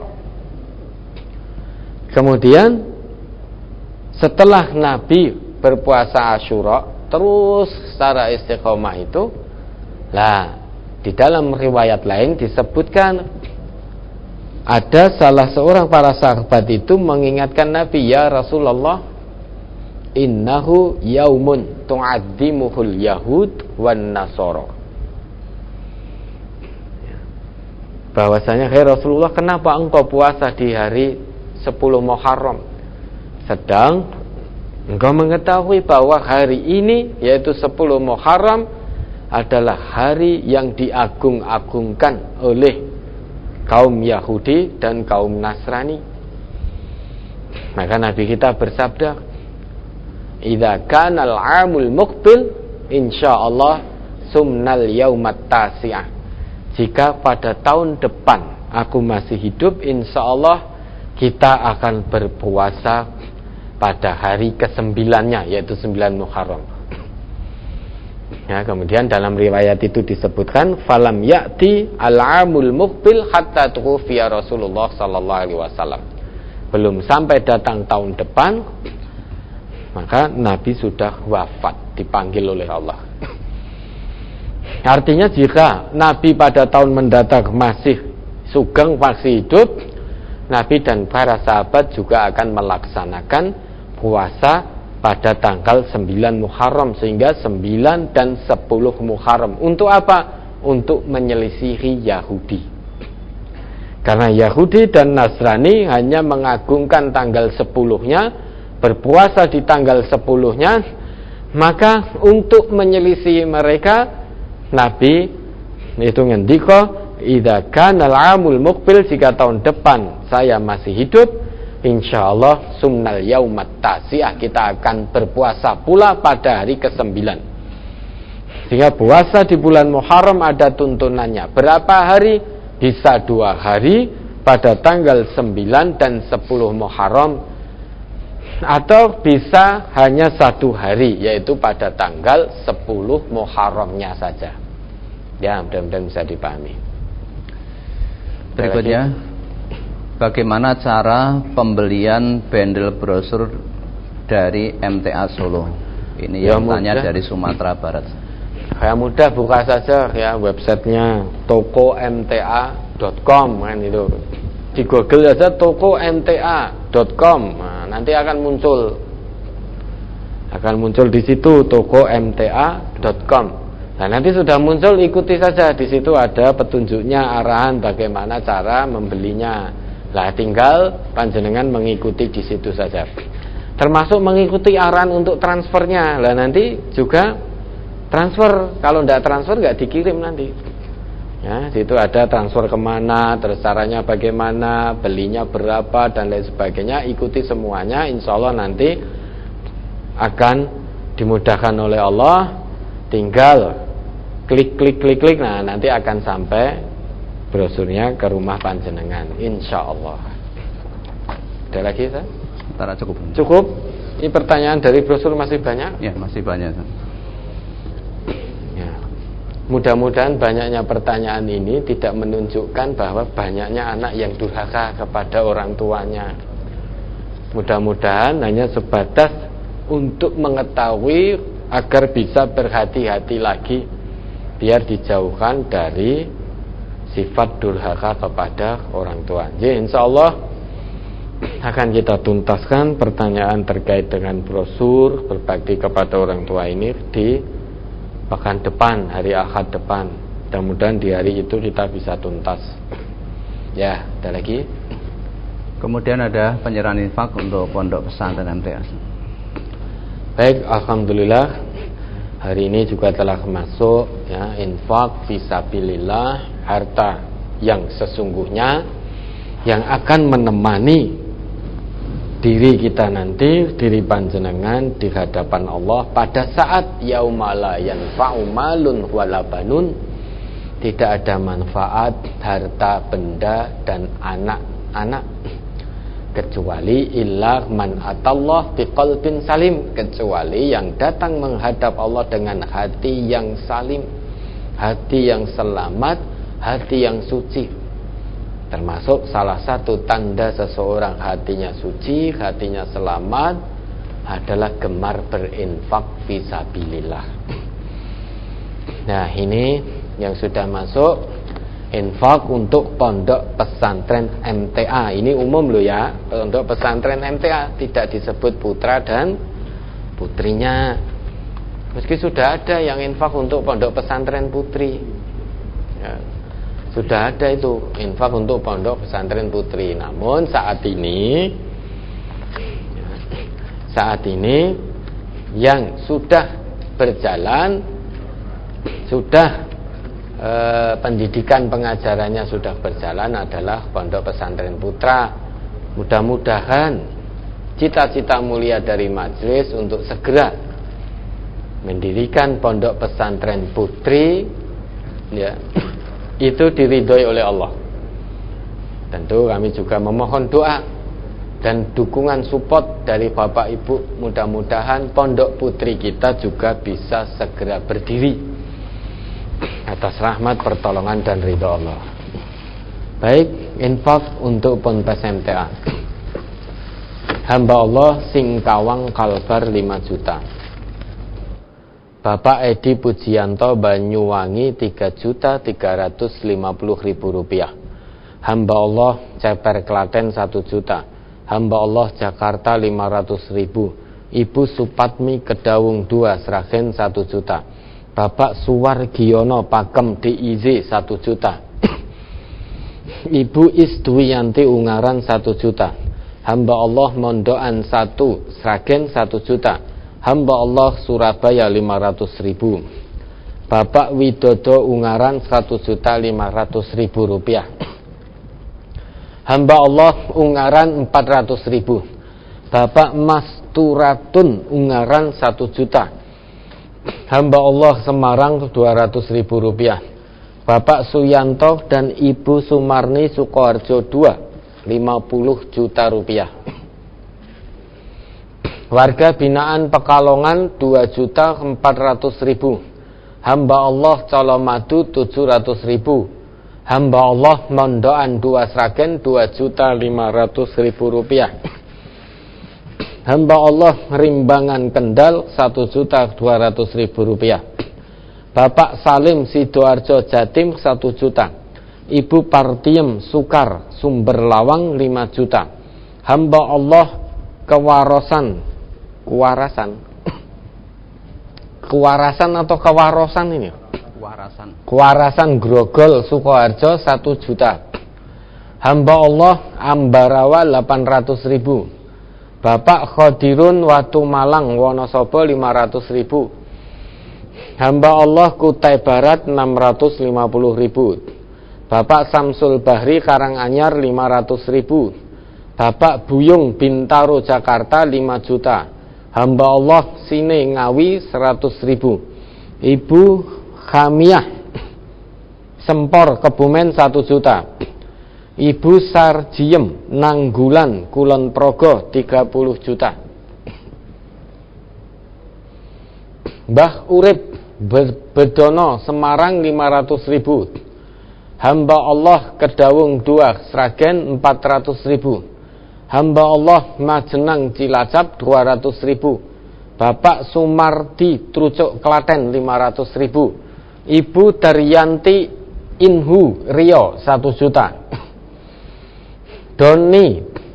Kemudian setelah Nabi berpuasa Asyura terus secara istiqomah itu, di dalam riwayat lain disebutkan ada salah seorang para sahabat itu mengingatkan Nabi, ya Rasulullah, innahu yaumun tu'azzimuhul yahud wan nasara. Bahwasanya, hai Rasulullah, kenapa engkau puasa di hari 10 Muharram, sedang engkau mengetahui bahwa hari ini, yaitu 10 Muharram, adalah hari yang diagung-agungkan oleh kaum Yahudi dan kaum Nasrani. Maka Nabi kita bersabda, idza kana al-'amul muqbil insyaallah sumnal yaumat tasi'ah. Jika pada tahun depan aku masih hidup, insyaallah kita akan berpuasa pada hari ke-9-nya, yaitu 9 Muharram. Ya, kemudian dalam riwayat itu disebutkan, falam ya'ti al-'amul muqbil hatta tuwfiya Rasulullah sallallahu alaihi wasallam. Belum sampai datang tahun depan, maka Nabi sudah wafat, dipanggil oleh Allah. Artinya jika Nabi pada tahun mendatang masih sugeng, masih hidup, Nabi dan para sahabat juga akan melaksanakan puasa pada tanggal 9 Muharram, sehingga 9 dan 10 Muharram. Untuk apa? Untuk menyelisihi Yahudi. Karena Yahudi dan Nasrani hanya mengagungkan tanggal 10-nya, berpuasa di tanggal 10-nya, maka untuk menyelisihi mereka, Nabi itu ngendika, idza kana al-'amul muqbil, jika tahun depan saya masih hidup, insyaallah sumnal yaumat tasi'ah, kita akan berpuasa pula pada hari ke-9. Sehingga puasa di bulan Muharram ada tuntunannya. Berapa hari? Bisa 2 hari pada tanggal 9 dan 10 Muharram, atau bisa hanya 1 hari, yaitu pada tanggal 10 Muharramnya saja. Ya, mudah-mudahan bisa dipahami. Berikutnya, bagaimana cara pembelian bendel brosur dari MTA Solo? Ini yang tanya dari Sumatera Barat. Ya mudah, buka saja ya websitenya tokomta.com kan itu. Di Google saja tokomta.com. Nah, nanti akan muncul di situ tokomta.com. Nah, nanti sudah muncul, ikuti saja, di situ ada petunjuknya, arahan bagaimana cara membelinya. Lah tinggal panjenengan mengikuti di situ saja. Termasuk mengikuti arahan untuk transfernya. Lah nanti juga transfer, kalau tidak transfer nggak dikirim nanti. Ya, situ ada transfer kemana, terus caranya bagaimana, belinya berapa dan lain sebagainya. Ikuti semuanya, insya Allah nanti akan dimudahkan oleh Allah. Tinggal klik, nah nanti akan sampai brosurnya ke rumah panjenengan, insya Allah. Ada lagi, Ustaz? Sementara cukup. Cukup. Ini pertanyaan dari brosur masih banyak? Ya, masih banyak. Ya. Mudah-mudahan banyaknya pertanyaan ini tidak menunjukkan bahwa banyaknya anak yang durhaka kepada orang tuanya. Mudah-mudahan hanya sebatas untuk mengetahui agar bisa berhati-hati lagi, biar dijauhkan dari sifat durhaka kepada orang tua. Jadi insya Allah akan kita tuntaskan pertanyaan terkait dengan brosur berbakti kepada orang tua ini di pekan depan, hari Ahad depan. Mudah-mudahan di hari itu kita bisa tuntas. Ya, ada lagi. Kemudian ada penyerahan infak untuk pondok pesantren MTA. Baik, alhamdulillah. Hari ini juga telah masuk ya, infak fisabilillah, harta yang sesungguhnya yang akan menemani diri kita nanti, diri panjenengan di hadapan Allah pada saat yaumala yanfa'u malun wala banun, tidak ada manfaat harta, benda dan anak-anak. kecuali illa man atallah biqalbin salim, kecuali yang datang menghadap Allah dengan hati yang salim, hati yang selamat, hati yang suci. Termasuk salah satu tanda seseorang hatinya suci, hatinya selamat adalah gemar berinfak fisabilillah. Nah, ini yang sudah masuk infak untuk pondok pesantren MTA. Ini umum loh ya, pondok pesantren MTA, tidak disebut putra dan putrinya. Meski sudah ada yang infak untuk pondok pesantren putri ya, sudah ada itu infak untuk pondok pesantren putri. Namun saat ini yang sudah berjalan, sudah pendidikan pengajarannya sudah berjalan adalah pondok pesantren putra. Mudah-mudahan cita-cita mulia dari majelis untuk segera mendirikan pondok pesantren putri ya, itu diridhoi oleh Allah. Tentu kami juga memohon doa dan dukungan support dari Bapak Ibu. Mudah-mudahan pondok putri kita juga bisa segera berdiri atas rahmat, pertolongan dan ridha Allah. Baik, infak untuk Ponpes MTA. Hamba Allah sing kawang kalbar 5 juta. Bapak Edi Pujianto Banyuwangi 3.350.000 rupiah. Hamba Allah Ceper Klaten 1 juta. Hamba Allah Jakarta 500.000. Ibu Supatmi Kedawung 2 Sragen 1 juta. Bapak Suwargiono Pakem DIZ 1 juta. Ibu Isdwiyanti Ungaran 1 juta. Hamba Allah Mondoan 1 Sragen 1 juta. Hamba Allah Surabaya 500.000. Bapak Widodo Ungaran 1.500.000 rupiah. Hamba Allah Ungaran 400.000. Bapak Masturatun Ungaran 1 juta. Hamba Allah Semarang 200.000 rupiah. Bapak Suyanto dan Ibu Sumarni Sukoharjo 2 50 juta rupiah. Warga binaan Pekalongan 2.400.000. Hamba Allah Colomadu 700.000. Hamba Allah Mondoan 2 Sragen 2.500.000 rupiah. Hamba Allah Rimbangan Kendal 1.200.000 rupiah. Bapak Salim Sidoarjo Jatim 1 juta. Ibu Partiem Sukar Sumber Lawang 5 juta. Hamba Allah Kewarasan atau Kewarosan ini? Kewarasan Grogol Sukoharjo 1 juta. Hamba Allah Ambarawa 800.000. Bapak Khodirun Watu Malang Wonosobo 500.000. Hamba Allah Kutai Barat 650.000. Bapak Samsul Bahri Karanganyar 500.000. Bapak Buyung Bintaro Jakarta 5 juta. Hamba Allah Sine Ngawi 100.000. Ibu Khamiah Sempor Kebumen 1 juta. Ibu Sarjiem Nanggulan Kulon Progo 30 juta. Mbah Urip Bedono Semarang 500.000. Hamba Allah Kedawung 2 Sragen 400.000. Hamba Allah Majenang Cilacap 200.000. Bapak Sumardi Trucuk Klaten 500.000. Ibu Daryanti Inhu Rio 1 juta. Doni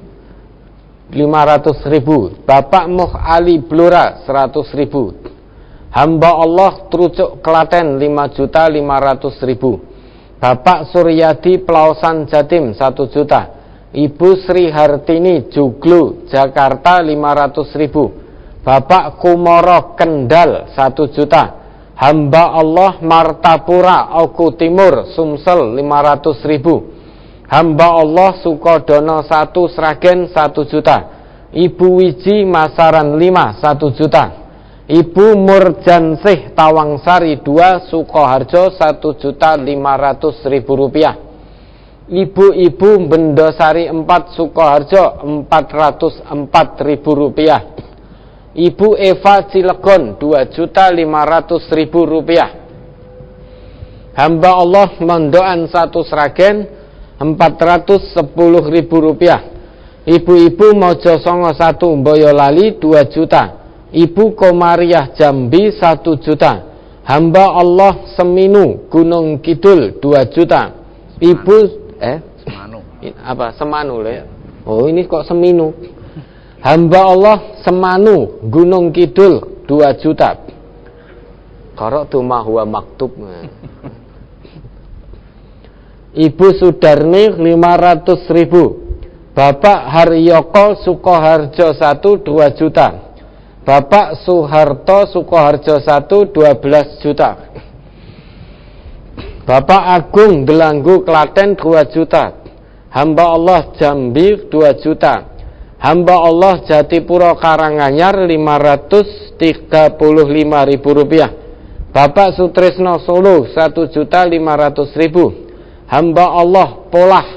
500.000. Bapak Muh Ali Blora 100.000. Hamba Allah Trucuk Klaten 5.500.000. Bapak Suryadi Pelausan Jatim 1 juta. Ibu Sri Hartini Juglu Jakarta 500.000. Bapak Kumoro Kendal 1 juta. Hamba Allah Martapura Oku Timur Sumsel 500.000. Hamba Allah Sukodono 1 Sragen 1 juta. Ibu Wiji Masaran 5 1 juta. Ibu Murjansih Tawangsari 2 Sukoharjo 1.500.000 rupiah. Ibu-ibu Bendosari 4 Sukoharjo 404.000 rupiah. Ibu Eva Cilegon 2.500.000 rupiah. Hamba Allah Mondoan 1 Sragen 410.000 rupiah. Ibu-ibu Mojo Songo 1 Boyolali 2 juta. Ibu Komariah Jambi 1 juta. Hamba Allah Seminu Gunung Kidul 2 juta. Ibu Semanu. Apa? Semanu ya? Oh, ini kok Seminu. Hamba Allah Semanu Gunung Kidul 2 juta. Qara'tu ma huwa maktub. Ibu Sudarni 500.000. Bapak Haryoko Sukoharjo 1 2 juta. Bapak Suharto Sukoharjo 1 12 juta. Bapak Agung Delanggu Klaten 2 juta. Hamba Allah Jambi 2 juta. Hamba Allah Jatipuro Karanganyar 535.000 rupiah. Bapak Sutrisno Solo 1.500.000. Hamba Allah Polah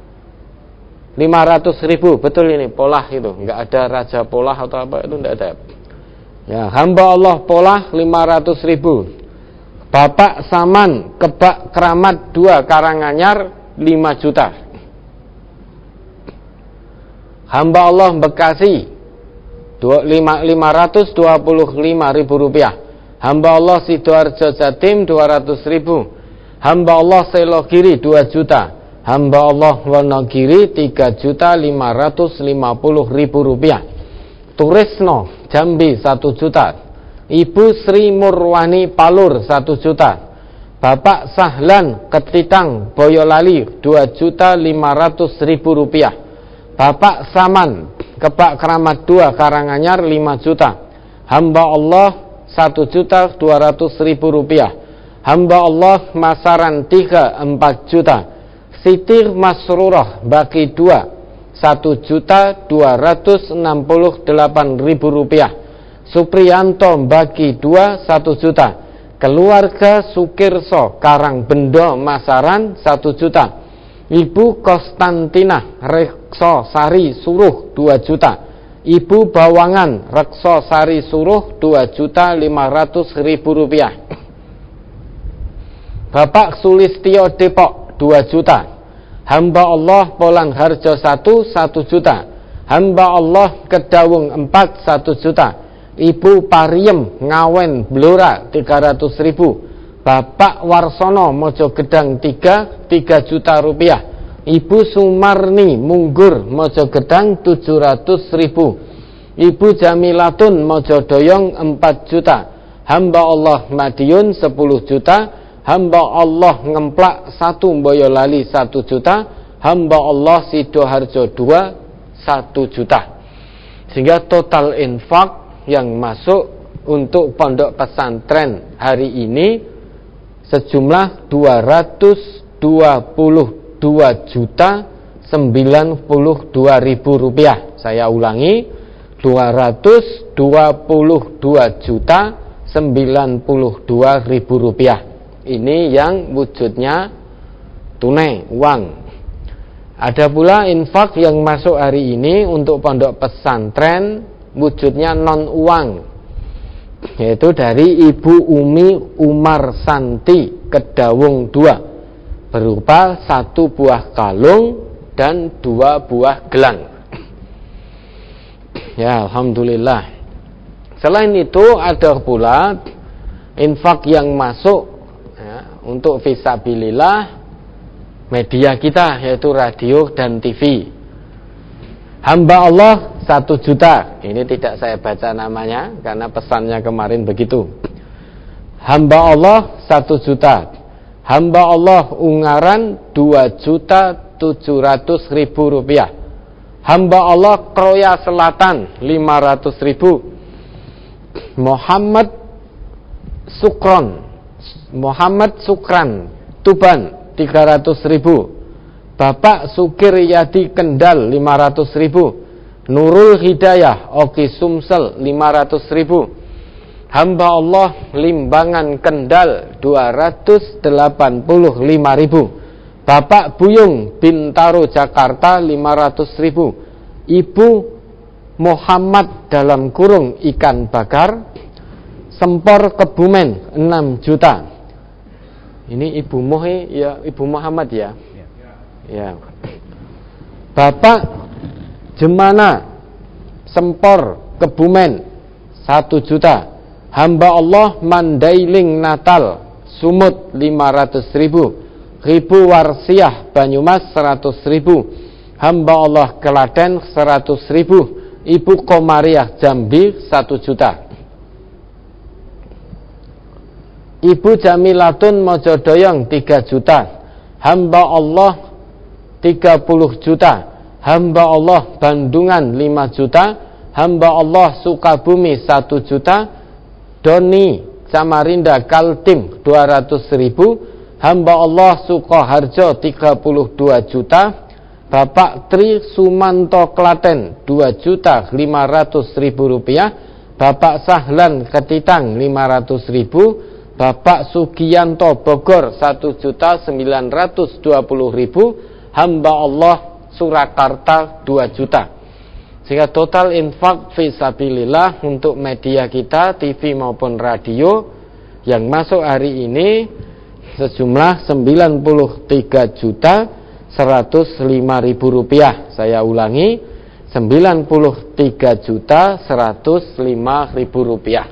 500.000. Betul ini Polah itu, enggak ada Raja Polah atau apa itu, enggak ada. Ya, hamba Allah Polah 500.000. Bapak Saman Kebak Keramat 2 Karanganyar 5 juta. Hamba Allah Bekasi 525.000 rupiah. Hamba Allah Sidoarjo Jatim 200.000. Hamba Allah Selogiri 2 juta. Hamba Allah Wonogiri 3.550.000 rupiah. Turisno Jambi 1 juta. Ibu Sri Murwani Palur 1 juta. Bapak Sahlan Ketitang Boyolali 2.500.000 rupiah. Bapak Saman Kebak Keramat 2 Karanganyar 5 juta. Hamba Allah 1.200.000 rupiah. Hamba Allah Masaran 3 4 juta. Siti Masrurah Baki 2 1.268.000 rupiah. Supriyanto Bagi 2 1 juta. Keluarga Sukirso Karangbendo Masaran 1 juta. Ibu Konstantina Rekso Sari Suruh 2 juta. Ibu Bawangan Rekso Sari Suruh 2.500.000 rupiah. Bapak Sulistio Depok 2 juta. Hamba Allah Polang Harjo 1 juta. Hamba Allah Kedawung 4 1 juta. Ibu Pariem Ngawen Blora 300.000. Bapak Warsono Mojogedang 3 juta rupiah. Ibu Sumarni Munggur Mojogedang 700.000. Ibu Jamilatun Mojodoyong 4 juta. Hamba Allah Madiun 10 juta. Hamba Allah Ngemplak 1 Boyolali 1 juta. Hamba Allah Sidoharjo 2 1 juta. Sehingga total infak yang masuk untuk pondok pesantren hari ini sejumlah 222.092.092 rupiah. Saya ulangi, 222.092.092 rupiah. Ini yang wujudnya tunai uang. Ada pula infak yang masuk hari ini untuk pondok pesantren wujudnya non uang, yaitu dari Ibu Umi Umar Santi Kedawung 2 berupa 1 buah kalung dan 2 buah gelang. Ya, alhamdulillah. Selain itu ada pula infak yang masuk ya, untuk fisabilillah media kita, yaitu radio dan TV. Hamba Allah 1 juta. Ini tidak saya baca namanya karena pesannya kemarin begitu. Hamba Allah 1 juta. Hamba Allah Ungaran 2.700.000 rupiah. Hamba Allah Kroya Selatan 500.000. Muhammad Sukran Tuban 300.000. Bapak Sukir Yadi Kendal 500.000. Nurul Hidayah Oki Sumsel 500.000. Hamba Allah Limbangan Kendal 285.000. Bapak Buyung Bintaro Jakarta 500.000. Ibu Muhammad dalam kurung ikan bakar Sempor Kebumen 6 juta. Ini Ibu Mohe ya, Ibu Muhammad ya. Ya. Bapak Jemana Sempor Kebumen 1 juta. Hamba Allah Mandailing Natal Sumut 500.000. Ribu Warsiah Banyumas 100.000. Hamba Allah Kelaten 100.000. Ibu Komariah Jambi 1 juta. Ibu Jamilatun Mojodoyong 3 juta. Hamba Allah 30 juta. Hamba Allah Bandungan 5 juta. Hamba Allah Sukabumi 1 juta. Doni Samarinda Kaltim 200.000. Hamba Allah Sukoharjo 32 juta. Bapak Tri Sumanto Klaten 2.500.000 rupiah. Bapak Sahlan Ketitang 500.000. Bapak Sugiyanto Bogor 1.920.000. Hamba Allah Surakarta 2 juta. Sehingga total infak fisabilillah untuk media kita, TV maupun radio yang masuk hari ini sejumlah 93.105.000 rupiah. Saya ulangi, 93.105.000 rupiah.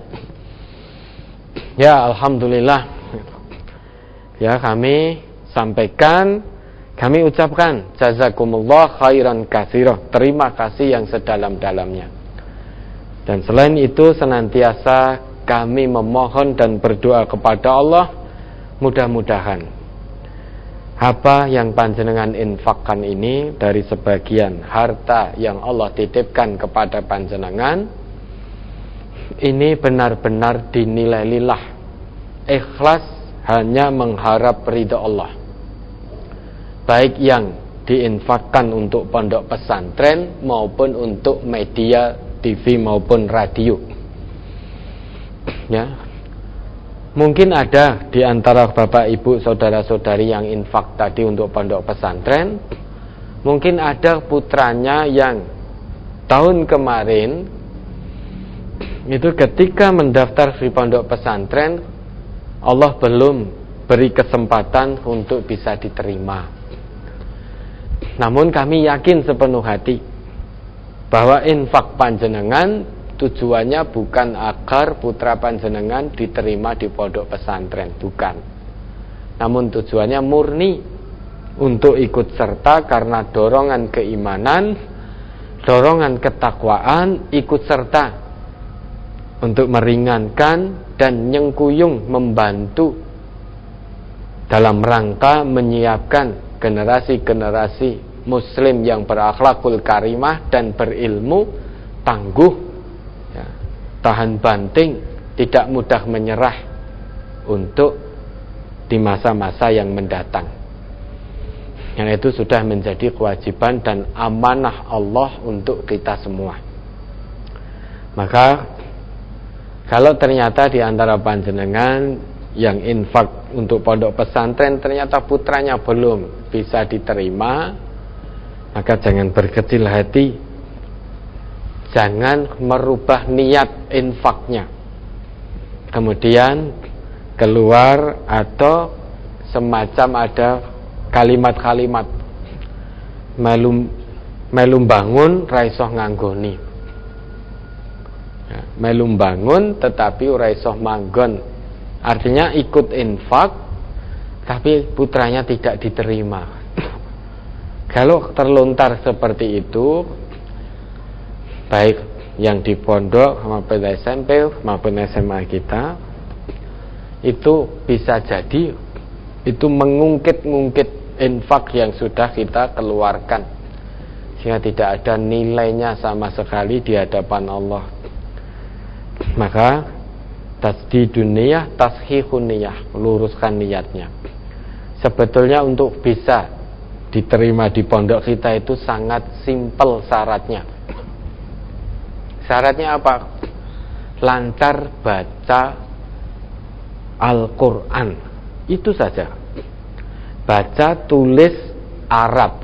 Ya, alhamdulillah. Ya, kami sampaikan, kami ucapkan jazakumullah khairan katsira. Terima kasih yang sedalam-dalamnya. Dan selain itu senantiasa kami memohon dan berdoa kepada Allah, mudah-mudahan apa yang panjenengan infakkan ini dari sebagian harta yang Allah titipkan kepada panjenengan ini benar-benar dinilai lillah, ikhlas hanya mengharap ridha Allah, baik yang diinfakkan untuk pondok pesantren maupun untuk media TV maupun radio. Ya, mungkin ada di antara bapak ibu saudara-saudari yang infak tadi untuk pondok pesantren. Mungkin ada putranya yang tahun kemarin itu ketika mendaftar di pondok pesantren Allah belum beri kesempatan untuk bisa diterima. Namun kami yakin sepenuh hati bahwa infak panjenengan tujuannya bukan agar putra panjenengan diterima di pondok pesantren, bukan. Namun tujuannya murni untuk ikut serta karena dorongan keimanan, dorongan ketakwaan, ikut serta untuk meringankan dan nyengkuyung membantu dalam rangka menyiapkan generasi-generasi muslim yang berakhlakul karimah dan berilmu, tangguh, ya, tahan banting, tidak mudah menyerah untuk di masa-masa yang mendatang. Yang itu sudah menjadi kewajiban dan amanah Allah untuk kita semua. Maka kalau ternyata di antara panjenengan yang infak untuk pondok pesantren ternyata putranya belum bisa diterima, maka jangan berkecil hati, jangan merubah niat infaknya kemudian keluar atau semacam ada kalimat-kalimat melu bangun ra iso nganggoni, ya, melu bangun tetapi ora iso manggon, artinya ikut infak tapi putranya tidak diterima. Kalau terlontar seperti itu, baik yang di pondok maupun SMP maupun SMA kita, itu bisa jadi itu mengungkit-ungkit infak yang sudah kita keluarkan, sehingga tidak ada nilainya sama sekali di hadapan Allah. Maka tasdidun niyah, tashihun niyah, meluruskan niatnya. Sebetulnya untuk bisa diterima di pondok kita itu sangat simpel syaratnya. Syaratnya apa? Lancar baca Al-Quran, itu saja. baca tulis Arab,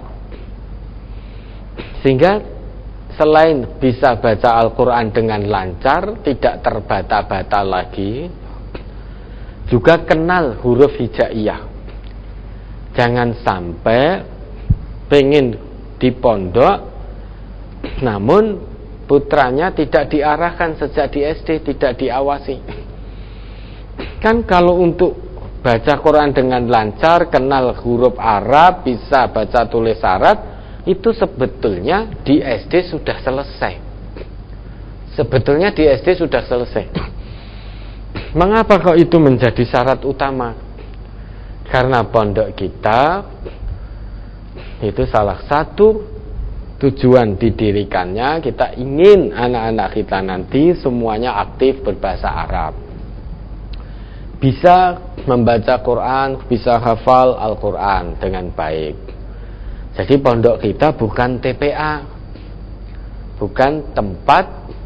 sehingga selain bisa baca Al-Quran dengan lancar, tidak terbata-bata lagi, juga kenal huruf hijaiyah. Jangan sampai pengen di pondok namun putranya tidak diarahkan sejak di SD, tidak diawasi. Kan kalau untuk baca Quran dengan lancar, kenal huruf Arab, bisa baca tulis Arab, itu sebetulnya di SD sudah selesai. Sebetulnya di SD sudah selesai. Mengapa kok itu menjadi syarat utama? Karena pondok kita itu salah satu tujuan didirikannya, kita ingin anak-anak kita nanti semuanya aktif berbahasa Arab, bisa membaca Quran, bisa hafal Al-Quran dengan baik. Jadi pondok kita bukan TPA, bukan tempat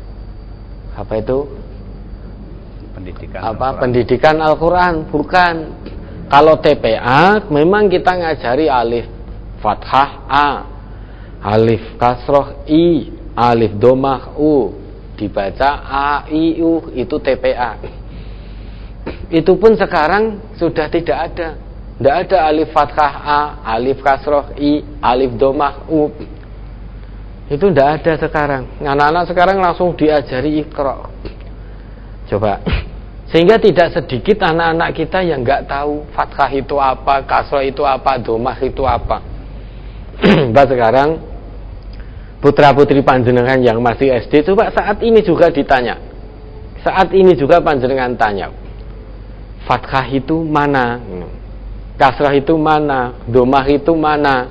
pendidikan Al-Quran, bukan. Kalau TPA memang kita ngajari alif fathah A, alif kasroh I, alif domah U, dibaca A, I, U, itu TPA. Itu pun sekarang sudah tidak ada. Tidak ada alif fathah A, alif kasroh I, alif domah U. Itu tidak ada sekarang. Anak-anak sekarang langsung diajari Iqra. Coba. Sehingga tidak sedikit anak-anak kita yang nggak tahu fathah itu apa, kasroh itu apa, domah itu apa. Mbak sekarang putra-putri panjenengan yang masih SD, coba saat ini juga ditanya. Saat ini juga panjenengan tanya, fathah itu mana? Kasrah itu mana? Domah itu mana?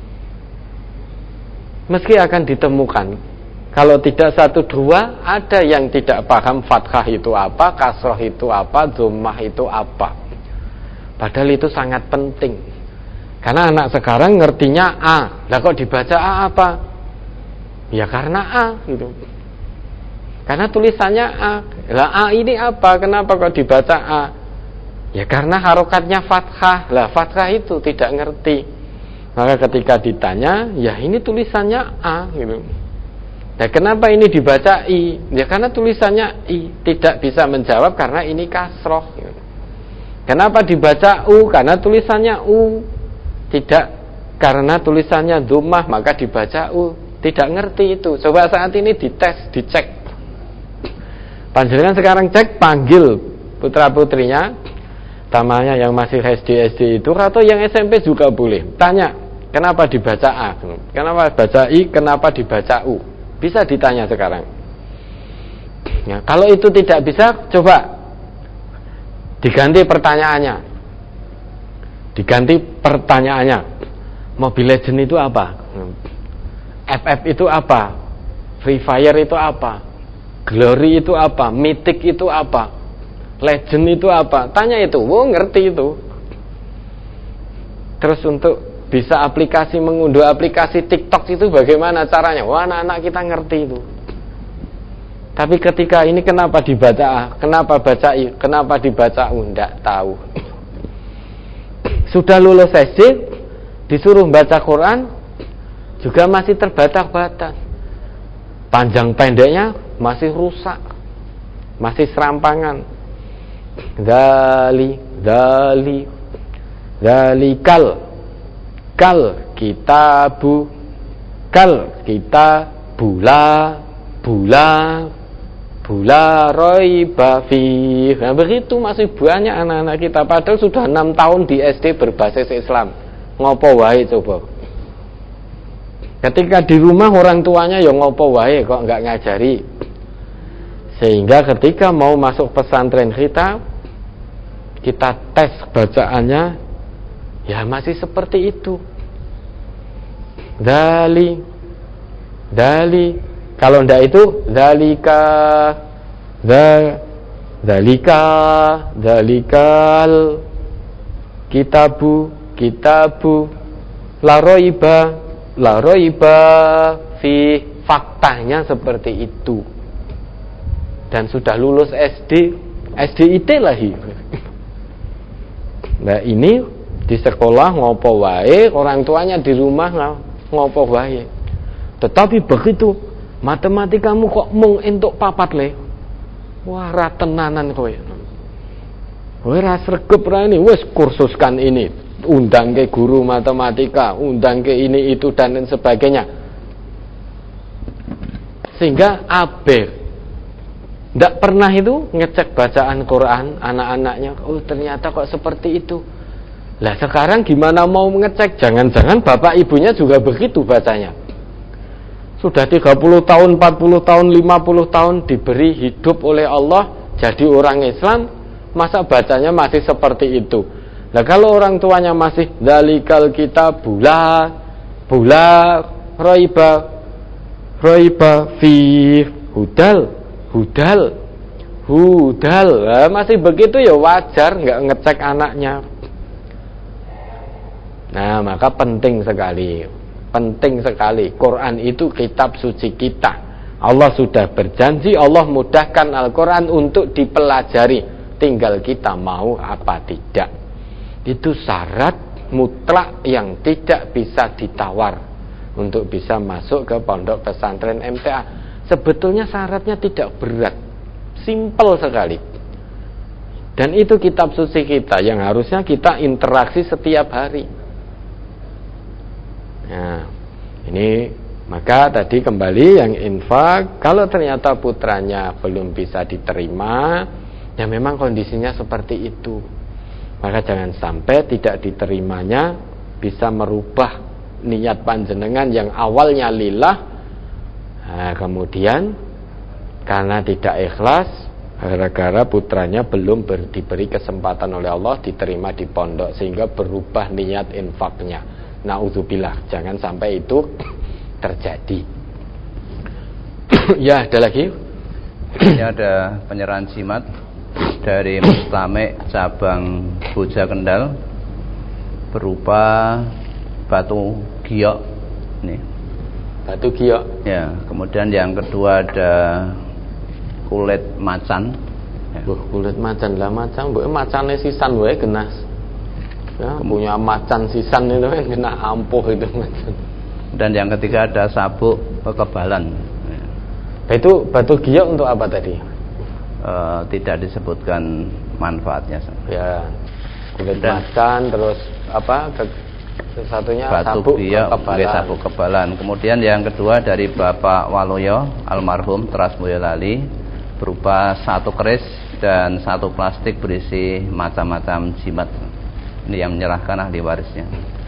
Meski akan ditemukan, kalau tidak satu dua, ada yang tidak paham fathah itu apa, kasrah itu apa, domah itu apa. Padahal itu sangat penting. Karena anak sekarang ngertinya A. Lah kok dibaca A apa? Ya karena A gitu. Karena tulisannya A. Lah A ini apa? Kenapa kok dibaca A? Ya karena harokatnya fathah. Lah fathah itu tidak ngerti. Maka ketika ditanya, ya ini tulisannya A gitu. Nah kenapa ini dibaca I? Ya karena tulisannya I. Tidak bisa menjawab karena ini kasroh gitu. Kenapa dibaca U? Karena tulisannya U. Tidak karena tulisannya domah maka dibaca U. Tidak ngerti itu. Coba saat ini dites, dicek. Panjenengan sekarang cek, panggil putra-putrinya, tamanya yang masih SD itu, atau yang SMP juga boleh. Tanya, kenapa dibaca A? Kenapa baca I? Kenapa dibaca U? Bisa ditanya sekarang. Ya, kalau itu tidak bisa, coba diganti pertanyaannya. Diganti pertanyaannya. Mobile Legend itu apa? FF itu apa? Free Fire itu apa? Glory itu apa? Mythic itu apa? Legend itu apa? Tanya itu, ngerti itu. Terus untuk bisa mengunduh aplikasi TikTok itu bagaimana caranya? Wah, anak-anak kita ngerti itu. Tapi ketika ini kenapa dibaca A? Kenapa baca I? Kenapa dibaca U? Tidak tahu. Sudah lulus SD, disuruh baca Quran, juga masih terbatas-batas. Panjang pendeknya masih rusak, masih serampangan. Dalikal kitabu, bula roiba fi. Nah begitu masih banyak anak-anak kita. Padahal sudah 6 tahun di SD berbasis Islam. Ngopo wae coba. Ketika di rumah orang tuanya ya ngopo wae kok nggak ngajari. Sehingga ketika mau masuk pesantren kita tes bacaannya ya masih seperti itu. Dali kalau ndak itu dalikal kitabu la roiba fi, faktanya seperti itu. Dan sudah lulus SDIT lagi. Nah ini Di sekolah ngopo wae, orang tuanya di rumah ngopo wae. Tetapi begitu matematikamu kok mung entuk 4 le. Wah, ra tenanan kowe. Kowe ra sregep ra ini, wis kursuskan ini, undang ke guru matematika, undang ke ini itu dan lain sebagainya. Sehingga abe ndak pernah itu ngecek bacaan Quran anak-anaknya. Oh, ternyata kok seperti itu. Lah sekarang gimana mau ngecek? Jangan-jangan bapak ibunya juga begitu bacanya. Sudah 30 tahun, 40 tahun, 50 tahun diberi hidup oleh Allah jadi orang Islam, masa bacanya masih seperti itu. Nah kalau orang tuanya masih dalikal kita bula roiba fi hudal masih begitu ya wajar, nggak ngecek anaknya. Nah maka penting sekali Quran itu kitab suci kita. Allah sudah berjanji, Allah mudahkan Al-Quran untuk dipelajari, tinggal kita mau apa tidak. Itu syarat mutlak yang tidak bisa ditawar untuk bisa masuk ke pondok pesantren MTA. Sebetulnya syaratnya tidak berat, simpel sekali. Dan itu kitab suci kita yang harusnya kita interaksi setiap hari. Nah, ini maka tadi kembali yang infak, kalau ternyata putranya belum bisa diterima, ya memang kondisinya seperti itu. Maka jangan sampai tidak diterimanya bisa merubah niat panjenengan yang awalnya lillah. Nah, kemudian karena tidak ikhlas, gara-gara putranya belum diberi kesempatan oleh Allah diterima di pondok, sehingga berubah niat infaknya. Na'udzubillah, jangan sampai itu terjadi. Ya, ada lagi. Ini ada penyerahan jimat dari Mustame cabang Boja Kendal berupa batu giok. Nih. Batu giok. Ya, kemudian yang kedua ada kulit macan. Ya. Kulit macan lah, macan, macane sisan wae genas. Ya, punya macan sisan itu kan kena ampuh itu macan. Dan yang ketiga ada sabuk kekebalan. Ya. Itu batu giok untuk apa tadi? Tidak disebutkan manfaatnya. Ya, kulit macan, terus apa? Satunya batu sabuk kekebalan. Sabuk kekebalan. Kemudian yang kedua dari Bapak Waloyo almarhum Teras Boyolali berupa 1 keris dan 1 plastik berisi macam-macam jimat. Ini yang menyerahkan ahli warisnya.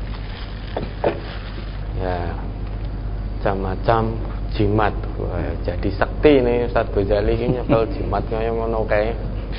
Ya, macam-macam jimat. Wah, jadi sakti nih Ustaz Ghazali ini nyepel jimat kaya ngono kae.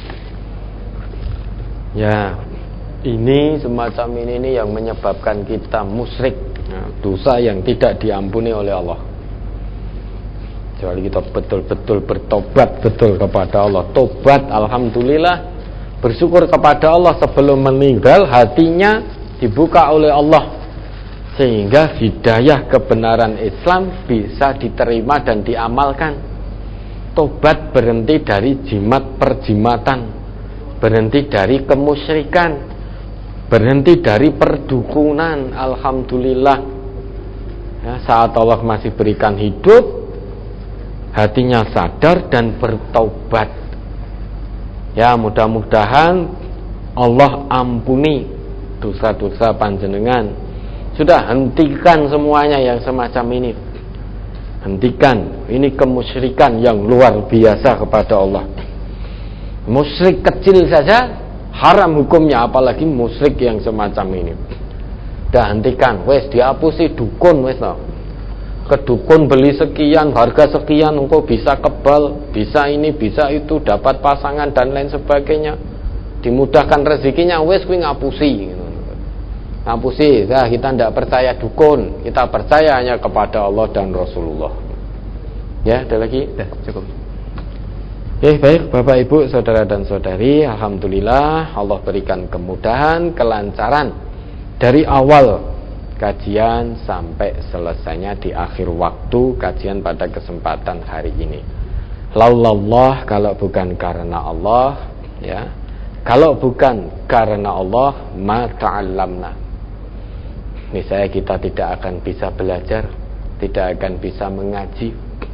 Ya, ini semacam ini yang menyebabkan kita musyrik. Nah, dosa yang tidak diampuni oleh Allah. Kecuali kita betul-betul bertobat betul kepada Allah. Tobat, alhamdulillah. Bersyukur kepada Allah sebelum meninggal, hatinya dibuka oleh Allah sehingga hidayah kebenaran Islam bisa diterima dan diamalkan. Tobat berhenti dari jimat perjimatan, berhenti dari kemusyrikan, berhenti dari perdukunan. Alhamdulillah ya, saat Allah masih berikan hidup, hatinya sadar dan bertobat. Ya, mudah-mudahan Allah ampuni dosa-dosa panjenengan. Sudah, hentikan semuanya yang semacam ini. Hentikan, ini kemusyrikan yang luar biasa kepada Allah. Musyrik kecil saja haram hukumnya, apalagi musyrik yang semacam ini. Dah, hentikan, wes dihapusi dukun, wes no. Ke dukun beli sekian, harga sekian, engkau bisa kebal, bisa ini, bisa itu, dapat pasangan dan lain sebagainya, dimudahkan rezekinya, wes kuwi ngapusi gitu. Ngapusi, nah, kita tidak percaya dukun, kita percaya hanya kepada Allah dan Rasulullah. Ya, ada lagi? Sudah, cukup. Baik Bapak Ibu, saudara dan saudari, alhamdulillah Allah berikan kemudahan, kelancaran dari awal kajian sampai selesainya di akhir waktu kajian pada kesempatan hari ini. Laulallah, kalau bukan karena Allah, ya, Kalau bukan karena Allah, ma ta'allamna. Niscaya kita tidak akan bisa belajar, tidak akan bisa mengaji.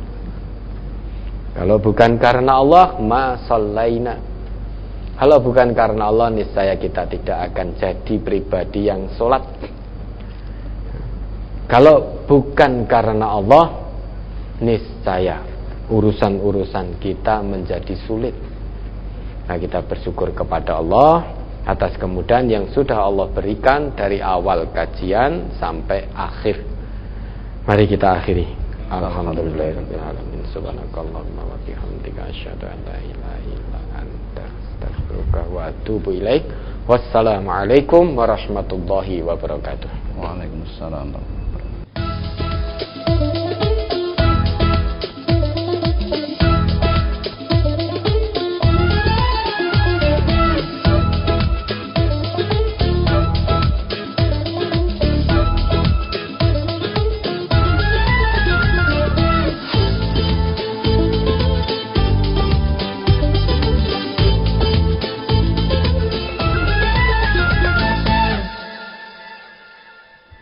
Kalau bukan karena Allah, ma shallaina. Kalau bukan karena Allah, niscaya kita tidak akan jadi pribadi yang sholat. Kalau bukan karena Allah, niscaya urusan-urusan kita menjadi sulit. Nah, kita bersyukur kepada Allah atas kemudahan yang sudah Allah berikan dari awal kajian sampai akhir. Mari kita akhiri. Alhamdulillahirabbil alamin. Subhanakallahumma wa bihamdika asyhadu an la ilaha illa anta astaghfiruka wa atubu ilaik. Wassalamualaikum warahmatullahi wabarakatuh. Waalaikumsalam.